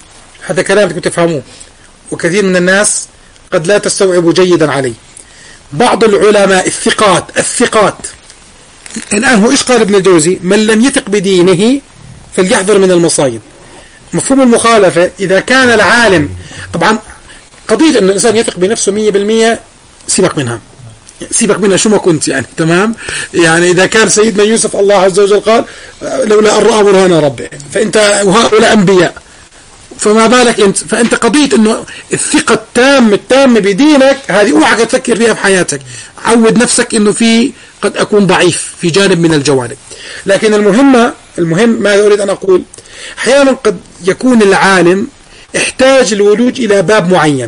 هذا كلام كنت تفهموه، وكثير من الناس قد لا تستوعبوا جيدا عليه. بعض العلماء الثقات الثقات الآن هو إيش قال ابن الجوزي؟ من لم يثق بدينه فليحذر من المصايب. مفهوم المخالفة إذا كان العالم، طبعا قضية أن الإنسان يثق بنفسه مية بالمية سيبك منها، سيبك منها شو ما كنت يعني، تمام؟ يعني إذا كان سيدنا يوسف الله عز وجل قال لولا أن رأى برهان ربه، فأنت وهؤلاء أنبياء، فما بالك أنت؟ فأنت قضية أنه الثقة التامة التامة بدينك هذه اوعى تفكر فيها بحياتك. عود نفسك أنه في قد أكون ضعيف في جانب من الجوانب. لكن المهمة المهم ما أريد أن أقول، أحيانا قد يكون العالم احتاج الولوج إلى باب معين،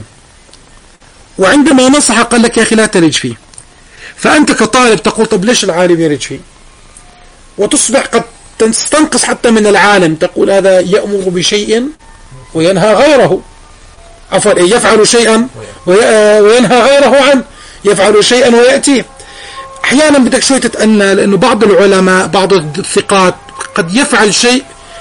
وعندما نصح قال لك يا أخي لا تلج فيه، فأنت كطالب تقول طب ليش العالم يلج فيه؟ وتصبح قد تستنقص حتى من العالم، تقول هذا يأمر بشيء وينهى غيره، عفوا يفعل شيئا وينهى غيره عنه، يفعل شيئا ويأتيه. أحيانا بدك شوي تتأنى، لأنه بعض العلماء بعض الثقات قد يفعل شيء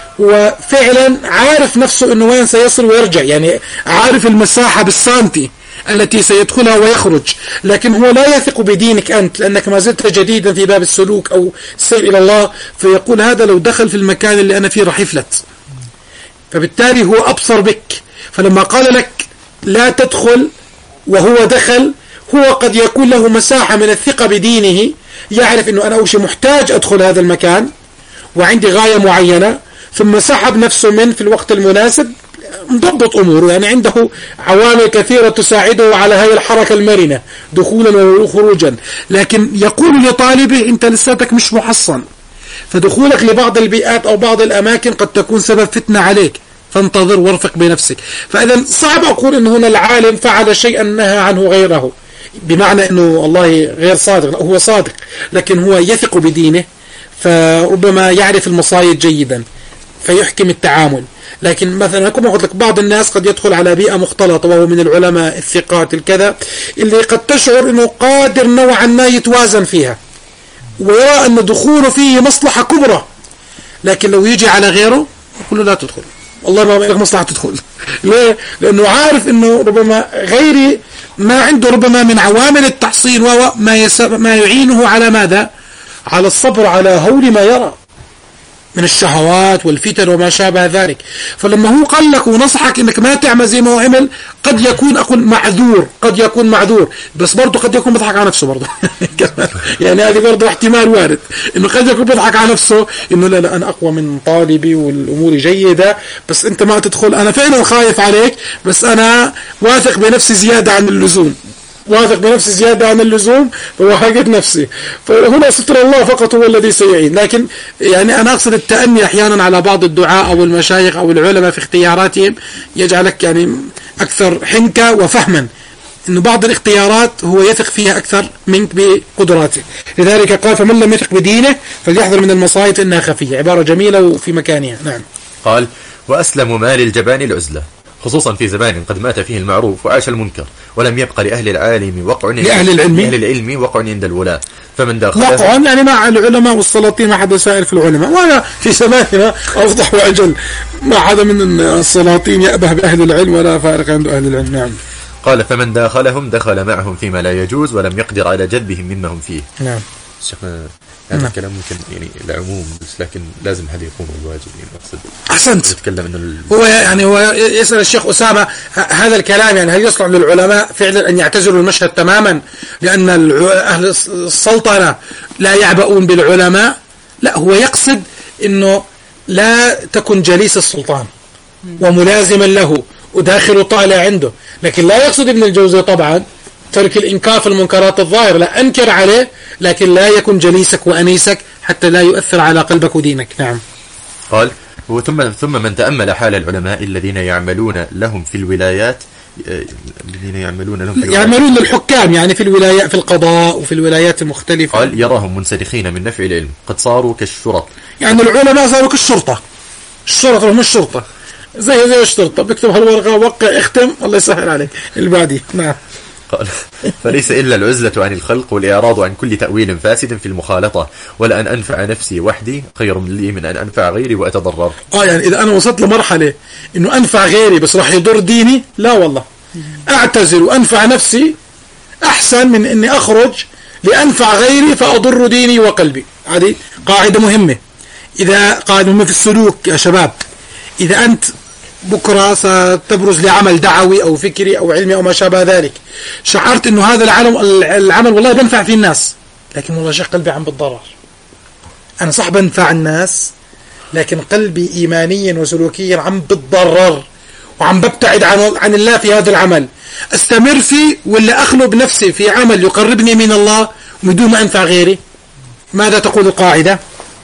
وفعلا عارف نفسه أنه وين سيصل ويرجع، يعني عارف المساحة بالسانتي التي سيدخلها ويخرج، لكن هو لا يثق بدينك أنت لأنك ما زلت جديدا في باب السلوك أو السير إلى الله، فيقول هذا لو دخل في المكان اللي أنا فيه راح يفلت، فبالتالي هو أبصر بك. فلما قال لك لا تدخل وهو دخل، هو قد يكون له مساحة من الثقة بدينه، يعرف أنه أنا أول شيء محتاج أدخل هذا المكان وعندي غاية معينة، ثم سحب نفسه من في الوقت المناسب، مضبط أموره، يعني عنده عوامل كثيرة تساعده على هذه الحركة المرنة دخولا وخروجا. لكن يقول لطالبه أنت لساتك مش محصن، فدخولك لبعض البيئات أو بعض الأماكن قد تكون سبب فتنة عليك، فانتظر وارفق بنفسك. فإذا صعب أقول أن هنا العالم فعل شيئا نهى عنه غيره، بمعنى أنه الله غير صادق، هو صادق لكن هو يثق بدينه، فربما يعرف المصايد جيدا فيحكم التعامل. لكن مثلا كما قلت لك بعض الناس قد يدخل على بيئة مختلطة وهو من العلماء الثقات الكذا اللي قد تشعر أنه قادر نوعا ما يتوازن فيها ويرى أن دخوله فيه مصلحة كبرى، لكن لو يجي على غيره يقول له لا تدخل، والله ما لك مصلحة تدخل. ليه؟ لأنه عارف أنه ربما غيري ما عنده ربما من عوامل التحصين وما ما يعينه على ماذا؟ على الصبر على هول ما يرى من الشهوات والفتن وما شابه ذلك. فلما هو قال لك ونصحك انك ما تعمل زي ما هو عمل، قد يكون اقول معذور، قد يكون معذور، بس برضه قد يكون بيضحك على نفسه برضه. يعني هذه برضه احتمال وارد انه قد يكون بيضحك على نفسه انه لا لا انا اقوى من طالبي والامور جيدة، بس انت ما تدخل، انا فعلا خايف عليك بس انا واثق بنفسي زيادة عن اللزوم، واثق بنفسي زيادة عن اللزوم فوهقت نفسي. فهنا ستر الله فقط هو الذي سيعين. لكن يعني أنا أقصد التأني أحيانا على بعض الدعاء أو المشايخ أو العلماء في اختياراتهم يجعلك يعني أكثر حنكة وفهما إنه بعض الاختيارات هو يثق فيها أكثر منك بقدراته. لذلك قال فمن لم يثق بدينه فليحذر من المصائب إنها خفية. عبارة جميلة وفي مكانها. نعم. قال وأسلم ما للجبان العزلة، خصوصا في زمان قد مات فيه المعروف وعاش المنكر، ولم يبقى لأهل العالم وقع لأهل العلم لأهل العلم وقع عند الولاة، فمن داخل وقع يعني مع العلماء والسلاطين ما حدا سائر في العلماء، ولا في زماننا أفضح وأجل ما حدا من السلاطين يأبه بأهل العلم ولا فارق عنده أهل العلم. نعم. قال فمن داخلهم دخل معهم فيما لا يجوز ولم يقدر على جذبهم مما هم فيه. نعم. هذا نعم. الكلام ممكن يعني العموم، بس لكن لازم هذا يقوم بالواجب. يعني أقصد أحسنت. يتكلم إنه ال... هو يعني هو يسأل الشيخ أسامة هذا الكلام يعني هل يصلح للعلماء فعلا أن يعتزلوا المشهد تماما لأن أهل السلطنة لا يعبؤون بالعلماء؟ لا، هو يقصد إنه لا تكن جليس السلطان وملازما له وداخل طالع عنده، لكن لا يقصد ابن الجوزي طبعا ترك الإنكار في المنكرات الظاهرة، لا أنكر عليه لكن لا يكن جليسك وأنيسك حتى لا يؤثر على قلبك ودينك. نعم. قال ثم ثم من تأمل حال العلماء الذين يعملون لهم في الولايات الذين يعملون لهم في الولايات يعملون للحكام يعني في الولايات في القضاء وفي الولايات المختلفة، قال يراهم منسلخين من نفع العلم قد صاروا كالشرط، يعني العلماء صاروا كالشرطة، الشرطة مش الشرطة زي زي الشرطة، بكتب هالورقة وقع اختم الله يسهل عليك البادي. نعم. قال فليس إلا العزلة عن الخلق والإعراض عن كل تأويل فاسد في المخالطة، ولأن أنفع نفسي وحدي خير لي من أن أنفع غيري وأتضرر. آه يعني إذا أنا وصلت لمرحلة إنه أنفع غيري بس راح يضر ديني، لا والله أعتزل وأنفع نفسي أحسن من أني أخرج لأنفع غيري فأضر ديني وقلبي. هذه قاعدة مهمة. إذا قاعدة مهمة في السلوك يا شباب. إذا أنت بكرة ستبرز لعمل دعوي أو فكري أو علمي أو ما شابه ذلك، شعرت أنه هذا العمل, العمل والله بنفع في الناس، لكن والله شيخ قلبي عم بالضرر. أنا صح بنفع الناس، لكن قلبي إيمانيا وسلوكيا عم بتضرر وعم ببتعد عن, عن الله في هذا العمل. استمر فيه ولا أخلب نفسي في عمل يقربني من الله بدون ما أنفع غيري؟ ماذا تقول القاعدة؟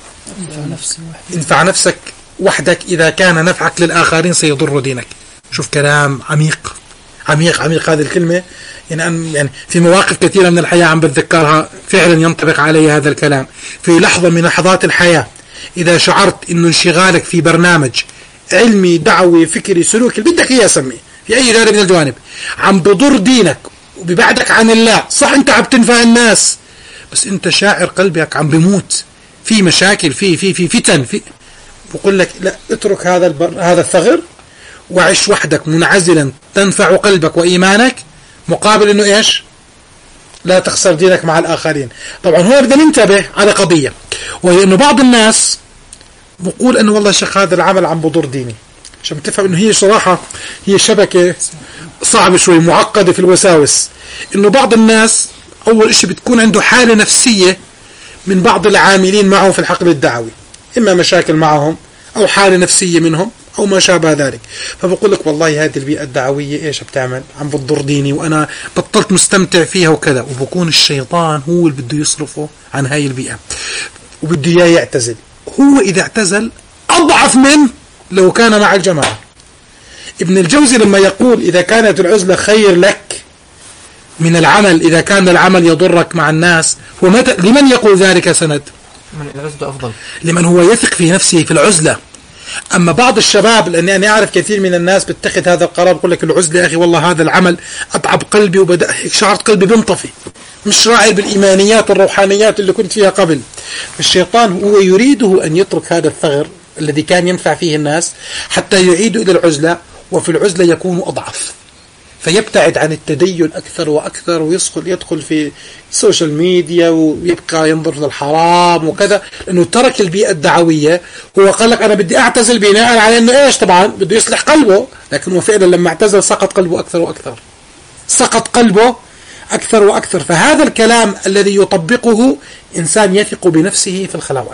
انفع نفسك وحدك إذا كان نفعك للآخرين سيضر دينك. شوف كلام عميق عميق عميق هذه الكلمة. يعني, يعني في مواقف كثيرة من الحياة عم بتذكرها فعلا ينطبق علي هذا الكلام. في لحظة من لحظات الحياة إذا شعرت إنه انشغالك في برنامج علمي دعوي فكري سلوكي اللي بدك إياه سميه في أي جانب من الجوانب عم بضر دينك وبيبعدك عن الله، صح أنت عم تنفع الناس بس أنت شاعر قلبك عم بموت في مشاكل في في في فتن في، بقول لك لا، اترك هذا البر... هذا الثغر وعيش وحدك منعزلا تنفع قلبك وإيمانك، مقابل إنه إيش؟ لا تخسر دينك مع الآخرين. طبعا هو بدنا ننتبه على قضية، وهي إنه بعض الناس بقول إنه والله شيخ هذا العمل عم بضر ديني، عشان تفهم إنه هي صراحة هي شبكة صعبة شوي معقدة في الوساوس. إنه بعض الناس أول إشي بتكون عنده حالة نفسية من بعض العاملين معه في الحقل الدعوي، إما مشاكل معهم أو حالة نفسية منهم أو ما شابه ذلك، فبقول لك والله هذه البيئة الدعوية إيش بتعمل؟ عم بتضر ديني وأنا بطلت مستمتع فيها وكذا، وبكون الشيطان هو اللي بده يصرفه عن هاي البيئة وبده إياه يعتزل. هو إذا اعتزل أضعف من لو كان مع الجماعة. ابن الجوزي لما يقول إذا كانت العزلة خير لك من العمل إذا كان العمل يضرك مع الناس، هو متى لمن يقول ذلك سند؟ العزلة أفضل لمن هو يثق في نفسه في العزلة. أما بعض الشباب، لأني أنا أعرف كثير من الناس بتتخذ هذا القرار، بقول لك العزلة يا أخي والله هذا العمل أتعب قلبي وبدأ شعرت قلبي بنطفي، مش راعي بالإيمانيات والروحانيات اللي كنت فيها قبل. الشيطان هو يريده أن يترك هذا الثغر الذي كان ينفع فيه الناس حتى يعيدوا إلى العزلة، وفي العزلة يكون أضعف فيبتعد عن التدين أكثر وأكثر ويدخل يدخل في السوشيال ميديا ويبقى ينظر للحرام وكذا، لأنه ترك البيئة الدعوية. هو قال لك أنا بدي أعتزل بناء على أنه إيش؟ طبعا بده يصلح قلبه، لكن هو فعلا لما اعتزل سقط قلبه أكثر وأكثر سقط قلبه أكثر وأكثر. فهذا الكلام الذي يطبقه إنسان يثق بنفسه في الخلوات،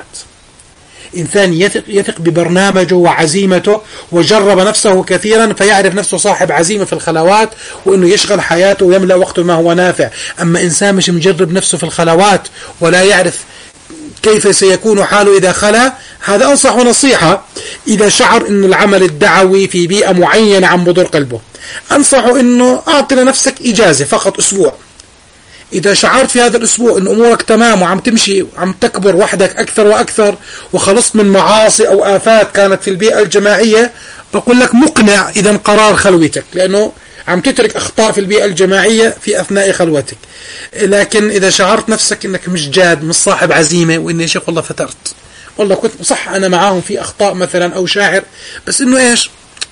إنسان يثق, يثق ببرنامجه وعزيمته وجرب نفسه كثيرا فيعرف نفسه صاحب عزيمة في الخلوات وإنه يشغل حياته ويملأ وقته ما هو نافع. أما إنسان مش مجرب نفسه في الخلوات ولا يعرف كيف سيكون حاله إذا خلا، هذا أنصح نصيحة. إذا شعر إنه العمل الدعوي في بيئة معينة عم بضر قلبه، أنصحه إنه أعطي لنفسك إجازة فقط أسبوع. إذا شعرت في هذا الأسبوع أن أمورك تمام وعم تمشي وعم تكبر وحدك أكثر وأكثر وخلصت من معاصي أو آفات كانت في البيئة الجماعية، بقول لك مقنع إذا قرار خلوتك، لأنه عم تترك أخطاء في البيئة الجماعية في أثناء خلوتك. لكن إذا شعرت نفسك أنك مش جاد مش صاحب عزيمة وإني يا شيخ والله فترت والله كنت صح أنا معاهم في أخطاء مثلا أو شاعر، بس إنه إيش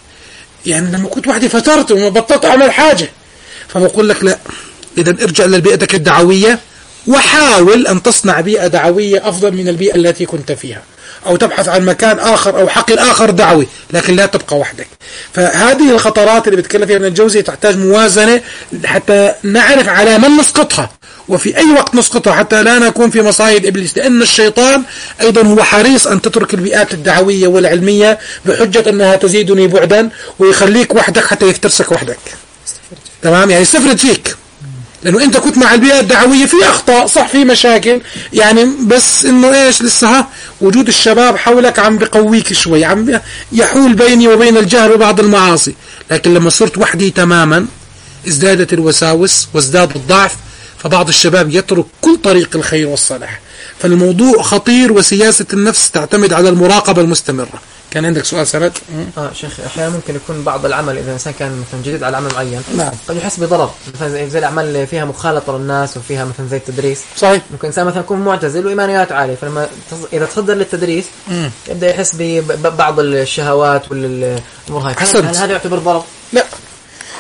يعني لما كنت وحدي فترت وما بطلت أعمل حاجة، فبقول لك لا، إذا ارجع لبيئتك الدعوية وحاول أن تصنع بيئة دعوية أفضل من البيئة التي كنت فيها، أو تبحث عن مكان آخر أو حقل آخر دعوي، لكن لا تبقى وحدك. فهذه الخطرات اللي بتكلم فيها ابن الجوزي تحتاج موازنة حتى نعرف على من نسقطها وفي أي وقت نسقطها حتى لا نكون في مصايد إبليس، لأن الشيطان أيضا هو حريص أن تترك البيئات الدعوية والعلمية بحجة أنها تزيدني بعدا ويخليك وحدك حتى يفترسك وحدك. تمام؟ يعني يستفرد فيك، لأنه أنت كنت مع البيئة الدعوية في أخطاء صح في مشاكل يعني، بس إنه إيش لسه ها وجود الشباب حولك عم بقويك شوي، عم يحول بيني وبين الجهل ببعض المعاصي. لكن لما صرت وحدي تماما ازدادت الوساوس وازداد الضعف، فبعض الشباب يترك كل طريق الخير والصلاح. فالموضوع خطير، وسياسة النفس تعتمد على المراقبة المستمرة. كان عندك سؤال سند؟ اه شيخ، احيانا ممكن يكون بعض العمل اذا الانسان كان مثلا جديد على عمل معين نعم قد يحس بضرر، مثلا زي الاعمال اللي فيها مخالطه للناس وفيها مثلا زي التدريس. صحيح. ممكن انسان مثلا يكون معتزل وايمانيات عاليه، فلما تص... اذا تصدر للتدريس مم. يبدا يحس ببعض الشهوات والامور هاي. هل هذا يعتبر ضرر؟ لا، احسن.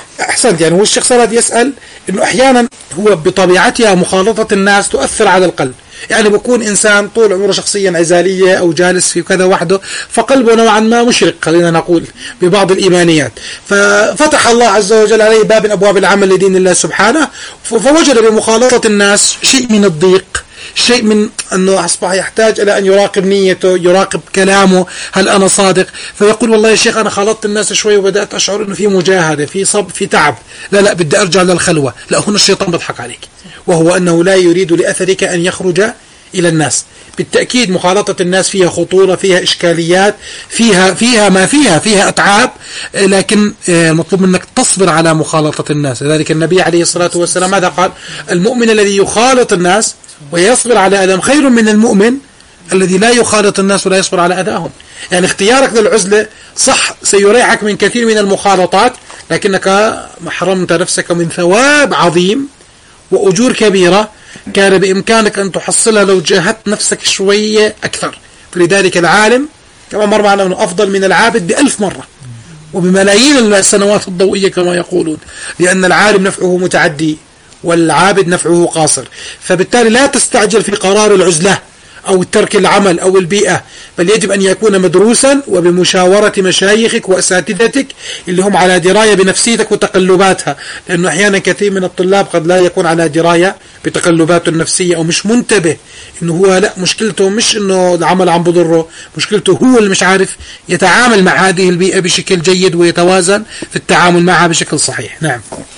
أحسنت. يعني هو الشيخ صارت يسأل إنه أحيانا هو بطبيعتها مخالطة الناس تؤثر على القلب. يعني بكون إنسان طول عمره شخصيا عزالية أو جالس في كذا وحده، فقلبه نوعا ما مشرق خلينا نقول ببعض الإيمانيات، ففتح الله عز وجل عليه باب من أبواب العمل لدين الله سبحانه، فوجد بمخالطة الناس شيء من الضيق، شيء من أنه أصبح يحتاج إلى أن يراقب نيته، يراقب كلامه، هل أنا صادق؟ فيقول والله يا شيخ أنا خالطت الناس شوي وبدأت أشعر أنه في مجاهدة، في صب، في تعب، لا لا بدي أرجع للخلوة. لا، هنا الشيطان بيضحك عليك، وهو أنه لا يريد لأثرك أن يخرج إلى الناس. بالتأكيد مخالطة الناس فيها خطورة، فيها إشكاليات، فيها فيها ما فيها فيها أتعاب، لكن مطلوب منك تصبر على مخالطة الناس. لذلك النبي عليه الصلاة والسلام ماذا قال؟ المؤمن الذي يخالط الناس ويصبر على أذاهم خير من المؤمن الذي لا يخالط الناس ولا يصبر على أذاهم. يعني اختيارك للعزلة صح سيريحك من كثير من المخالطات، لكنك حرمت نفسك من ثواب عظيم وأجور كبيرة كان بإمكانك أن تحصلها لو جاهدت نفسك شوية أكثر. فلذلك العالم كما مر معنا أنه أفضل من العابد بألف مرة وبملايين السنوات الضوئية كما يقولون، لأن العالم نفعه متعدي والعابد نفعه قاصر. فبالتالي لا تستعجل في قرار العزلة أو ترك العمل أو البيئة، بل يجب أن يكون مدروسا وبمشاورة مشايخك وأساتذتك اللي هم على دراية بنفسيتك وتقلباتها، لأنه أحيانا كثير من الطلاب قد لا يكون على دراية بتقلباته النفسية أو مش منتبه إنه هو لا مشكلته مش إنه العمل عم بضره، مشكلته هو اللي مش عارف يتعامل مع هذه البيئة بشكل جيد ويتوازن في التعامل معها بشكل صحيح. نعم.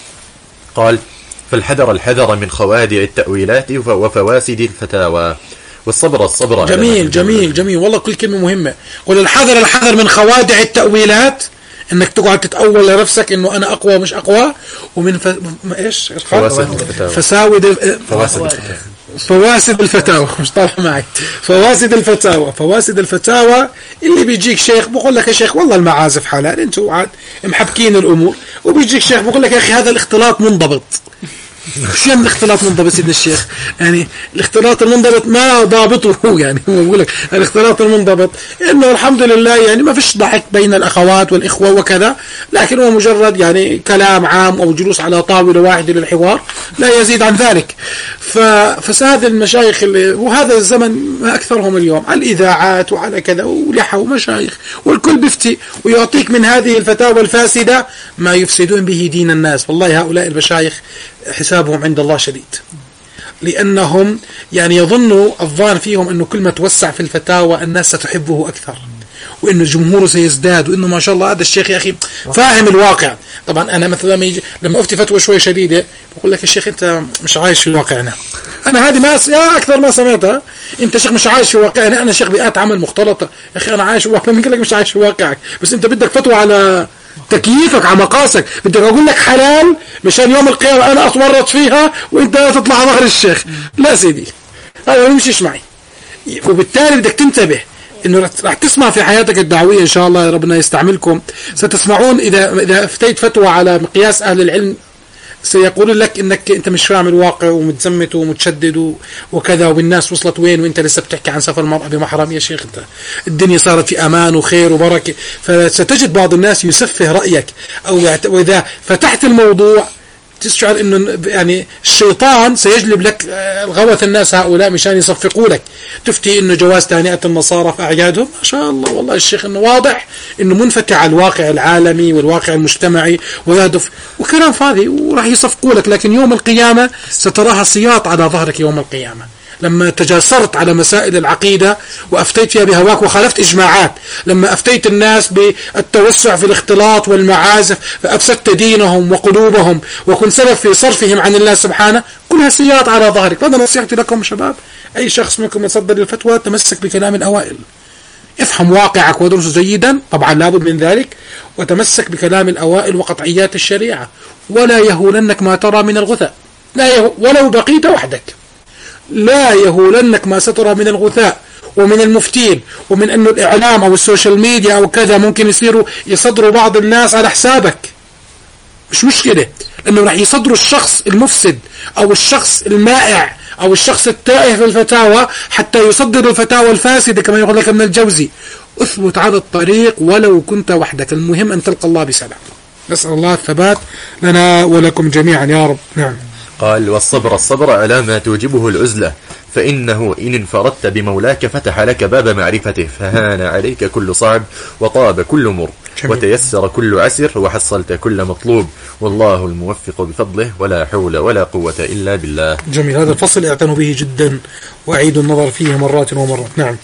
قال: فالحذر الحذر من خوادع التأويلات وفواسد الفتاوى، والصبر الصبر. جميل جميل جميل والله كل كلمة مهمة. قل الحذر الحذر من خوادع التأويلات، انك تقعد تتأول لنفسك انه انا اقوى مش اقوى، ومن ف... ايش فواسد الفتاوى فساود فواسد فواسد الفتاوى مش طالع معي فواسد الفتاوى فواسد الفتاوى اللي بيجيك شيخ بقول لك يا شيخ والله المعازف حلال، انتوا قاعد محبكين الامور، وبيجيك شيخ بقول لك يا اخي هذا الاختلاط منضبط. شو يعني الاختلاط منضبط سيدنا الشيخ؟ يعني الاختلاط المنضبط ما ضابطه هو، يعني هو بيقول لك الاختلاط المنضبط انه الحمد لله يعني ما فيش ضحك بين الاخوات والاخوه وكذا، لكن هو مجرد يعني كلام عام او جلوس على طاوله واحده للحوار لا يزيد عن ذلك. ففساد المشايخ اللي وهذا الزمن ما اكثرهم اليوم على الاذاعات وعلى كذا ولحى ومشايخ والكل بيفتي ويعطيك من هذه الفتاوى الفاسده ما يفسدون به دين الناس. والله هؤلاء المشايخ حسابهم عند الله شديد، لأنهم يعني يظنوا الظان فيهم أنه كل ما توسع في الفتاوى الناس ستحبه أكثر، وأنه جمهوره سيزداد، وأنه ما شاء الله هذا الشيخ يا أخي فاهم الواقع. طبعا أنا مثلا لما, لما أفتي فتوى شوي شديدة بقول لك الشيخ أنت مش عايش في واقعنا. أنا هذه ما يا أكثر ما سمعتها، أنت شيخ مش عايش في واقعنا، أنا شيخ بيئات عمل مختلطة. يا أخي أنا عايش في واقعنا، ممكن لك مش عايش في واقعك، بس أنت بدك فتوى على تكييفك على مقاسك، بدك أقول لك حلال مشان يوم القيامة أنا أتورط فيها وأنت تطلع ظهر الشيخ. لا سيدي هذا ما يمشيش معي. وبالتالي بدك تنتبه إنه راح تسمع في حياتك الدعوية إن شاء الله ربنا يستعملكم، ستسمعون إذا إذا أفتيت فتوى على مقياس أهل العلم سيقول لك إنك أنت مش فاهم الواقع ومتزمت ومتشدد وكذا، والناس وصلت وين وأنت لسه بتحكي عن سفر المرأة بمحرم. يا شيخ أنت الدنيا صارت في أمان وخير وبركة. فستجد بعض الناس يسفه رأيك، أو وإذا فتحت الموضوع تشعر إنه يعني الشيطان سيجلب لك الغوث الناس هؤلاء مشان يصفقوا لك. تفتي إنه جواز تهنئة النصارى في أعيادهم، ما شاء الله والله الشيخ إنه واضح إنه منفتح على الواقع العالمي والواقع المجتمعي ويهدف وكلام فاضي، وراح يصفقوا لك. لكن يوم القيامة ستراها سياط على ظهرك يوم القيامة لما تجاسرت على مسائل العقيدة وأفتيت فيها بهواك وخالفت إجماعات، لما أفتيت الناس بالتوسع في الاختلاط والمعازف فأفسدت دينهم وقلوبهم وكنت سبب في صرفهم عن الله سبحانه، كلها سياط على ظهرك. هذا نصيحتي لكم شباب، أي شخص منكم يتصدر الفتوى تمسك بكلام الأوائل، افهم واقعك ودرسه جيدا طبعا لابد من ذلك، وتمسك بكلام الأوائل وقطعيات الشريعة، ولا يهولنك ما ترى من الغثاء، لا يه... ولو بقيت وحدك لا يهولنك ما سترى من الغثاء ومن المفتين، ومن أنه الإعلام أو السوشيال ميديا أو كذا ممكن يصيروا يصدروا بعض الناس على حسابك. مش مشكلة، لأنه راح يصدروا الشخص المفسد أو الشخص المائع أو الشخص التائه في الفتاوى حتى يصدر الفتاوى الفاسدة كما يقول لك ابن الجوزي. اثبت على الطريق ولو كنت وحدك، المهم أن تلقى الله بسلام. نسأل الله الثبات لنا ولكم جميعا يا رب. نعم. قال والصبر الصبر على ما توجبه العزلة، فإنه إن انفردت بمولاك فتح لك باب معرفته، فهان عليك كل صعب وطاب كل مر، جميل. وتيسر كل عسر وحصلت كل مطلوب، والله الموفق بفضله، ولا حول ولا قوة إلا بالله. جميل. هذا الفصل اعتنوا به جدا وأعيدوا النظر فيه مرات ومرات. نعم.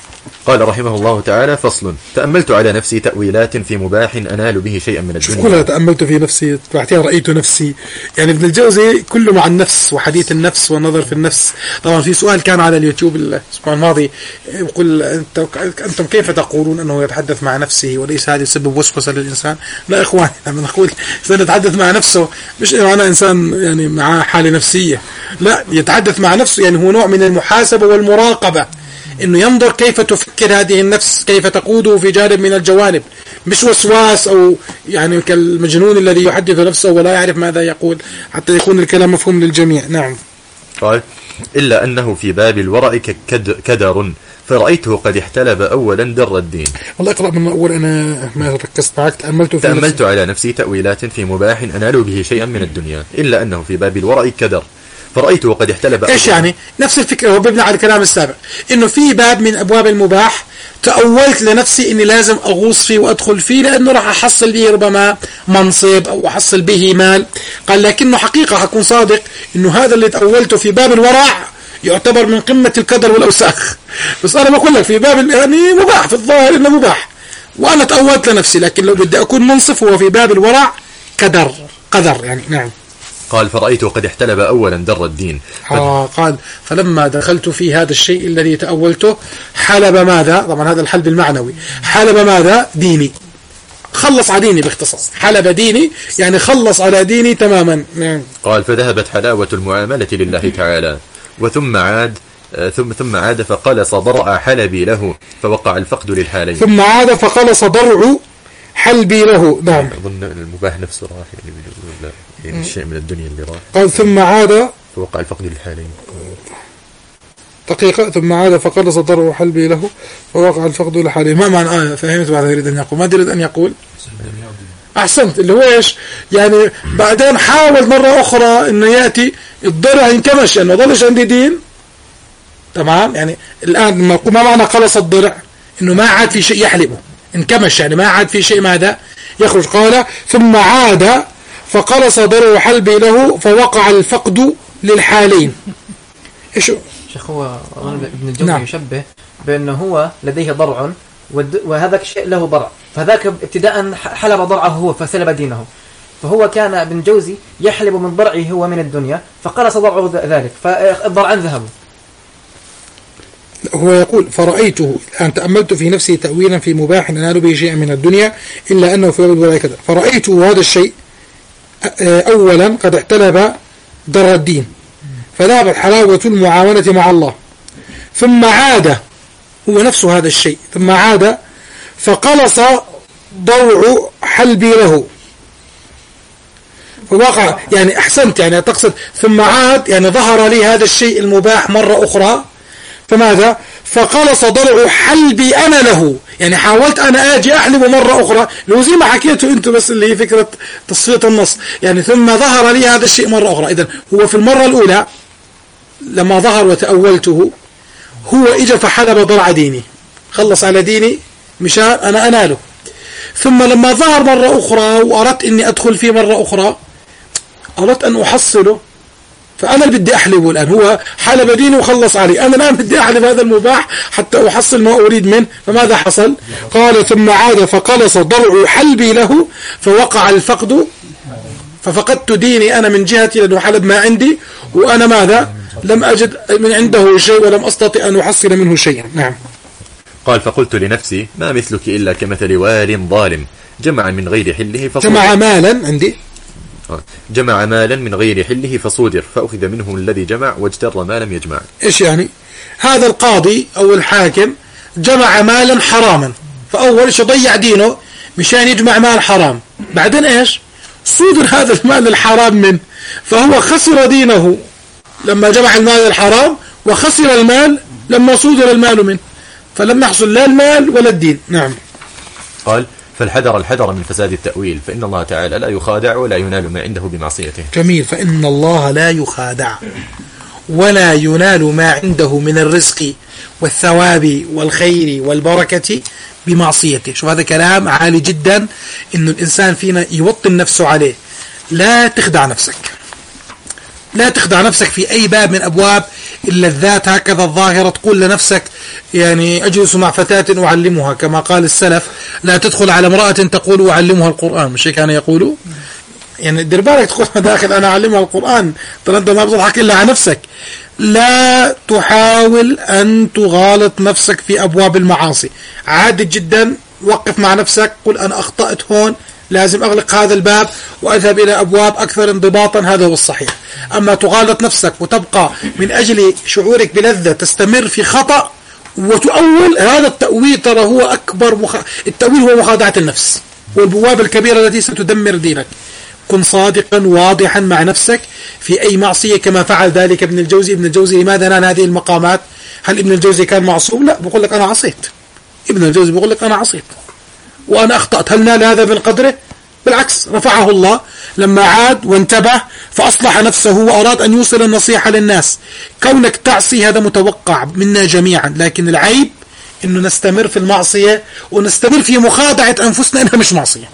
قال رحمه الله تعالى فصل تأملت على نفسي تأويلات في مباح أنال به شيئا من الدنيا. كلها تأملت في نفسي بعدين رأيت نفسي، يعني ابن الجوزي كله مع النفس وحديث النفس والنظر في النفس. طبعا في سؤال كان على اليوتيوب الأسبوع الماضي يقول أنتم كيف تقولون أنه يتحدث مع نفسه وليس هذا سبب وسوسة للإنسان؟ لا إخواني، لما نقول سنتحدث مع نفسه مش إنه أنا إنسان يعني مع حالة نفسية، لا، يتحدث مع نفسه يعني هو نوع من المحاسبة والمراقبة، إنه ينظر كيف تفكر هذه النفس، كيف تقوده في جانب من الجوانب، مش وسواس أو يعني كالمجنون الذي يحدث نفسه ولا يعرف ماذا يقول، حتى يكون الكلام مفهوم للجميع. نعم. قال إلا أنه في باب الورع كدر، فرأيته قد احتلب أولا در الدين. والله اقرأ من أول، أنا ما ركزت معك. تأملت في تأملت نفسي. على نفسي تأويلات في مباح أنال به شيئا من الدنيا، إلا أنه في باب الورع كدر، فرأيته قد احتلب. إيش يعني؟ نفس الفكرة، هو بيبنى على الكلام السابق، إنه في باب من أبواب المباح تأولت لنفسي إني لازم أغوص فيه وأدخل فيه لأنه راح أحصل به ربما منصب أو أحصل به مال. قال لكنه حقيقة حكون صادق إنه هذا اللي تأولته في باب الورع يعتبر من قمة الكدر والأوساخ، بس أنا بقول لك في باب يعني مباح، في الظاهر إنه مباح وأنا تأولت لنفسي، لكن لو بدي أكون منصف هو في باب الورع كدر قدر يعني. نعم. قال فرأيته قد احتلب أولا در الدين. آه قال فلما دخلت في هذا الشيء الذي تأولته حلب ماذا؟ طبعا هذا الحلب المعنوي. حلب ماذا؟ ديني، خلص على ديني باختصار. حلب ديني يعني خلص على ديني تماما. نعم. قال فذهبت حلاوة المعاملة لله تعالى، وثم عاد ثم ثم عاد فقلص ضرع حلبي له، فوقع الفقد للحالين. ثم عاد فقلص ضرع حلبي له. نعم. أظن المباح نفسه راح يعني, يعني الشيء من الدنيا اللي راح. قال ثم عاد فوقع الفقد للحالين. دقيقة. ثم عاد فقلص ضرع حلبي له فوقع الفقد للحالين. ما معنى آية؟ فهمت بعد يريد أن يقول؟ ما يريد أن يقول؟ أحسنت. اللي هو إيش يعني؟ بعدين حاول مرة أخرى إنه يأتي الضرع انكمش، يعني ما ضلش عندي دين. تمام. يعني الآن ما معنى قلص الضرع؟ إنه ما عاد في شيء يحلبه، انكمش يعني ما عاد في شيء ماذا يخرج. قال ثم عاد فقلص ضرع حلبي له فوقع الفقد للحالين. إيش شيخ؟ هو ابن الجوزي نعم. يشبه بأنه هو لديه ضرع وهذاك الشيء له ضرع، فذاك ابتداء حلب ضرعه هو فسلب دينه، فهو كان ابن الجوزي يحلب من ضرعه هو من الدنيا فقلص ضرعه ذلك فالضرعان ذهبوا. هو يقول فرأيته الآن تأملت في نفسي تأويلا في مباح أنال به شيئا من الدنيا إلا أنه في باب الورع كذا، فرأيته هذا الشيء أولا قد احتلب در الدين، فذهبت حلاوة المعاونة مع الله، ثم عاد هو نفسه هذا الشيء، ثم عاد فقلص ضرع حلبي له فوقع. يعني أحسنت، يعني تقصد ثم عاد يعني ظهر لي هذا الشيء المباح مرة أخرى، فماذا؟ فقلص ضرع حلبي أنا له، يعني حاولت أنا آجي أحلب مرة أخرى، لو زي ما حكيته أنتم بس اللي هي فكرة تصفية النص، يعني ثم ظهر لي هذا الشيء مرة أخرى. إذن هو في المرة الأولى لما ظهر وتأولته هو إجا فحلب ضرع ديني، خلص على ديني مشان أنا أناله. ثم لما ظهر مرة أخرى وأردت أني أدخل فيه مرة أخرى، أردت أن أحصله، فأنا اللي بدي أحلبه الآن. هو حلب ديني وخلص عليه، أنا الآن بدي أحلب هذا المباح حتى أحصل ما أريد منه. فماذا حصل؟ قال ثم عاد فقلص ضرع حلبي له فوقع الفقد، ففقدت ديني أنا من جهتي لأنه حلب ما عندي، وأنا ماذا؟ لم أجد من عنده شيء ولم أستطع أن أحصل منه شيئا. نعم. قال فقلت لنفسي ما مثلك إلا كمثل وال ظالم جمع من غير حله فصودر. جمع مالا عندي جمع مالا من غير حله فصودر، فأخذ منه الذي جمع واجتر ما لم يجمع. إيش يعني؟ هذا القاضي أو الحاكم جمع مالا حراما، فأول شيء ضيع دينه مشان يجمع مال حرام، بعدين إيش؟ صودر هذا المال الحرام منه، فهو خسر دينه لما جمع المال الحرام وخسر المال لما صودر المال منه، فلم يحصل لا المال ولا الدين. نعم. قال فالحذر الحذر من فساد التأويل، فإن الله تعالى لا يخادع ولا ينال ما عنده بمعصيته. جميل. فإن الله لا يخادع ولا ينال ما عنده من الرزق والثواب والخير والبركة بمعصيته. شوف هذا كلام عالي جدا، إنه الإنسان فينا يوطن نفسه عليه. لا تخدع نفسك، لا تخدع نفسك في أي باب من أبواب اللذات هكذا الظاهرة. تقول لنفسك يعني أجلس مع فتاة أعلمها، كما قال السلف لا تدخل على امرأة تقول أعلمها القرآن، مش هيك كانوا يقولوا؟ يعني دير بالك تقول داخل أنا أعلمها القرآن، ترى أنت ما بتضحك إلا على نفسك. لا تحاول أن تغالط نفسك في أبواب المعاصي. عادي جدا، وقف مع نفسك، قل أنا أخطأت هون، لازم أغلق هذا الباب وأذهب إلى أبواب أكثر انضباطا. هذا هو الصحيح. أما تغالط نفسك وتبقى من أجل شعورك بلذة تستمر في خطأ وتؤول، هذا التأويل ترى هو أكبر مخ... التأويل هو مخادعة النفس والبوابة الكبيرة التي ستدمر دينك. كن صادقا واضحا مع نفسك في أي معصية، كما فعل ذلك ابن الجوزي. ابن الجوزي لماذا نال هذه المقامات؟ هل ابن الجوزي كان معصوم؟ لا، بقول لك أنا عصيت. ابن الجوزي بقول لك أنا عصيت وأنا أخطأت. هل نال هذا من قدره؟ بالعكس، رفعه الله لما عاد وانتبه فأصلح نفسه وأراد أن يوصل النصيحة للناس. كونك تعصي هذا متوقع منا جميعا، لكن العيب أنه نستمر في المعصية ونستمر في مخادعة أنفسنا إنها مش معصية،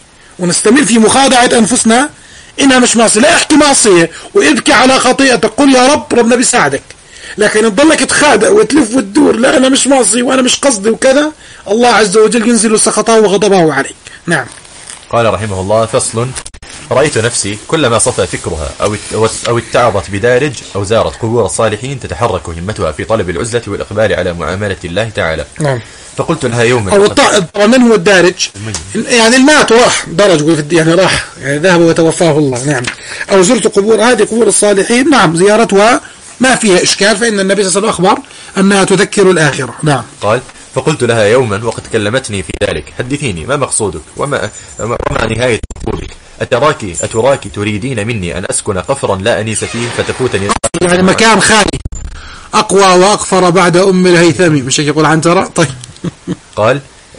ونستمر في مخادعة أنفسنا إنها مش معصية. لا، احكي معصية وابكي على خطيئتك، قل يا رب ربنا بيساعدك. لكن تضلك تخادع وتلف وتدور، لا أنا مش معصي وأنا مش قصدي وكذا، الله عز وجل ينزل سخطه وغضبه عليك. نعم. قال رحمه الله: فصل: رأيت نفسي كلما صفى فكرها أو أو اتعظت بدارج أو زارت قبور الصالحين تتحرك همتها في طلب العزلة والإقبال على معاملة الله تعالى. نعم. فقلت لها يوما، أو طبعا من هو الدارج؟ يعني المات وراح درج، يعني راح يعني ذهب وتوفاه الله. نعم. أو زرت قبور، هذه قبور الصالحين، نعم زيارتها ما فيها إشكال، فإن النبي صلى الله عليه وسلم أخبر أنها تذكر الآخرة. نعم. قال: فقلت لها يوما وقد كلمتني في ذلك: حدثيني ما مقصودك وما, وما نهاية مقصودك؟ أتراك أتراك تريدين مني أن أسكن قفرا لا أنيس فيه فتفوتني، يعني مكان خالي أقوى وأقفر بعد أم الهيثمي، مش يقول عنترة؟ طيب. قال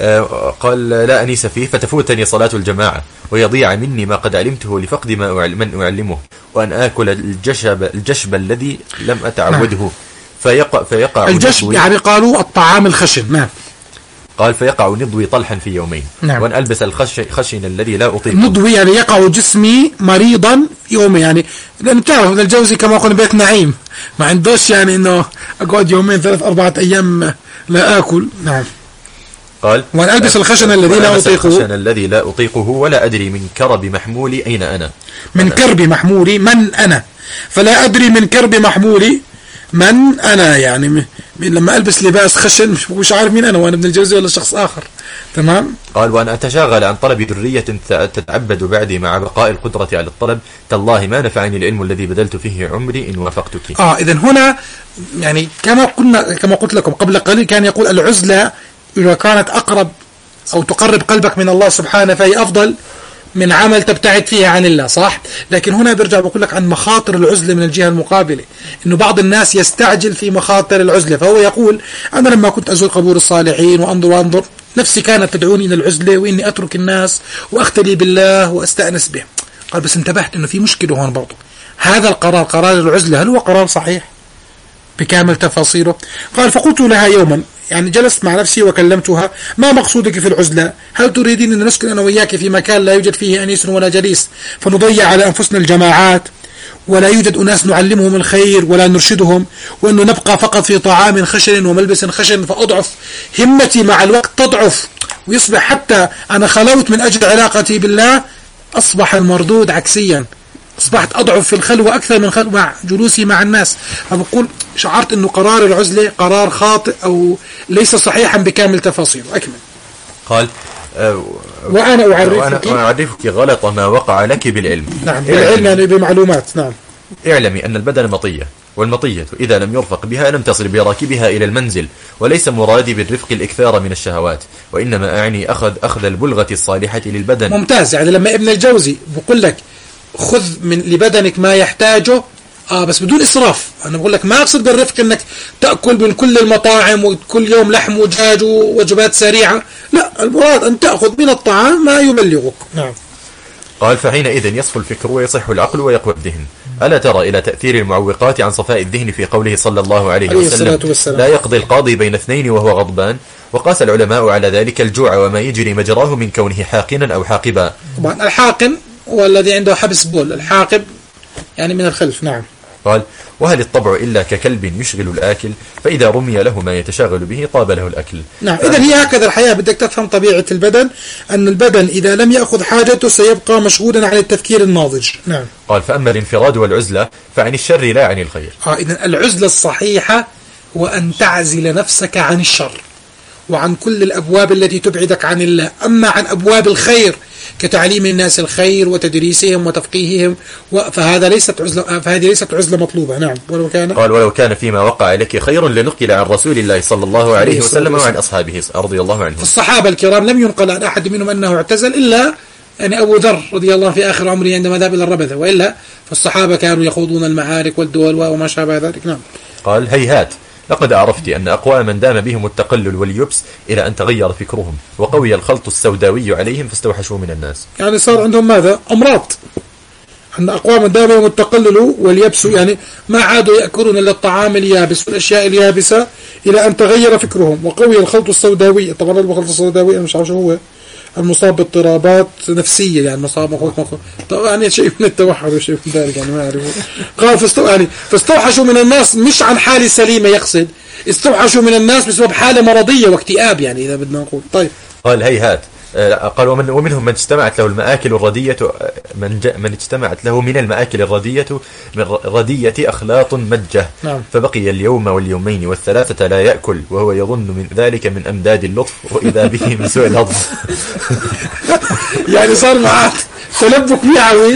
آه قال لا أنيس فيه فتفوتني صلاة الجماعة ويضيع مني ما قد علمته لفقد ما من أعلمه، وأن آكل الجشب, الجشب الذي لم أتعوده. نعم. فيقع, فيقع الجشب يعني قالوا الطعام الخشن. نعم. قال: فيقع نضوي طلحا في يومين. نعم. وأن ألبس الخشن الذي لا أطيقه. نضوي يعني يقع جسمي مريضا يومين، يعني لأن تعرف ابن الجوزي كما قلنا بيت نعيم، ما عندوش يعني إنه أقعد يومين ثلاث أربعة أيام لا آكل. نعم. قال: وأن ألبس الخشن الذي لا أطيقه. الخشن الذي لا أطيقه ولا أدري من كرب محمولي أين أنا. من كرب محمولي من أنا، فلا أدري من كرب محمولي من أنا، يعني لما ألبس لباس خشن مش عارف مين أنا، وأنا ابن الجوزي ولا شخص آخر. تمام. قال: وأن أتشاغل عن طلب ذرية تتعبد بعدي مع بقاء القدرة على الطلب، تالله ما نفعني العلم الذي بذلت فيه عمري إن وافقتك. آه إذن هنا يعني كما قلنا كما قلت لكم قبل قليل، كان يقول العزلة إذا كانت أقرب أو تقرب قلبك من الله سبحانه فهي أفضل من عمل تبتعد فيه عن الله، صح؟ لكن هنا برجع بقول لك عن مخاطر العزلة من الجهة المقابلة، إنه بعض الناس يستعجل في مخاطر العزلة، فهو يقول أنا لما كنت أزور قبور الصالحين وأنظر وأنظر نفسي كانت تدعوني إلى العزلة وإني أترك الناس وأختلي بالله وأستأنس به. قال: بس انتبهت إنه في مشكلة هون برضو، هذا القرار قرار العزلة هل هو قرار صحيح بكامل تفاصيله؟ قال: فقلت لها يوما، يعني جلست مع نفسي وكلمتها: ما مقصودك في العزلة؟ هل تريدين أن نسكن أنا وياك في مكان لا يوجد فيه أنيس ولا جليس فنضيع على أنفسنا الجماعات ولا يوجد أناس نعلمهم الخير ولا نرشدهم، وأنه نبقى فقط في طعام خشن وملبس خشن فأضعف همتي مع الوقت تضعف ويصبح حتى أنا خلوت من أجل علاقتي بالله أصبح المردود عكسيا، أصبحت أضعف في الخلوة أكثر من خلوة مع جلوسي مع الناس. فبقول شعرت أنه قرار العزلة قرار خاطئ أو ليس صحيحا بكامل تفاصيله. أكمل. قال: أه وأنا أعرفك وأنا أعرفك غلط ما وقع لك بالعلم. نعم، بالعلم يعني بمعلومات. نعم. اعلمي أن البدن مطية، والمطية إذا لم يرفق بها لم تصل براكبها إلى المنزل، وليس مرادي بالرفق الإكثار من الشهوات، وإنما أعني أخذ أخذ البلغة الصالحة للبدن. ممتاز. يعني لما ابن الجوزي بقول لك خذ من لبدنك ما يحتاجه، اه بس بدون اسراف. انا بقول لك ما اقصد بالرفق انك تاكل من كل المطاعم وكل يوم لحم ودجاج ووجبات سريعه، لا، المراد ان تاخذ من الطعام ما يبلغك. نعم. قال فحينئذ يصفو الفكر ويصح العقل ويقوى الذهن. ألا ترى إلى تأثير المعوقات عن صفاء الذهن في قوله صلى الله عليه, عليه وسلم لا يقضي القاضي بين اثنين وهو غضبان. وقاس العلماء على ذلك الجوع وما يجري مجراه من كونه حاقنا أو حاقبا. طبعا الحاقن هو الذي عنده حبس بول، الحاقب يعني من الخلف. نعم. قال وهل الطبع إلا ككلب يشغل الآكل، فإذا رمي له ما يتشاغل به طاب له الأكل. نعم. إذا هي هكذا الحياة، بدك تفهم طبيعة البدن، أن البدن إذا لم يأخذ حاجته سيبقى مشغولا عن التفكير الناضج. نعم. قال فأما الانفراد والعزلة فعن الشر لا عن الخير. آه إذن العزلة الصحيحة هو أن تعزل نفسك عن الشر وعن كل الأبواب التي تبعدك عن الله. أما عن أبواب الخير كتعليم الناس الخير وتدريسهم وتفقيههم فهذا ليست عزلة، فهذه ليست عزلة مطلوبة. نعم. ولو كان قال ولو كان فيما وقع لك خير لنقل عن رسول الله صلى الله عليه وسلم وعن أصحابه رضي الله عنهم. الصحابة الكرام لم ينقل عن أحد منهم أنه اعتزل إلا يعني أبو ذر رضي الله في آخر عمره عندما ذهب إلى الربذة، وإلا فالصحابة كانوا يخوضون المعارك والدول وما شابه ذلك. نعم. قال هيهات لقد عرفت أن أقواما دام بهم التقلل واليبس إلى أن تغير فكرهم وقوي الخلط السوداوي عليهم فاستوحشوا من الناس. يعني صار عندهم ماذا؟ أمراض. أن أقواما دام بهم التقلل واليبس، يعني ما عادوا يأكلون إلا الطعام اليابس والأشياء اليابسة إلى أن تغير فكرهم وقوي الخلط السوداوي. طبعا الخلط السوداوي أنا مش عارف شو هو، المصاب باضطرابات نفسية، يعني مصاب طبعا يعني شيء من التوحد وشيء من ذلك، يعني ما أعرف. قال فاستو... يعني فاستوحشوا من الناس مش عن حالة سليمة، يقصد استوحشوا من الناس بسبب حالة مرضية واكتئاب، يعني إذا بدنا نقول. طيب. قال هيهات قال ومن ومنهم من اجتمعت له المآكل الردية من ج... من اجتمعت له من المآكل الردية من ردية أخلاط مجة. نعم. فبقي اليوم واليومين والثلاثة لا يأكل وهو يظن من ذلك من أمداد اللطف وإذا به من سوء الهضم. يعني صار معاه تلبك معوي.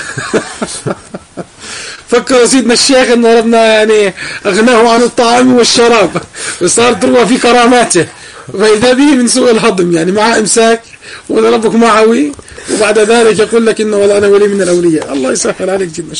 فكر سيدنا الشيخ أن ربنا يعني أغناه عن الطعام والشراب وصار تروى في كراماته، فإذا به من سوء الهضم، يعني مع إمساك وضربك معوي، وبعد ذلك يقول لك إنه والله أنا ولي من الأولياء. الله يسهل عليك جدا.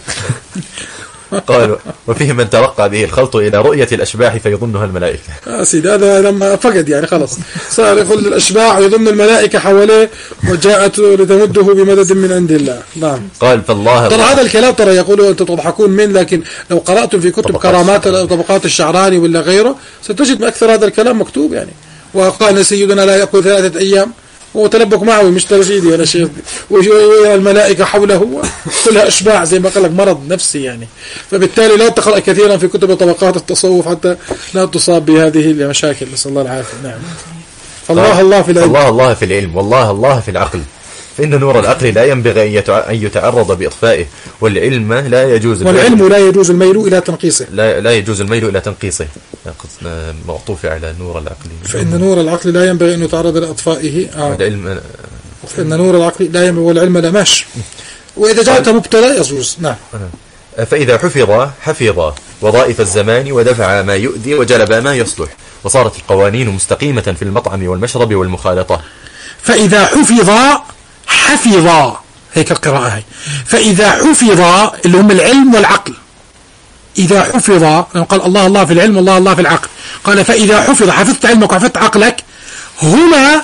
قال وفيه من ترقى به الخلط إلى رؤية الأشباح فيظنها الملائكة. آه سيد هذا لما فقد يعني خلص صار يقول الأشباح ويظن الملائكة حواليه وجاءت لتمده بمدد من عند الله. نعم. قال فالله ترى هذا الكلام ترى يقولوا أنتم تضحكون من، لكن لو قرأتم في كتب كرامات طبقات الشعراني ولا غيره ستجد أكثر هذا الكلام مكتوب. يعني وقال سيدنا لا يأكل ثلاثة أيام وتلبك معه مش ترشيدي ولا شيء، ويرى الملائكة حوله كلها أشباح زي ما قال لك مرض نفسي يعني. فبالتالي لا تقرأ كثيرا في كتب طبقات التصوف حتى لا تصاب بهذه المشاكل، نسأل الله العافية. نعم. فالله الله في العلم، الله الله في العلم، والله الله في العقل. فإن نور العقل لا ينبغي أن يتعرض بإطفائه، والعلم لا يجوز والعلم لا يجوز الميل إلى تنقيصه لا, لا يجوز الميل إلى تنقيصه معطوف على نور العقل. فإن نور العقل لا ينبغي أن يتعرض لإطفائه. آه. والعلم فإن نور العقل لا ينبغي والعلم لا ماشي، وإذا جاءت مبتلى يجوز. نعم. فإذا حفظ حفظ وظائف الزمان ودفع ما يؤذي وجلب ما يصلح، وصارت القوانين مستقيمة في المطعم والمشرب والمخالطة. فإذا حفظ حفظ، هيك القراءة هي. فإذا حفظ اللي هم العلم والعقل، إذا حفظ قال الله الله في العلم والله الله في العقل، قال فإذا حفظ حفظت علمك وحفظت عقلك هما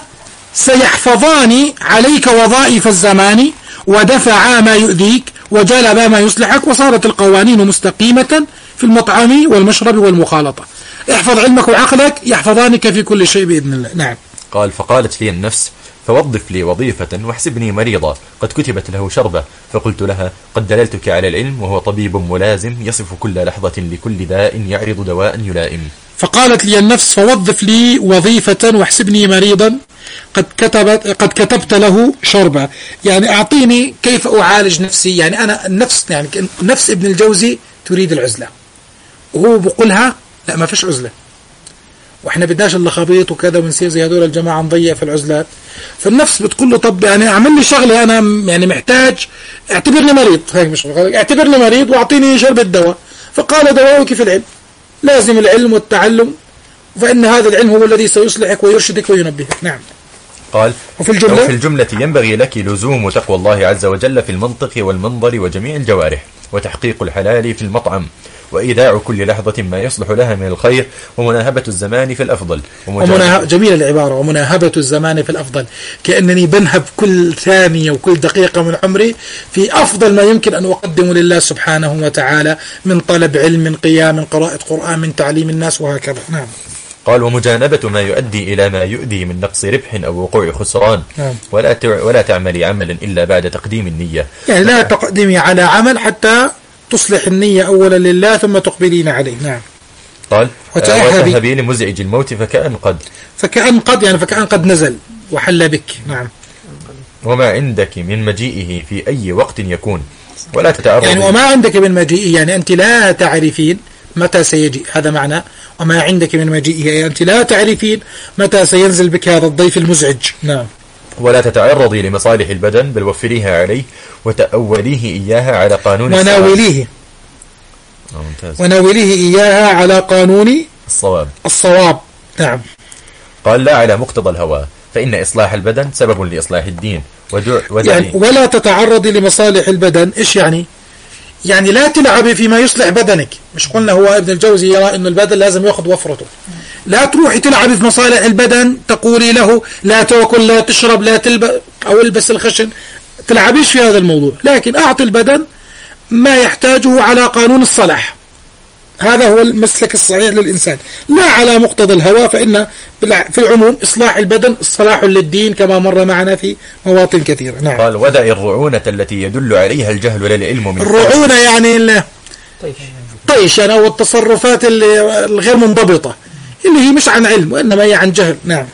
سيحفظان عليك وظائف الزمان ودفعا ما يؤذيك وجلبا ما يصلحك، وصارت القوانين مستقيمة في المطعم والمشرب والمخالطة. احفظ علمك وعقلك يحفظانك في كل شيء بإذن الله. نعم. قال فقالت لي النفس فوظف لي وظيفة واحسبني مريضا قد كتبت له شربة، فقلت لها قد دللتك على العلم وهو طبيب ملازم يصف كل لحظة لكل داء يعرض دواء يلائم. فقالت لي النفس فوظف لي وظيفة واحسبني مريضا قد كتبت قد كتبت له شربة، يعني أعطيني كيف أعالج نفسي. يعني أنا النفس، يعني نفس ابن الجوزي تريد العزلة وهو بقولها لا ما فيش عزلة، واحنا بدناش الا خبيط وكذا ونصير زي هذول الجماعه نضيع في العزلات. فالنفس بتقول له طب يعني اعمل لي شغله، انا يعني محتاج، اعتبرني مريض، هيك مش اعتبرني مريض واعطيني شربة دواء. فقال دواؤك في العلم، لازم العلم والتعلم، فان هذا العلم هو الذي سيصلحك ويرشدك وينبهك. نعم. قال وفي الجملة, في الجملة ينبغي لك لزوم تقوى الله عز وجل في المنطق والمنظر وجميع الجوارح، وتحقيق الحلال في المطعم، وإيداع كل لحظة ما يصلح لها من الخير، ومناهبة الزمان في الأفضل. ومناه... جميلة العبارة، ومناهبة الزمان في الأفضل، كأنني بنهب كل ثانية وكل دقيقة من عمري في أفضل ما يمكن أن أقدم لله سبحانه وتعالى من طلب علم، من قيام، من قراءة قرآن، من تعليم الناس، وهكذا. نعم. قال: ومجانبة ما يؤدي إلى ما يؤدي من نقص ربح أو وقوع خسران. نعم. ولا تع... ولا تعملي عملا إلا بعد تقديم النية، يعني لا تقدمي على عمل حتى تصلح النية أولا لله ثم تقبلين عليه. نعم. قال: وتأهبي وتهبي لمزعج الموت فكأن قد فكأن قد يعني فكأن قد نزل وحل بك. نعم. وما عندك من مجيئه في أي وقت يكون، ولا تتعرض يعني وما عندك من مجيئه، يعني أنت لا تعرفين متى سيجي، هذا معنى وما عندك من مجيئه، يعني أنت لا تعرفين متى سينزل بك هذا الضيف المزعج. نعم. ولا تتعرضي لمصالح البدن، بل وفريها عليه وتأوليه إياها على قانون وناوليه ممتاز. وناوليه إياها على قانون الصواب الصواب. نعم. قال: لا على مقتضى الهوى، فإن إصلاح البدن سبب لإصلاح الدين. ودع يعني ولا تتعرضي لمصالح البدن، إيش يعني؟ يعني لا تلعبي فيما يصلح بدنك. مش قلنا هو ابن الجوزي يرى أن البدن لازم يأخذ وفرته، لا تروحي تلعبي في مصالح البدن، تقولي له لا تأكل، لا تشرب، لا تلبس أو البس الخشن، تلعبيش في هذا الموضوع، لكن أعطي البدن ما يحتاجه على قانون الصلاح. هذا هو المسلك الصحيح للإنسان، لا على مقتضى الهوى، فإن في العموم إصلاح البدن صلاح للدين كما مر معنا في مواطن كثيرة. نعم. قال: ودع الرعونة التي يدل عليها الجهل لا العلم من الرعونة يعني طيش يعني، أو التصرفات الغير منضبطة اللي هي مش عن علم وإنما هي عن جهل. نعم.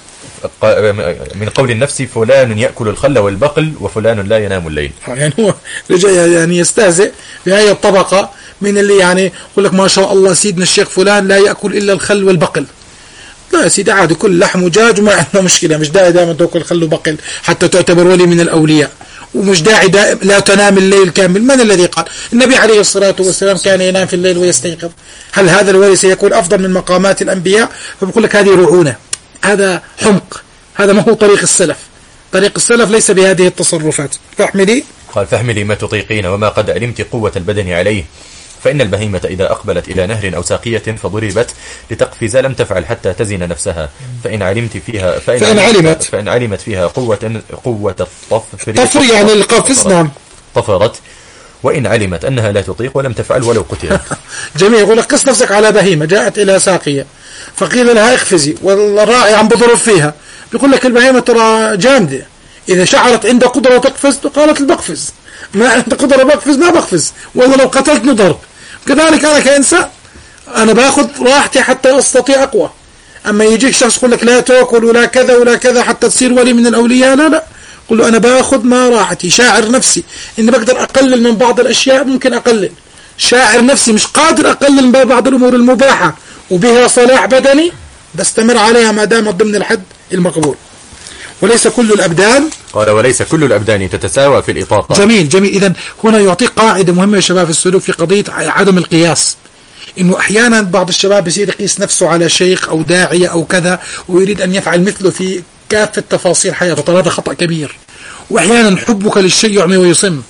من قول النفس: فلان يأكل الخل والبقل وفلان لا ينام الليل. يعني هو يعني يستهزئ بهذه الطبقة من اللي يعني يقول لك ما شاء الله سيدنا الشيخ فلان لا يأكل إلا الخل والبقل. لا يا سيدي، عادي كل لحم ودجاج وما عندنا مشكلة، مش داعي دائما تأكل خل وبقل حتى تعتبر ولي من الأولياء، ومش داعي دائما لا تنام الليل كامل. من الذي قال؟ النبي عليه الصلاة والسلام كان ينام في الليل ويستيقظ. هل هذا الولي سيكون أفضل من مقامات الأنبياء؟ فبقول لك هذه رعونة، هذا حمق، هذا ما هو طريق السلف. طريق السلف ليس بهذه التصرفات. فاحملي قال: فاحملي ما تطيقين وما قد علمت قوة البدن عليه، فإن البهيمة إذا أقبلت إلى نهر أو ساقية فضربت لتقفز لم تفعل حتى تزن نفسها، فإن علمت فيها فإن, فإن علمت فإن علمت فيها قوة قوة الطفر طفر يعني القفز. نعم. طفرت، وإن علمت أنها لا تطيق ولم تفعل ولو قتلت. جميل. يقول لك قس نفسك على بهيمة جاءت إلى ساقية فقيل لها اخفزي والراعي عم بضرب فيها، بيقول لك البهيمة ترى جامدة، إذا شعرت عند قدرة تقفز قالت بقفز، ما عند قدرة بقفز ما بقفز، والله لو قتلتني ضرب. كذلك أنا كإنسان أنا باخذ راحتي حتى أستطيع أقوى. أما يجيك شخص يقول لك لا تأكل ولا كذا ولا كذا حتى تصير ولي من الأولياء، لا لا، قل له أنا باخذ ما راحتي، شاعر نفسي إني بقدر أقلل من بعض الأشياء، ممكن أقلل، شاعر نفسي مش قادر أقلل من بعض الأمور المباحة وبها صلاح بدني، بستمر عليها ما دامت ضمن الحد المقبول. وليس كل الأبدان، قال: وليس كل الأبدان تتساوى في الإطاقة. جميل جميل. إذن هنا يعطيك قاعدة مهمة يا شباب في السلوك في قضية عدم القياس، إنه أحيانا بعض الشباب يصير يقيس نفسه على شيخ أو داعية أو كذا ويريد أن يفعل مثله في كافة تفاصيل حياته، طبعا هذا خطأ كبير. وأحيانا حبك للشيء يعمي ويصم،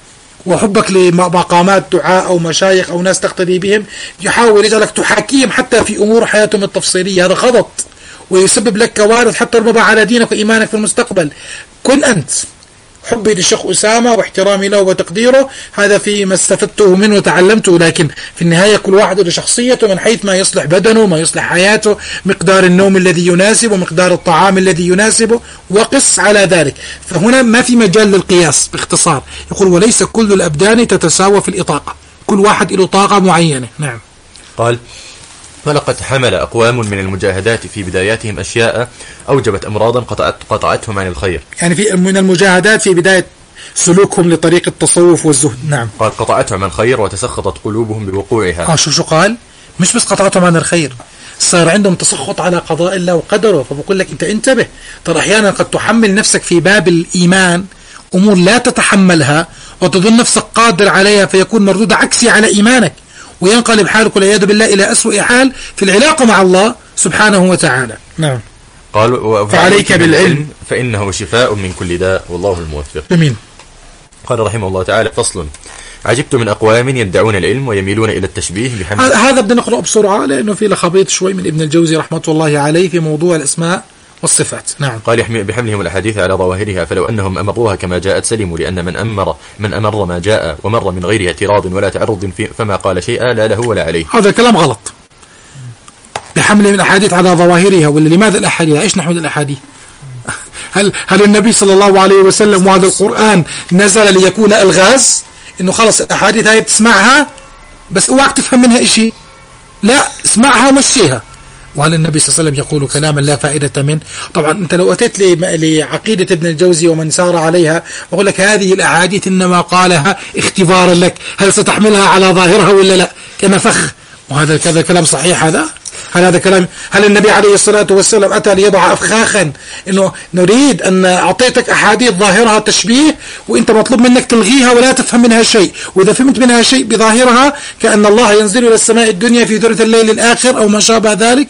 وحبك لمقامات دعاء أو مشايخ أو ناس تقتدي بهم يحاول يجعلك تحاكيهم حتى في أمور حياتهم التفصيلية، هذا غلط ويسبب لك كوارث حتى ربما على دينك وإيمانك في المستقبل. كن أنت. حبي للشيخ أسامة واحترامي له وتقديره هذا فيما استفدته منه وتعلمته، لكن في النهاية كل واحد لشخصيته من حيث ما يصلح بدنه، ما يصلح حياته، مقدار النوم الذي يناسبه، مقدار الطعام الذي يناسبه، وقس على ذلك. فهنا ما في مجال للقياس. باختصار يقول: وليس كل الأبدان تتساوى في الإطاقة، كل واحد له طاقة معينة. نعم. قال: فلقد حمل أقوام من المجاهدات في بداياتهم أشياء أوجبت أمراضا قطعت قطعتهم عن الخير. يعني في من المجاهدات في بداية سلوكهم لطريق التصوف والزهد. نعم. قال: قطعتهم عن الخير وتسخطت قلوبهم بوقوعها. آه شو شو قال؟ مش بس قطعتهم عن الخير، صار عندهم تسخط على قضاء الله وقدره. فبقول لك أنت انتبه، ترى أحيانا قد تحمل نفسك في باب الإيمان أمور لا تتحملها وتظن نفسك قادر عليها، فيكون مردود عكسي على إيمانك، وينقلب حالك والعياذ بالله إلى أسوأ حال في العلاقة مع الله سبحانه وتعالى. نعم. قال: فعليك بالعلم فإنه شفاء من كل داء والله الموفق. جميل. قال رحمه الله تعالى: فصل: عجبت من أقوام يدعون العلم ويميلون إلى التشبيه بحمد. هذا بدنا نقرأ بسرعة لأنه في لخبيط شوي من ابن الجوزي رحمة الله عليه في موضوع الأسماء والصفات. نعم. قال بحملهم الأحاديث على ظواهرها، فلو أنهم أمروها كما جاءت سلموا، لأن من أمر من أمر ما جاء ومر من غير اعتراض ولا تعرض فما قال شيئا لا له ولا عليه. هذا الكلام غلط. بحملهم الأحاديث على ظواهرها، ولا لماذا الأحاديث؟ إيش نحمل الأحاديث؟ هل هل النبي صلى الله عليه وسلم وهذا القرآن نزل ليكون ألغاز؟ إنه خلص الأحاديث هاي بتسمعها بس اوعك تفهم منها إشي، لا اسمعها ومشيها. وهل النبي صلى الله عليه وسلم يقول كلاما لا فائدة منه؟ طبعا أنت لو أتيت لعقيدة ابن الجوزي ومن سار عليها وأقول لك هذه الأحاديث إنما قالها اختبارا لك، هل ستحملها على ظاهرها ولا لا؟ كما فخ. وهذا كذا كلام صحيح؟ هذا هل هذا كلام؟ هل النبي عليه الصلاة والسلام أتى ليضع أفخاخا إنه نريد أن أعطيتك أحاديث ظاهرها تشبيه وإنت مطلوب منك تلغيها ولا تفهم منها شيء، وإذا فهمت منها شيء بظاهرها كأن الله ينزل إلى السماء الدنيا في ثلث الليل الآخر أو ما شابه ذلك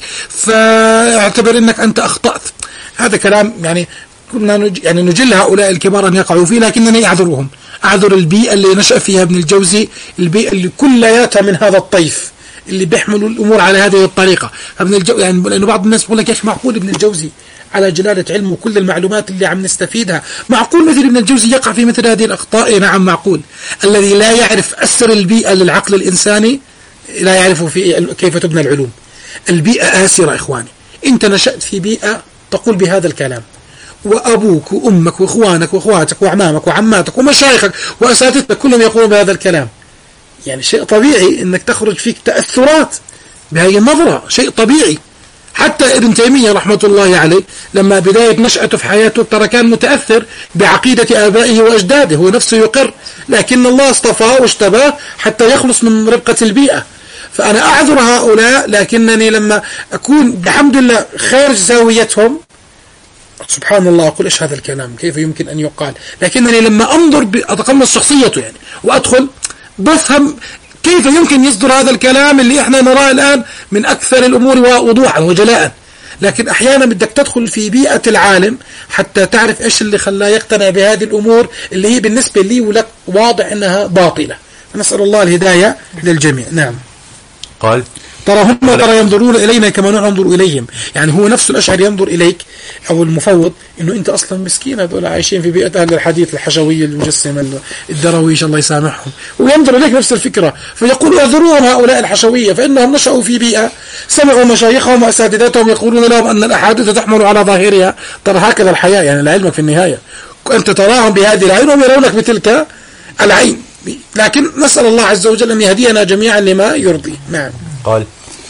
فاعتبر أنك أنت أخطأت. هذا كلام يعني كنا نج... يعني نجل هؤلاء الكبار أن يقعوا فيه، لكنني أعذرهم، أعذر البيئة اللي نشأ فيها ابن الجوزي، البيئة اللي كلياتها من هذا الطيف اللي بيحملوا الأمور على هذه الطريقة. ابن الجو... يعني لأنه بعض الناس بيقول لك يا أخي معقول ابن الجوزي على جلالة علمه وكل المعلومات اللي عم نستفيدها، معقول مثل ابن الجوزي يقع في مثل هذه الأخطاء؟ نعم معقول. الذي لا يعرف أسر البيئة للعقل الإنساني لا يعرف في كيف تبنى العلوم. البيئة آسرة إخواني، أنت نشأت في بيئة تقول بهذا الكلام، وأبوك وأمك وإخوانك وإخواتك وأعمامك وعماتك ومشايخك وأساتذتك كلهم يقولون بهذا الكلام. يعني شيء طبيعي أنك تخرج فيك تأثرات بهذه النظرة، شيء طبيعي. حتى ابن تيمية رحمة الله عليه لما بداية نشأته في حياته ترى كان متأثر بعقيدة آبائه وأجداده، هو نفسه يقر، لكن الله اصطفاه واشتباه حتى يخلص من ربقة البيئة. فأنا أعذر هؤلاء، لكنني لما أكون بحمد الله خارج زاويتهم سبحان الله أقول إيش هذا الكلام، كيف يمكن أن يقال؟ لكنني لما أنظر أتقمص شخصيته يعني وأدخل بفهم كيف يمكن يصدر هذا الكلام اللي احنا نراه الآن من أكثر الأمور وضوحا وجلاء. لكن أحيانا بدك تدخل في بيئة العالم حتى تعرف إيش اللي خلاه يقتنع بهذه الأمور اللي هي بالنسبة لي ولك واضح أنها باطلة. نسأل الله الهداية للجميع. نعم. قال ترى هم ترى ينظرون إلينا كما ننظر إليهم، يعني هو نفس الأشعري ينظر إليك أو المفوض إنه أنت أصلا مسكين، هذول عايشين في بيئة أهل الحديث الحشوية المجسمة الدرويش الله يسامحهم، وينظر إليك نفس الفكرة فيقول اعذروهم هؤلاء الحشوية فإنهم نشأوا في بيئة سمعوا مشايخهم وأساتذتهم يقولون لهم أن الأحاديث تحمل على ظاهرها. ترى هكذا الحياة، يعني لعلمك في النهاية أنت تراهم بهذه العين وهم يرونك بتلك العين، لكن نسأل الله عز وجل أن يهدينا جميعا لما يرضي. نعم. قال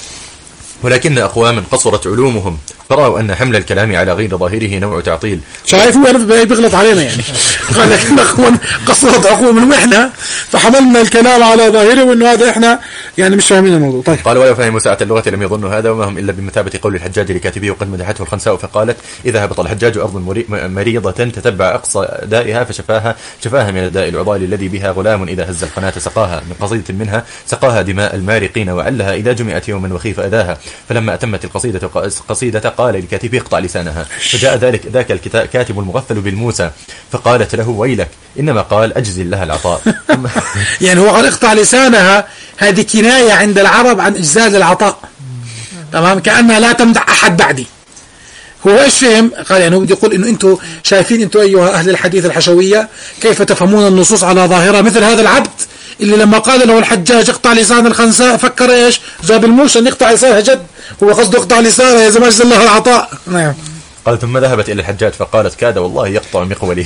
ولكن أقواما قصرت علومهم فرأوا أن حمل الكلام على غير ظاهره نوع تعطيل. شايف هو بيغلط علينا يعني قال لكن أخوان قصرت عقولهم وإحنا فحملنا الكلام على ظاهره وإنه هذا إحنا يعني مش فاهمين الموضوع. طيب. قال ولا فهم ساعة اللغة لم يظنوا هذا وما هم إلا بمثابة قول الحجاج لكاتبه وقد مدحته الخنساء فقالت إذا هبط الحجاج أرض مريضة تتبع أقصى دائها فشفاها شفاها من الداء العضال الذي بها غلام إذا هز القناة سقاها من قصيدة منها سقاها دماء المارقين وعلها إذا جمعت يوما وخيف أذاها فلما أتمت القصيدة قصيدة قال لكاتبه اقطع لسانها فجاء ذلك ذاك الكاتب المغفل بالموسى فقالت له ويلك إنما قال أجزل لها العطاء. يعني هو قال اقطع لسانها، هذه كناية عند العرب عن إجزال العطاء، تمام، كأنها لا تمدح أحد بعدي. هو ايش فهم؟ قال يعني هو بده يقول انه انتم شايفين انتم ايها اهل الحديث الحشوية كيف تفهمون النصوص على ظاهرها، مثل هذا العبد اللي لما قال له الحجاج اقطع لسان الخنساء فكر ايش؟ جاب الموشى ان يقطع لسانها جد، هو قصده اقطع لسانها يا زلمه اجزل لها العطاء. نعم. قال ثم ذهبت إلى الحجاج فقالت كاد والله يقطع مقولي.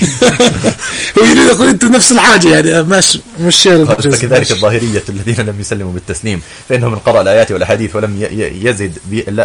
هو يريد يقول أنت نفس الحاجة يعني مش مش شيء. كذلك الظاهرية الذين لم يسلموا بالتسليم فإنهم من قرأ الآيات والأحاديث ولم يزد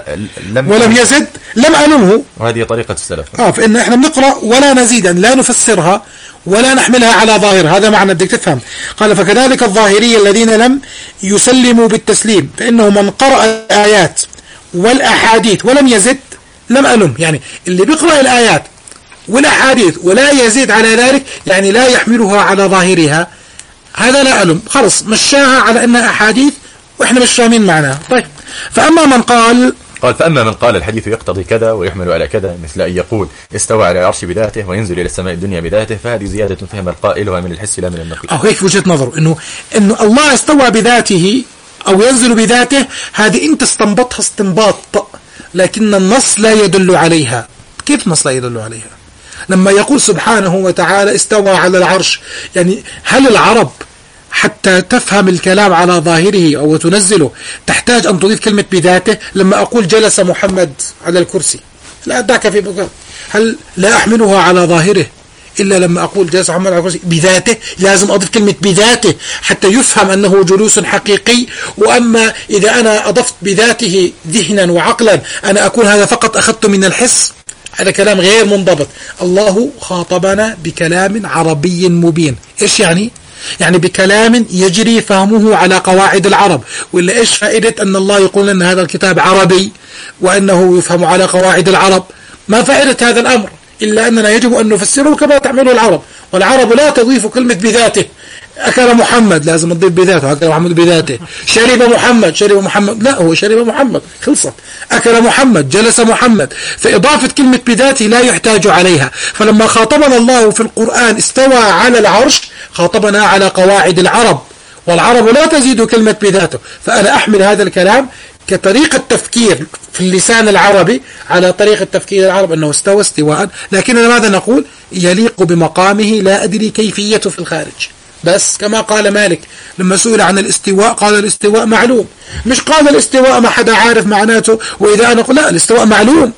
لم ولم يزد لم ألمه، وهذه طريقة السلف. آه فإن إحنا بنقرأ ولا نزيد، لا نفسرها ولا نحملها على ظاهر، هذا معنى بدك تفهم. قال فكذلك الظاهرية الذين لم يسلموا بالتسليم فإنه من قرأ الآيات والأحاديث ولم يزد لم ألم، يعني اللي بيقرأ الآيات والأحاديث ولا يزيد على ذلك يعني لا يحملها على ظاهرها، هذا لا ألم، خلص مشاها على أنها أحاديث وإحنا مش فاهمين معناها. طيب. فأما من قال قال فأما من قال الحديث يقتضي كذا ويحمل على كذا مثل أن يقول استوى على العرش بذاته وينزل إلى السماء الدنيا بذاته فهذه زيادة فهم القائلها من الحس لا من النقل. أو هيك وجهة نظره إنه إنه الله استوى بذاته أو ينزل بذاته، هذه أنت استنبطها استنباط، لكن النص لا يدل عليها. كيف النص لا يدل عليها؟ لما يقول سبحانه وتعالى استوى على العرش، يعني هل العرب حتى تفهم الكلام على ظاهره أو تنزله تحتاج أن تضيف كلمة بذاته؟ لما أقول جلس محمد على الكرسي لا أدعك في بكر، هل لا أحملها على ظاهره إلا لما أقول جلس محمد على الكرسي بذاته؟ لازم أضيف كلمة بذاته حتى يفهم أنه جلوس حقيقي. وأما إذا أنا أضفت بذاته ذهنا وعقلا أنا أكون هذا فقط أخذت من الحس، هذا كلام غير منضبط. الله خاطبنا بكلام عربي مبين. إيش يعني؟ يعني بكلام يجري فهمه على قواعد العرب. وإلا إيش فائدة أن الله يقول أن هذا الكتاب عربي وأنه يفهم على قواعد العرب؟ ما فائدة هذا الأمر إلا أننا يجب أن نفسره كما تعمله العرب، والعرب لا تضيف كلمة بذاته. أكل محمد لازم تضيف بذاته، أكل محمد بذاته. شرب محمد شرب محمد لا هو شرب محمد خلصت. أكل محمد جلس محمد. فإضافة كلمة بذاته لا يحتاج عليها. فلما خاطبنا الله في القرآن استوى على العرش خاطبنا على قواعد العرب، والعرب لا تزيد كلمة بذاته. فأنا أحمل هذا الكلام كطريقة تفكير في اللسان العربي على طريقة تفكير العرب أنه استوى استواء، لكننا ماذا نقول؟ يليق بمقامه لا أدري كيفيته في الخارج. بس كما قال مالك لما سئل عن الاستواء قال الاستواء معلوم، مش قال الاستواء ما حدا عارف معناته. وإذا أنا أقول لا الاستواء معلوم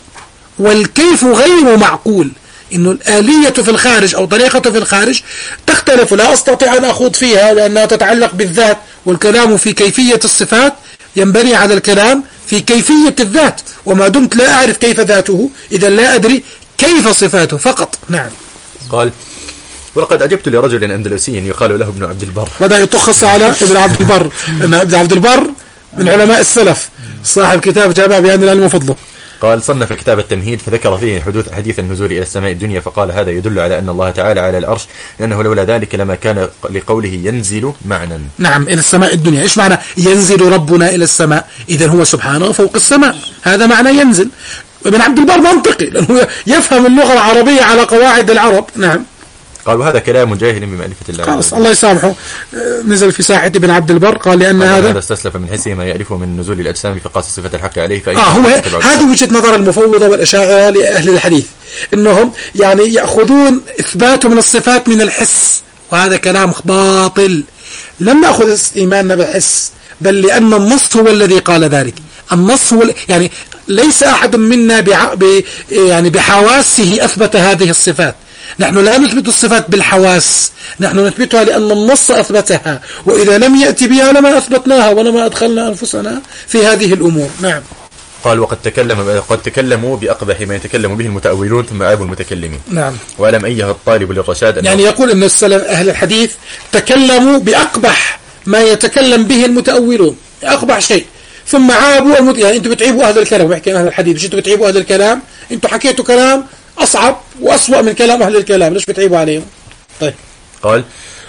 والكيف غير معقول، إنه الآلية في الخارج أو طريقته في الخارج تختلف، لا أستطيع أن أخوض فيها لأنها تتعلق بالذات، والكلام في كيفية الصفات ينبني على الكلام في كيفية الذات، وما دمت لا أعرف كيف ذاته إذا لا أدري كيف صفاته فقط. نعم. قال ولقد عجبت لرجل أندلسي يقال له ابن عبد البر. بدأ يتخص على ابن عبد البر. ابن عبد البر من علماء السلف صاحب كتاب جامع بيان العلم وفضله. قال صنف كتاب التمهيد فذكر فيه حدوث حديث النزول إلى السماء الدنيا فقال هذا يدل على أن الله تعالى على العرش لأنه لولا ذلك لما كان لقوله ينزل معنى. نعم إلى السماء الدنيا. إيش معنى ينزل ربنا إلى السماء؟ إذن هو سبحانه فوق السماء، هذا معنى ينزل. ابن عبد البر منطقي لأنه يفهم اللغة العربية على قواعد العرب. نعم. قال وهذا كلام جاهل بمعرفة الله. خلاص الله يسامحه نزل في ساحة ابن عبد البر. قال لأن هذا هذا استسلف من حسه ما يعرفه من نزول الأجسام فقاس صفة الحق عليه. آه هو هذه وجهة نظر المفوضة والأشاعرة لأهل الحديث، إنهم يعني يأخذون إثباته من الصفات من الحس، وهذا كلام باطل. لم نأخذ إيماننا بالحس، بل لأن النص هو الذي قال ذلك. النص هو يعني ليس أحد منا بع... ب... يعني بحواسه أثبت هذه الصفات. نحن لا نثبت الصفات بالحواس، نحن نثبتها لأن النص أثبتها، وإذا لم يأتي بها لما أثبتناها ولما أدخلنا أنفسنا في هذه الأمور. نعم. قال وقد تكلم قد تكلموا بأقبح ما يتكلم به المتأولون ثم عابوا المتكلمين. نعم. ولم أيه الطالب للرشاد يعني يقول أن السلف أهل الحديث تكلموا بأقبح ما يتكلم به المتأولون، أقبح شيء، ثم عابوا المت... يعني أنتم بتعيبوا أهل الكلام، بحكي أهل الحديث مش أنتم بتعيبوا أهل الكلام، أنتم حكيتوا كلام أصعب وأسوأ من كلام أهل الكلام، ليش بتعيبوا عليهم؟ طيب. قال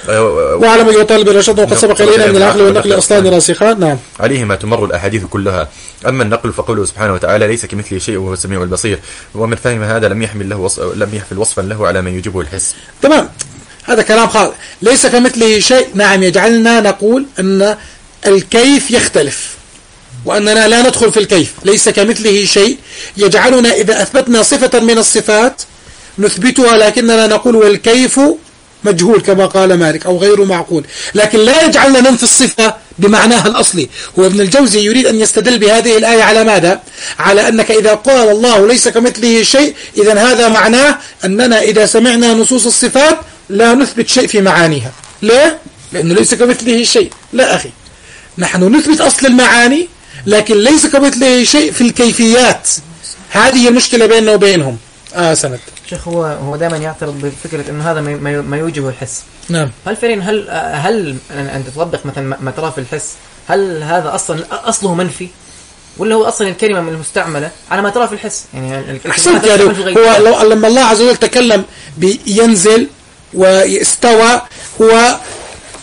وعلى من يطالب الرشاد وقد سبق إلينا من العقل والنقل أصلان راسخان. نعم. عليه ما تمر الأحاديث كلها. أما النقل فقوله سبحانه وتعالى ليس كمثله شيء وهو السميع البصير، ومن فهم هذا لم يحمل له وصف لم يحمل وصفا له على من يجيبه الحس. تمام. هذا كلام خاطئ. ليس كمثله شيء، نعم، يجعلنا نقول أن الكيف يختلف وأننا لا ندخل في الكيف. ليس كمثله شيء يجعلنا إذا أثبتنا صفة من الصفات نثبتها، لكننا نقول والكيف مجهول كما قال مالك أو غير معقول، لكن لا يجعلنا ننفي الصفة بمعناها الأصلي. هو ابن الجوزي يريد أن يستدل بهذه الآية على ماذا؟ على أنك إذا قال الله ليس كمثله شيء إذن هذا معناه أننا إذا سمعنا نصوص الصفات لا نثبت شيء في معانيها. ليه؟ لأنه ليس كمثله شيء. لا أخي، نحن نثبت أصل المعاني لكن ليس كمثله شيء في الكيفيات. هذه المشكلة بيننا وبينهم. آه سند شيخ هو هو دائما يعترض بفكرة إنه هذا ما ما يوجبه الحس. نعم. هل فعلا هل هل أن تطبق مثلا ما ترى في الحس، هل هذا أصلا أصله منفي ولا هو أصلا الكلمة من المستعملة على ما ترى في الحس؟ يعني أحسنت. يعني هو لما الله عز وجل تكلم بينزل واستوى هو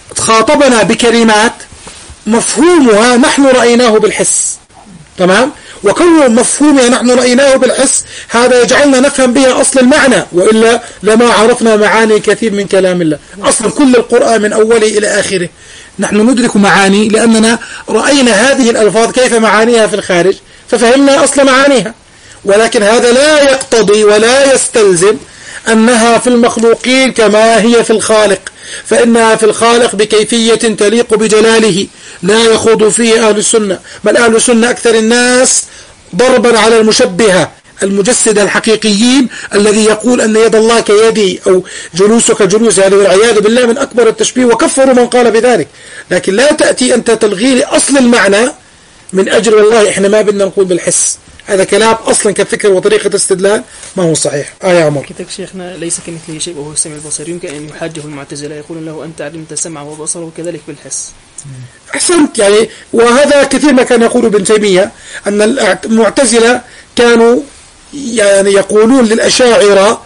خاطبنا بكلمات مفهومها نحن رأيناه بالحس، تمام، وكون مفهومها نحن رأيناه بالحس هذا يجعلنا نفهم بها أصل المعنى، وإلا لما عرفنا معاني كثير من كلام الله. أصلا كل القرآن من أوله إلى آخره نحن ندرك معاني لأننا رأينا هذه الألفاظ كيف معانيها في الخارج ففهمنا أصل معانيها، ولكن هذا لا يقتضي ولا يستلزم أنها في المخلوقين كما هي في الخالق، فإنها في الخالق بكيفية تليق بجلاله لا يخوض فيه أهل السنة، بل أهل السنة أكثر الناس ضربا على المشبهة المجسد الحقيقيين الذي يقول أن يد الله كيدي أو جلوسه كجلوس، هذا والعياذ بالله من أكبر التشبيه، وكفروا من قال بذلك. لكن لا تأتي أنت تلغي لي أصل المعنى من أجل والله إحنا ما بدنا نقول بالحس، هذا كلام أصلا كفكر وطريقة استدلال ما هو صحيح. آه يا عمر. كتاب شيخنا ليس كمثله شيء وهو السميع البصير، يمكن أن يحاجه المعتزلة يقولون له أنت علمت سمعه وبصره وكذلك بالحس. أحسنت، يعني وهذا كثير ما كان يقول ابن تيمية أن المعتزلة كانوا يعني يقولون للأشاعرة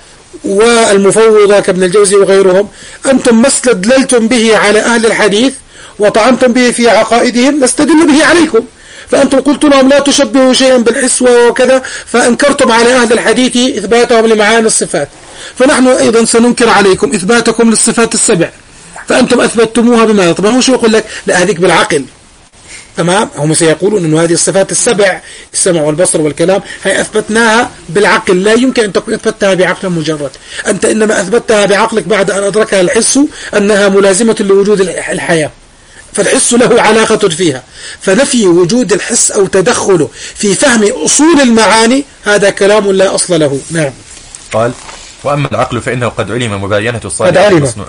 والمفوضة كابن الجوزي وغيرهم أنتم ما استدللتم به على أهل الحديث وطعنتم به في عقائدهم نستدل به عليكم، فأنتم قلتم لهم لا تشبهوا شيئا بالحس وكذا، فأنكرتم على أهل الحديث إثباتهم لمعاني الصفات، فنحن أيضا سننكر عليكم إثباتكم للصفات السبع، فأنتم أثبتتموها بماذا؟ طبعا هو شو يقول لك؟ لا هذيك بالعقل، تمام؟ هم سيقولون أن هذه الصفات السبع السمع والبصر والكلام هي أثبتناها بالعقل، لا يمكن أن تكون أثبتها بعقل مجرد، أنت إنما أثبتها بعقلك بعد أن أدركها الحس أنها ملازمة لوجود الحياة، فالحس له علاقة فيها، فنفي وجود الحس أو تدخله في فهم أصول المعاني هذا كلام لا أصل له. نعم. قال وأما العقل فإنه قد علم مباينة الصانع المصنوع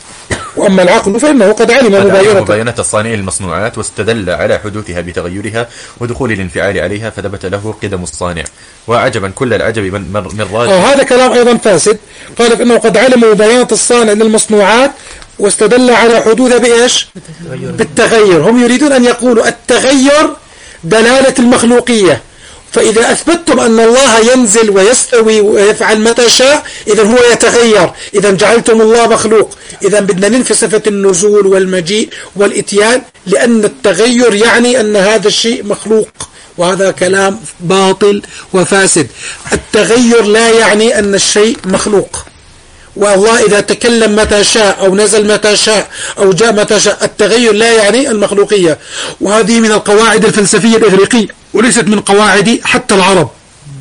وأما العقل فإنه قد علم قد مباينة, مباينة الصانع المصنوعات واستدل على حدوثها بتغيرها ودخول الانفعال عليها فثبت له قدم الصانع، وعجبا كل العجب من, من راجع. هذا كلام أيضا فاسد، قال فإنه قد علم مباينة الصانع للمصنوعات واستدل على حدوثها بإيش؟ بالتغير. هم يريدون أن يقولوا التغير دلالة المخلوقية، فإذا أثبتتم أن الله ينزل ويستوي ويفعل متى شاء إذن هو يتغير، إذن جعلتم الله مخلوق، إذن بدنا ننفي صفة النزول والمجيء والإتيان، لأن التغير يعني أن هذا الشيء مخلوق، وهذا كلام باطل وفاسد. التغير لا يعني أن الشيء مخلوق، والله إذا تكلم متى شاء أو نزل متى شاء أو جاء متى شاء، التغير لا يعني المخلوقية، وهذه من القواعد الفلسفية الإغريقية وليست من قواعد حتى العرب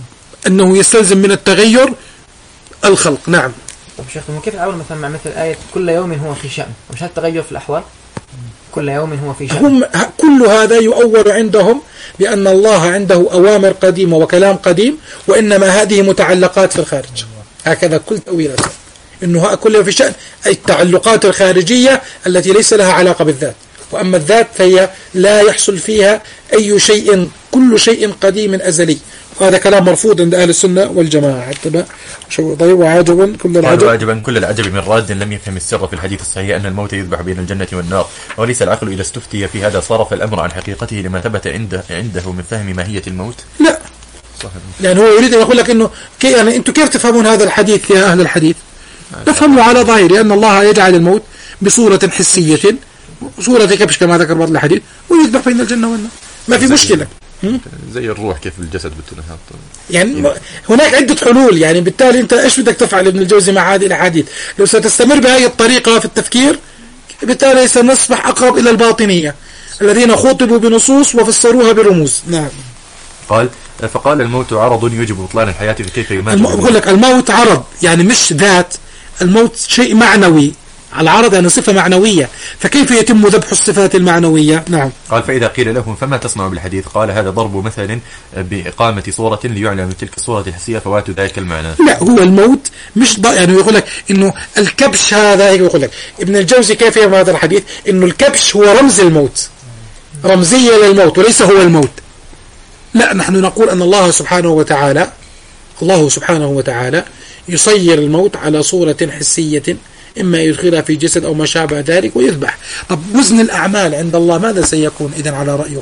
أنه يستلزم من التغير الخلق. نعم. طب شيخ كيف العمل مثلا مع مثل آية كل يوم هو في شأن، مش هذا التغير في الأحوال؟ كل يوم هو في شأن. هم كل هذا يؤول عندهم بأن الله عنده أوامر قديمة وكلام قديم، وإنما هذه متعلقات في الخارج، هكذا كل تأويلات إنه كله في شأن أي التعلقات الخارجية التي ليس لها علاقة بالذات، وأما الذات فهي لا يحصل فيها أي شيء، كل شيء قديم أزلي، وهذا كلام مرفوض عند أهل السنة والجماعة. حتى شو طيب وعجبا كل العجب وعجبا كل العجب من راد لم يفهم السر في الحديث الصحيح أن الموت يذبح بين الجنة والنار، وليس العقل إذا استفتي في هذا صرف الأمر عن حقيقته لما ثبت عنده عنده من فهم ماهية الموت. لا صحيح. يعني هو يريد أن يقول لك إنه كي يعني أنتم كيف تفهمون هذا الحديث يا أهل الحديث؟ تفهموا على ظاهره أن الله يجعل الموت بصورة حسية، صورة كبش كما ذكر بعض الحديث، ويذبح بين الجنة والنار، ما في مشكلة. زي الروح كيف الجسد بتنهض يعني هناك عدة حلول، يعني بالتالي أنت إيش بدك تفعل ابن الجوزي مع هذه الأحاديث؟ لو ستستمر بهذه الطريقة في التفكير بالتالي سنصبح أقرب إلى الباطنية الذين خاطبوا بنصوص وفسروها برموز. نعم. قال فقال الموت عرض يوجب بطلان الحياة فكيف يمات؟ الم... بقول لك الموت عرض يعني مش ذات، الموت شيء معنوي، العرض يعني صفة معنوية، فكيف يتم ذبح الصفات المعنوية؟ نعم. قال فإذا قيل لهم فما تصنع بالحديث؟ قال هذا ضرب مثل بإقامة صورة ليعلم تلك الصورة الحسية فوات ذلك المعنى. لا هو الموت مش ض... يعني يقول لك إنه الكبش هذا، يقول لك ابن الجوزي كيف يفهم هذا الحديث؟ إنه الكبش هو رمز الموت، رمزية للموت وليس هو الموت. لا، نحن نقول أن الله سبحانه وتعالى الله سبحانه وتعالى يصير الموت على صورة حسية، إما يدخلها في جسد أو ما شابه ذلك ويذبح. طب وزن الأعمال عند الله ماذا سيكون إذن على رأيه؟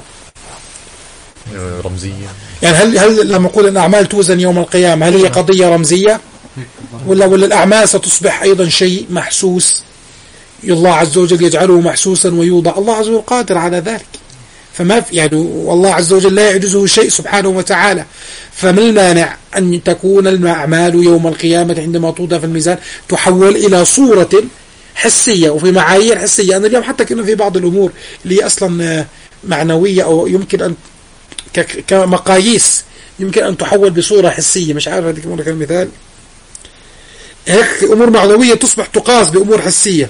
رمزية. يعني هل هل لما نقول الأعمال توزن يوم القيامة هل هي قضية رمزية ولا ولا الأعمال ستصبح أيضا شيء محسوس؟ الله عز وجل يجعله محسوسا ويوضع، الله عز وجل قادر على ذلك، فما في يعني والله عز وجل لا يعجزه شيء سبحانه وتعالى. فما المانع أن تكون الأعمال يوم القيامة عندما توضع في الميزان تحول إلى صورة حسية وفي معايير حسية. أنا اليوم حتى كنا في بعض الأمور اللي أصلا معنوية أو يمكن أن كمقاييس يمكن أن تحول بصورة حسية، مش عارف هذيك لك المثال، هيك أمور معنوية تصبح تقاس بأمور حسية.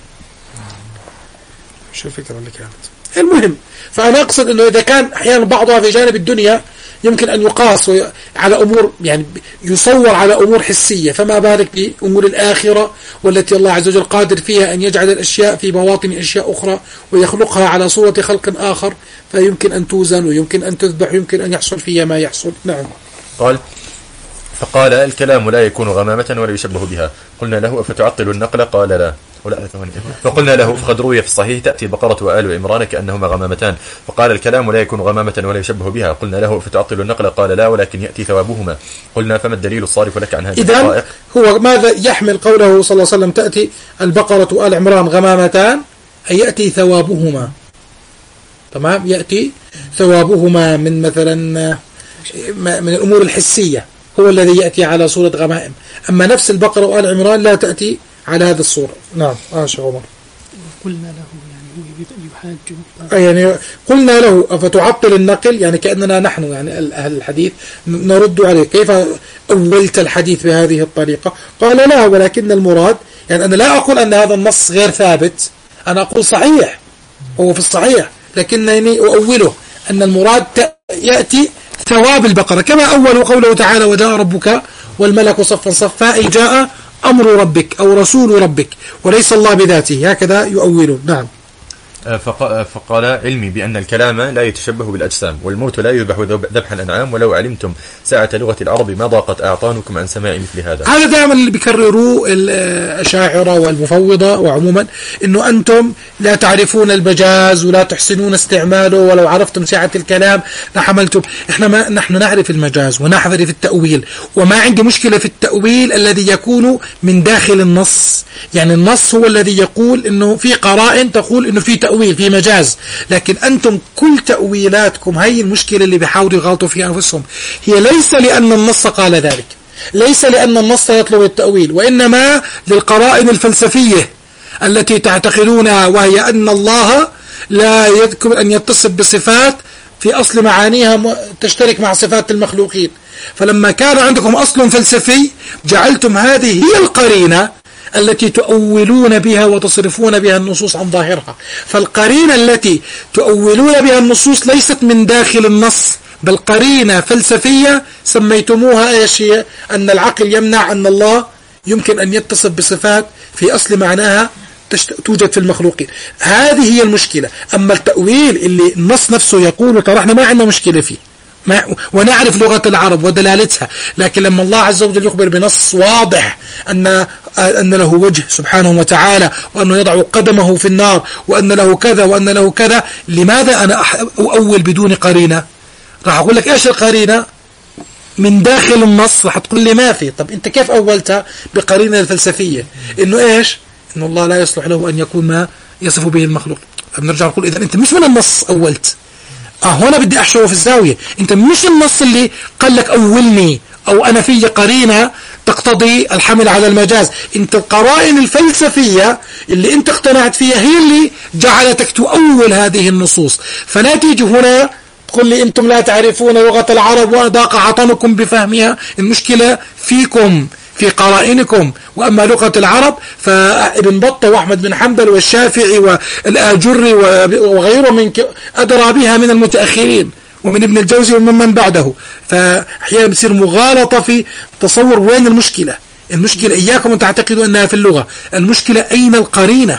شو الفكرة اللي كانت؟ المهم، فأنا أقصد أنه إذا كان أحيانا بعضها في جانب الدنيا يمكن أن يقاس على أمور يعني يصور على أمور حسية، فما بالك بأمور الآخرة والتي الله عز وجل قادر فيها أن يجعل الأشياء في بواطن أشياء أخرى ويخلقها على صورة خلق آخر، فيمكن أن توزن ويمكن أن تذبح ويمكن أن يحصل فيها ما يحصل. نعم. قال فقال الكلام لا يكون غمامة ولا يشبه بها. قلنا له أفتعطل النقل؟ قال لا. فقلنا له فقد روي في الصحيح تأتي بقرة وآل عمران كأنهما غمامتان. فقال الكلام لا يكون غمامة ولا يشبه بها. قلنا له فتعطل النقل؟ قال لا ولكن يأتي ثوابهما. قلنا فما الدليل الصارف لك عن هذه الحقائق؟ هو ماذا يحمل قوله صلى الله عليه وسلم تأتي البقرة وآل عمران غمامتان، أي يأتي ثوابهما. تمام، يأتي ثوابهما من مثلا من الأمور الحسية هو الذي يأتي على صورة غمائم، أما نفس البقرة وآل عمران لا تأتي على هذه الصورة. نعم. آه شيخ عمر. قلنا له يعني يحاج يعني قلنا له أفتعطل النقل، يعني كأننا نحن يعني أهل الحديث نرد عليه كيف أولت الحديث بهذه الطريقة؟ قال لا، ولكن المراد يعني أنا لا أقول أن هذا النص غير ثابت، أنا أقول صحيح هو في الصحيح، لكنني أؤوله أن المراد يأتي ثواب البقرة كما أول قوله تعالى وجاء ربك والملك صفا صفا، أي جاء أمر ربك أو رسول ربك وليس الله بذاته، هكذا يؤوله. نعم. فقال علمي بأن الكلام لا يتشبه بالأجسام والموت لا يذبح ذبح الأنعام، ولو علمتم ساعة لغة العرب ما ضاقت أعطانكم عن سماع مثل هذا. هذا دائما اللي بيكرروه الأشاعرة والمفوضة وعموما، إنه أنتم لا تعرفون المجاز ولا تحسنون استعماله، ولو عرفتم ساعة الكلام لحملتم. إحنا ما نحن نعرف المجاز ونعرف التأويل، وما عندي مشكلة في التأويل الذي يكون من داخل النص، يعني النص هو الذي يقول إنه في قرائن تقول إنه في تأويل في مجاز، لكن أنتم كل تأويلاتكم هي المشكلة اللي بيحاولوا يغلطوا فيها أنفسهم، هي ليس لأن النص قال ذلك، ليس لأن النص يطلب التأويل، وإنما للقرائن الفلسفية التي تعتقدونها، وهي أن الله لا يذكر أن يتصف بصفات في أصل معانيها تشترك مع صفات المخلوقين، فلما كان عندكم أصل فلسفي جعلتم هذه هي القرينة التي تؤولون بها وتصرفون بها النصوص عن ظاهرها. فالقرينة التي تؤولون بها النصوص ليست من داخل النص، بل قرينة فلسفية سميتموها ايش هي؟ أن العقل يمنع أن الله يمكن أن يتصف بصفات في أصل معناها توجد في المخلوقين. هذه هي المشكلة. أما التأويل اللي النص نفسه يقول ترى احنا ما عندنا مشكلة فيه، ما ونعرف لغة العرب ودلالتها، لكن لما الله عز وجل يخبر بنص واضح أن أن له وجه سبحانه وتعالى، وأنه يضع قدمه في النار، وأن له كذا وأن له كذا، لماذا أنا أؤول بدون قرينة؟ راح أقول لك إيش القرينة من داخل النص، راح تقول لي ما في. طب أنت كيف أولتها بقرينة الفلسفية إنه إيش؟ إنه الله لا يصلح له أن يكون ما يصف به المخلوق. فبنرجع نقول إذا أنت مش من النص أولت. آه هنا بدي أحشره في الزاوية، أنت مش النص اللي قال لك أولني أو أنا في قرينة تقتضي الحمل على المجاز، أنت القرائن الفلسفية اللي أنت اقتنعت فيها هي اللي جعلتك تؤول هذه النصوص. فلا تيجي هنا تقول لي أنتم لا تعرفون لغة العرب وأضاق عطنكم بفهمها، المشكلة فيكم في قرائنكم. وأما لغة العرب فابن بطة وأحمد بن حنبل والشافعي والآجري وغيرهم من أدرى بها من المتأخرين ومن ابن الجوزي ومن من بعده. فأحيانا بتصير مغالطة في تصور وين المشكلة. المشكلة إياكم أن تعتقدوا أنها في اللغة، المشكلة أين القرينة.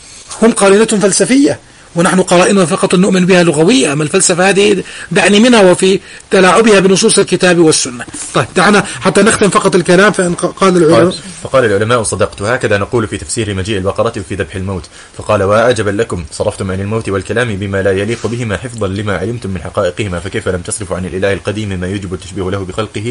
هم قرينة فلسفية ونحن قرائنها فقط نؤمن بها لغوية، أما الفلسفة هذه دعني منها وفي تلاعبها بنصوص الكتاب والسنة. طيب دعنا حتى نختم فقط الكلام. فإن قال العلماء فقال العلماء صدقت، هكذا نقول في تفسير مجيء البقرة وفي ذبح الموت. فقال وأعجبا لكم صرفتم عن الموت والكلام بما لا يليق بهما حفظا لما علمتم من حقائقهما، فكيف لم تصرفوا عن الإله القديم ما يجب التشبيه له بخلقه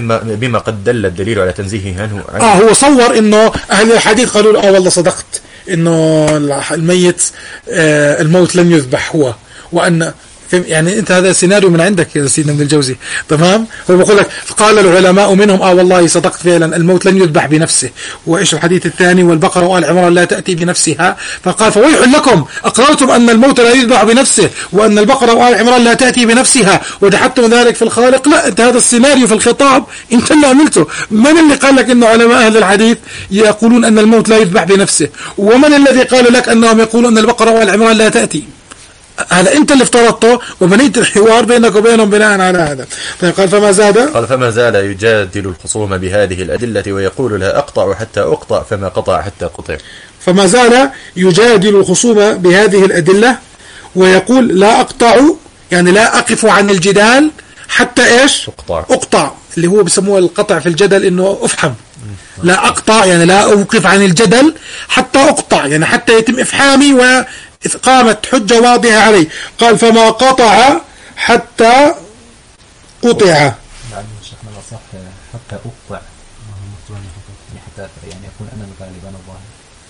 بما قد دل الدليل على تنزيهه عنه. آه هو صور إنه أهل الحديث قالوا آه والله صدقت إنه الميت آه الموت لم يذبح هو، وأن يعني انت هذا سيناريو من عندك يا سيدنا ابن الجوزي، تمام؟ هو بيقول لك قال العلماء منهم اه والله صدقت فعلا الموت لن يذبح بنفسه، وايش الحديث الثاني والبقره وآل عمران لا تاتي بنفسها، فقال فويح لكم اقررتم ان الموت لا يذبح بنفسه وان البقره وآل عمران لا تاتي بنفسها وجحدتم ذلك في الخالق. لا، انت هذا السيناريو في الخطاب انت اللي عملته. من اللي قال لك انه علماء اهل الحديث يقولون ان الموت لا يذبح بنفسه؟ ومن الذي قال لك انهم يقولون ان البقره وآل عمران لا تاتي؟ هذا انت اللي افترضته وبنيت الحوار بينك وبينهم بناء على هذا. طيب قال فما زاد قال فما زال يجادل الخصوم بهذه الأدلة ويقول لا أقطع حتى أقطع فما قطع حتى قطع. فما زال يجادل الخصوم بهذه الأدلة ويقول لا أقطع، يعني لا أقف عن الجدال حتى إيش أقطع, أقطع اللي هو بسموه القطع في الجدل إنه أفحم. لا أقطع يعني لا أوقف عن الجدل حتى أقطع، يعني حتى يتم إفحامي و إذ قامت حجة واضحة عليه. قال فما قطع حتى قطع. يعني شيخنا الأصح حتى أقطع، حتى يعني أكون أنا الغالب أنا الظاهر.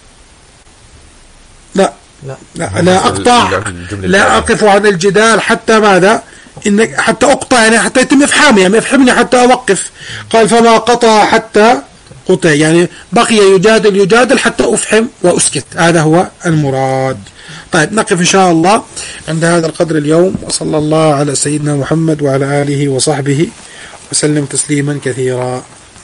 لا لا لا, لا أقطع، لا أقف عن الجدال حتى ماذا؟ إنك حتى أقطع يعني حتى يتم إفحامي، يعني يفحمني حتى أوقف. قال فما قطع حتى قطع، يعني بقي يجادل يجادل حتى أفحم وأسكت، هذا هو المراد. طيب نقف إن شاء الله عند هذا القدر اليوم، وصلى الله على سيدنا محمد وعلى آله وصحبه وسلم تسليما كثيرا.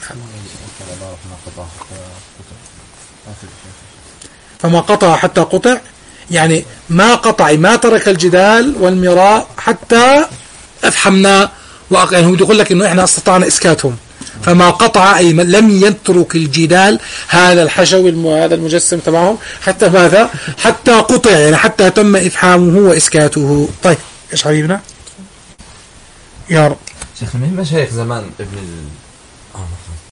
فما قطع حتى قطع، يعني ما قطع ما ترك الجدال والمراء حتى أفحمنا، يعني هو يقول لك إنه إحنا استطعنا إسكاتهم. فما قطع أي لم يترك الجدال هذا الحشو هذا المجسم تبعهم حتى ماذا؟ حتى قطع، يعني حتى تم إفحامه وإسكاته. طيب إيش حبيبنا؟ يا رب شيخ من مشايخ زمان ابن ال...